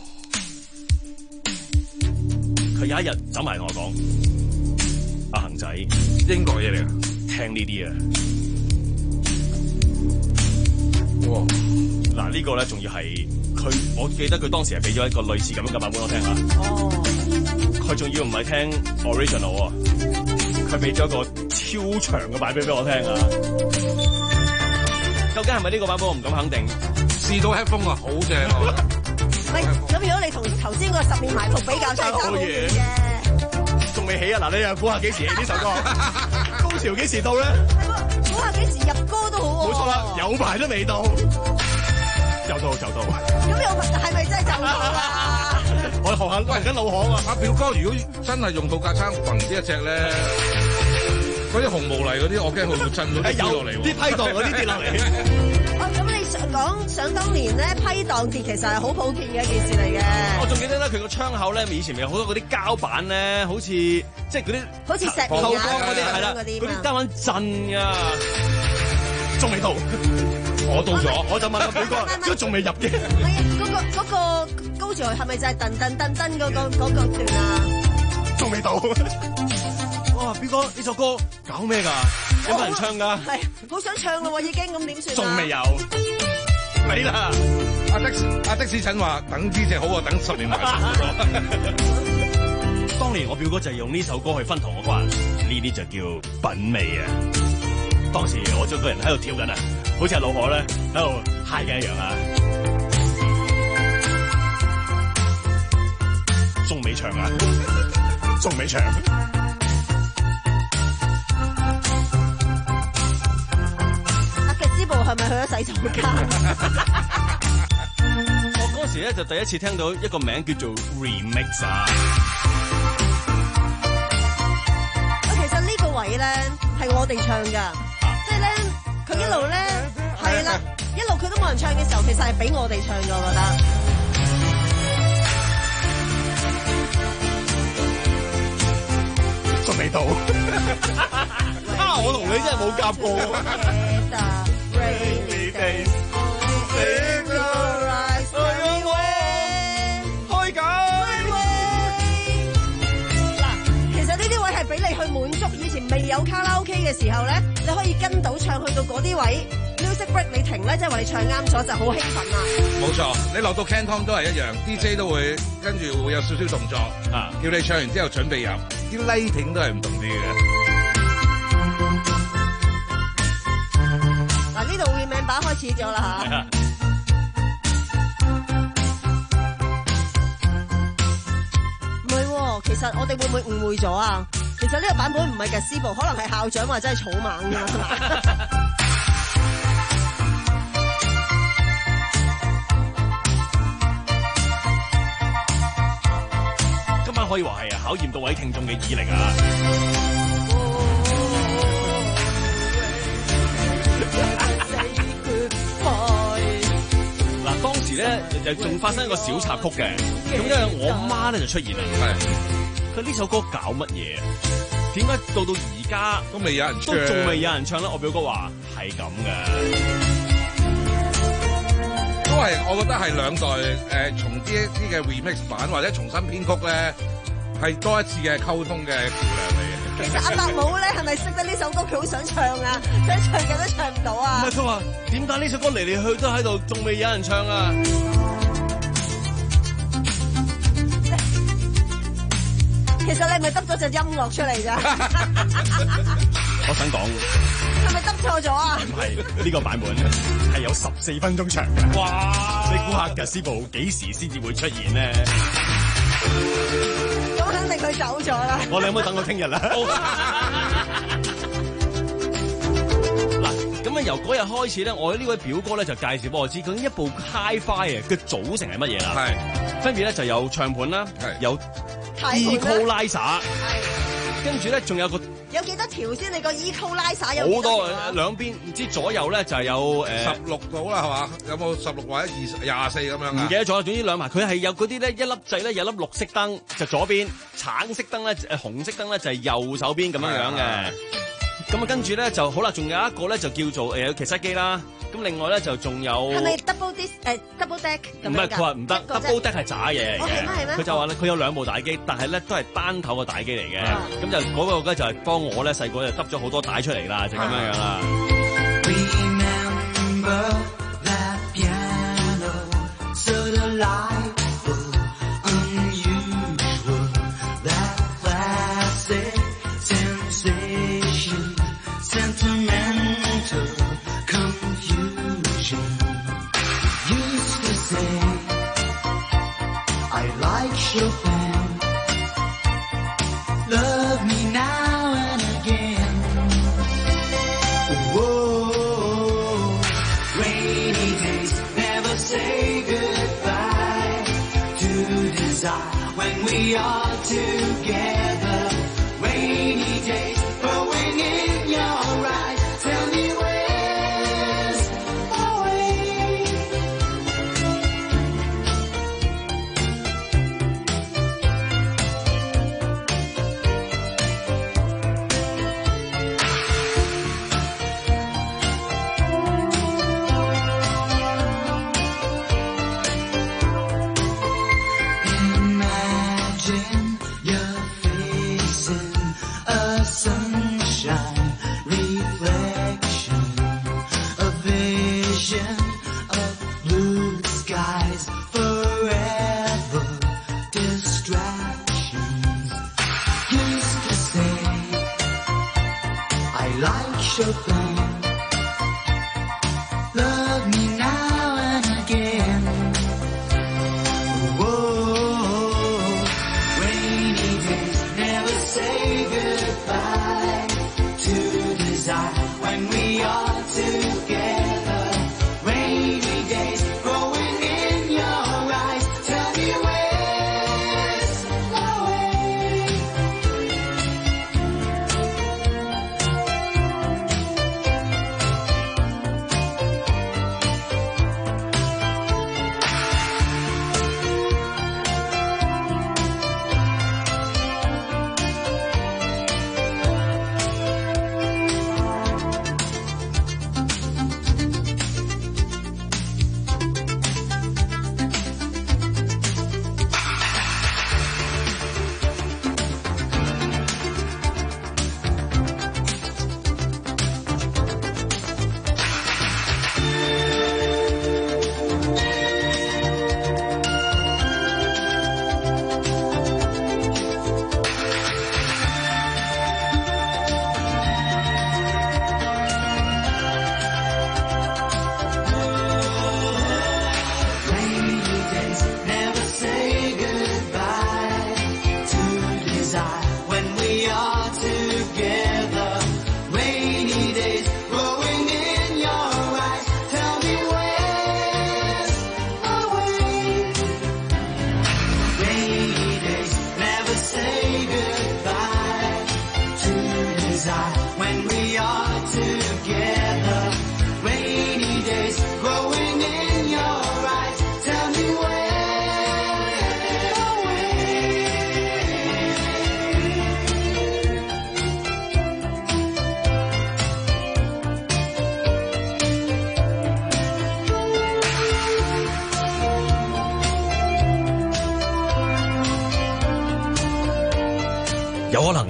佢有一日走埋同我講：阿恒仔，英國嘢嚟啊，聽呢啲啊，哇！嗱呢個咧仲要係佢，我記得佢當時係俾咗一個類似咁樣嘅版本我聽下。哦，佢仲要唔係聽 original 喎。佢俾咗一個超長嘅版本俾我聽啊！究竟係咪呢個版本我唔敢肯定。試到 headphone 啊，好正啊！ 喂，咁如果你同頭先個十面埋伏比較，真係好嘢嘅。 仲未起啊！嗱，你又估下幾時起呢首歌？高潮幾時到咧？ 估下幾時入歌都好喎。 冇錯啦，有排都未到，就到就到。 咁有係咪真係就到啊？ 我學下喂緊老行啊！ 阿表哥，如果真係用到架撐揈呢一隻咧，嗰啲紅毛泥嗰啲，我驚佢會震到跌落嚟喎。啲批盪嗰啲跌落嚟。 哦，咁你講想當年咧批盪跌其實係好普遍嘅一件事嚟嘅。 我仲記得咧，佢個窗口咧，以前咪有好多嗰啲膠板咧，好似即係嗰啲好似石棉透光嗰啲係啦，嗰啲膠板震㗎，仲未到。我到咗，我就問個表哥，都仲未入嘅。 嗰個嗰個高潮係咪就係噔噔噔噔嗰個嗰個段啊？ 仲未到。哇，表哥呢首歌搞咩㗎？有冇人唱㗎？ 係，好想唱咯喎，已經咁點算？ 仲未有，咪啦！ 阿的阿的士陳話等呢隻好啊，等十年埋伏。 當年我表哥就係用呢首歌去分同我關，呢啲就叫品味啊！當時我仲個人喺度跳緊啊，好似阿老何咧喺度嗨緊一樣啊！仲未唱啊？仲未唱？ 阿嘅師部係咪去咗洗手間？ 我嗰時咧就第一次聽到一個名叫做 remix 啊！ 其實呢個位咧係我哋唱㗎。即係咧，佢一路咧係啦，一路佢都冇人唱嘅時候，其實係俾我哋唱嘅，我覺得。仲未到。啊！我同你真係冇夾過。開解。 滿足以前未有卡拉 OK 嘅時候咧，你可以跟到唱去到嗰啲位 music break 你停咧，即係話你唱啱咗就好興奮啦。 冇錯，你落到 Canton 都係一樣 ，D J 都會跟住會有少少動作，啊，叫你唱完之後準備入，啲 lighting 都係唔同啲嘅。 嗱，呢度會名把開始咗啦嚇。唔係喎，其實我哋會唔會誤會咗啊？其實呢個版本唔係嘅師部，可能係校長或者係草蜢㗎。 今晚可以話係考驗到位聽眾嘅耳力啊！嗱，當時咧就仲發生一個小插曲嘅，咁因為我媽咧就出現啦，係佢呢首歌搞乜嘢？點解到到而家都未有人唱， 都仲未有人唱咧？我表哥話係咁嘅， 都係我覺得係兩代誒，從呢一啲嘅 remix 版或者重新編曲咧，係多一次嘅溝通嘅橋梁嚟嘅。 其實阿伯母咧係咪識得呢首歌？佢好想唱啊，想唱嘅都唱唔到啊！ 唔係佢話點解呢首歌嚟嚟去都喺度，仲未有人唱啊？ 其實你係咪得咗隻音樂出嚟咋？ 我想講， 係咪得錯咗啊？ 唔係呢個版本係有十四分鐘長嘅。哇！你估下格斯堡幾時先至會出現呢？ 咁肯定佢走咗啦。 我哋有冇等我聽日啦？嗱，咁啊由嗰日開始咧，我呢位表哥咧就介紹俾我知，究竟一部 Hi-Fi 嘅組成係乜嘢啦？係分別咧就有唱盤啦，有 Equalizer，跟住咧仲有個有幾多條先？你個 Equalizer 有好多兩邊唔知左右咧就係有誒十六到啦係嘛？有冇十六或者二十廿四咁樣啊？ 唔記得咗，總之兩排佢係有嗰啲咧一粒掣咧有粒綠色燈就左邊，橙色燈咧誒紅色燈咧就係右手邊咁樣樣嘅。咁啊跟住咧就好啦，仲有一個咧就叫做誒有其他機啦。咁另外咧就仲有係咪 double disc 誒 double deck 咁樣㗎？ 唔係佢話唔得 double deck 係渣嘢嚟嘅。佢就話咧佢有兩部大機，但係咧都係單頭嘅大機嚟嘅。咁就嗰個咧就係幫我咧細個就執咗好多帶出嚟啦，就咁樣樣啦。 Love me now and again. Whoa, rainy days never say goodbye to desire when we are together. Rainy days growing in your eyes. Tell me where's the way? Imagine you're facing a sunshine reflection, a vision of blue skies, forever distractions. Used to say I like Chopin. Love me now and again. Whoa, rainy days never say goodbye to desire when we are together. Rainy days growing in your eyes. Tell me where's the way?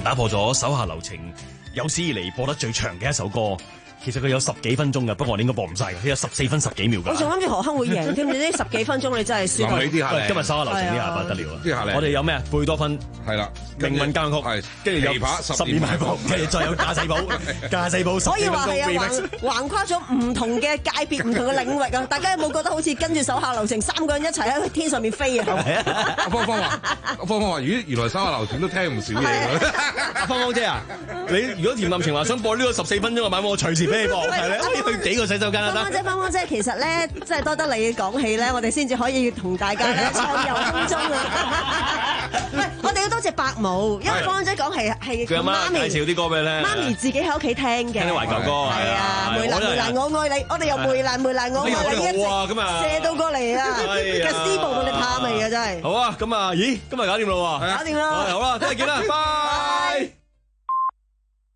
打破咗手下留情有史以嚟播得最長嘅一首歌。其實佢有十幾分鐘㗎，不過我哋應該播唔晒嘅，佢有十四分十幾秒㗎。 我仲諗住何亨會贏添，你呢十幾分鐘你真係輸。 臨起啲下嚟， 今日手下留情呢下不得了啊！ 啲下嚟， 我哋有咩啊？貝多芬係啦， 命運交響曲，跟住有十年埋伏，跟住再有駕駛寶，駕駛寶十幾分鐘。 可以話係啊，橫橫跨咗唔同嘅界別、唔同嘅領域啊！大家有冇覺得好似跟住手下留情三個人一齊喺天上面飛啊？ 阿芳芳話：阿芳芳話，咦，原來手下留情都聽唔少嘢㗎。 阿芳芳姐啊，你如果田林晴話想播呢個十四分鐘嘅版本，我隨時俾你播，係咧。可以去幾個洗手間啦。 芳芳姐，芳芳姐，其實咧，即係多得你講起咧，我哋先至可以同大家咧暢遊空中啊！喂，我哋要多謝伯母，因為芳芳姐講係係佢阿媽介紹啲歌俾你聽， 媽咪自己喺屋企聽嘅， 聽啲懷舊歌係啊，梅蘭梅蘭我愛你，我哋由梅蘭梅蘭我愛你一直射到過嚟啊！嘅思部你怕未啊？真係。 好啊，咁啊，咦，今日搞掂啦喎， 搞掂啦， 好啦，聽日見啦，拜。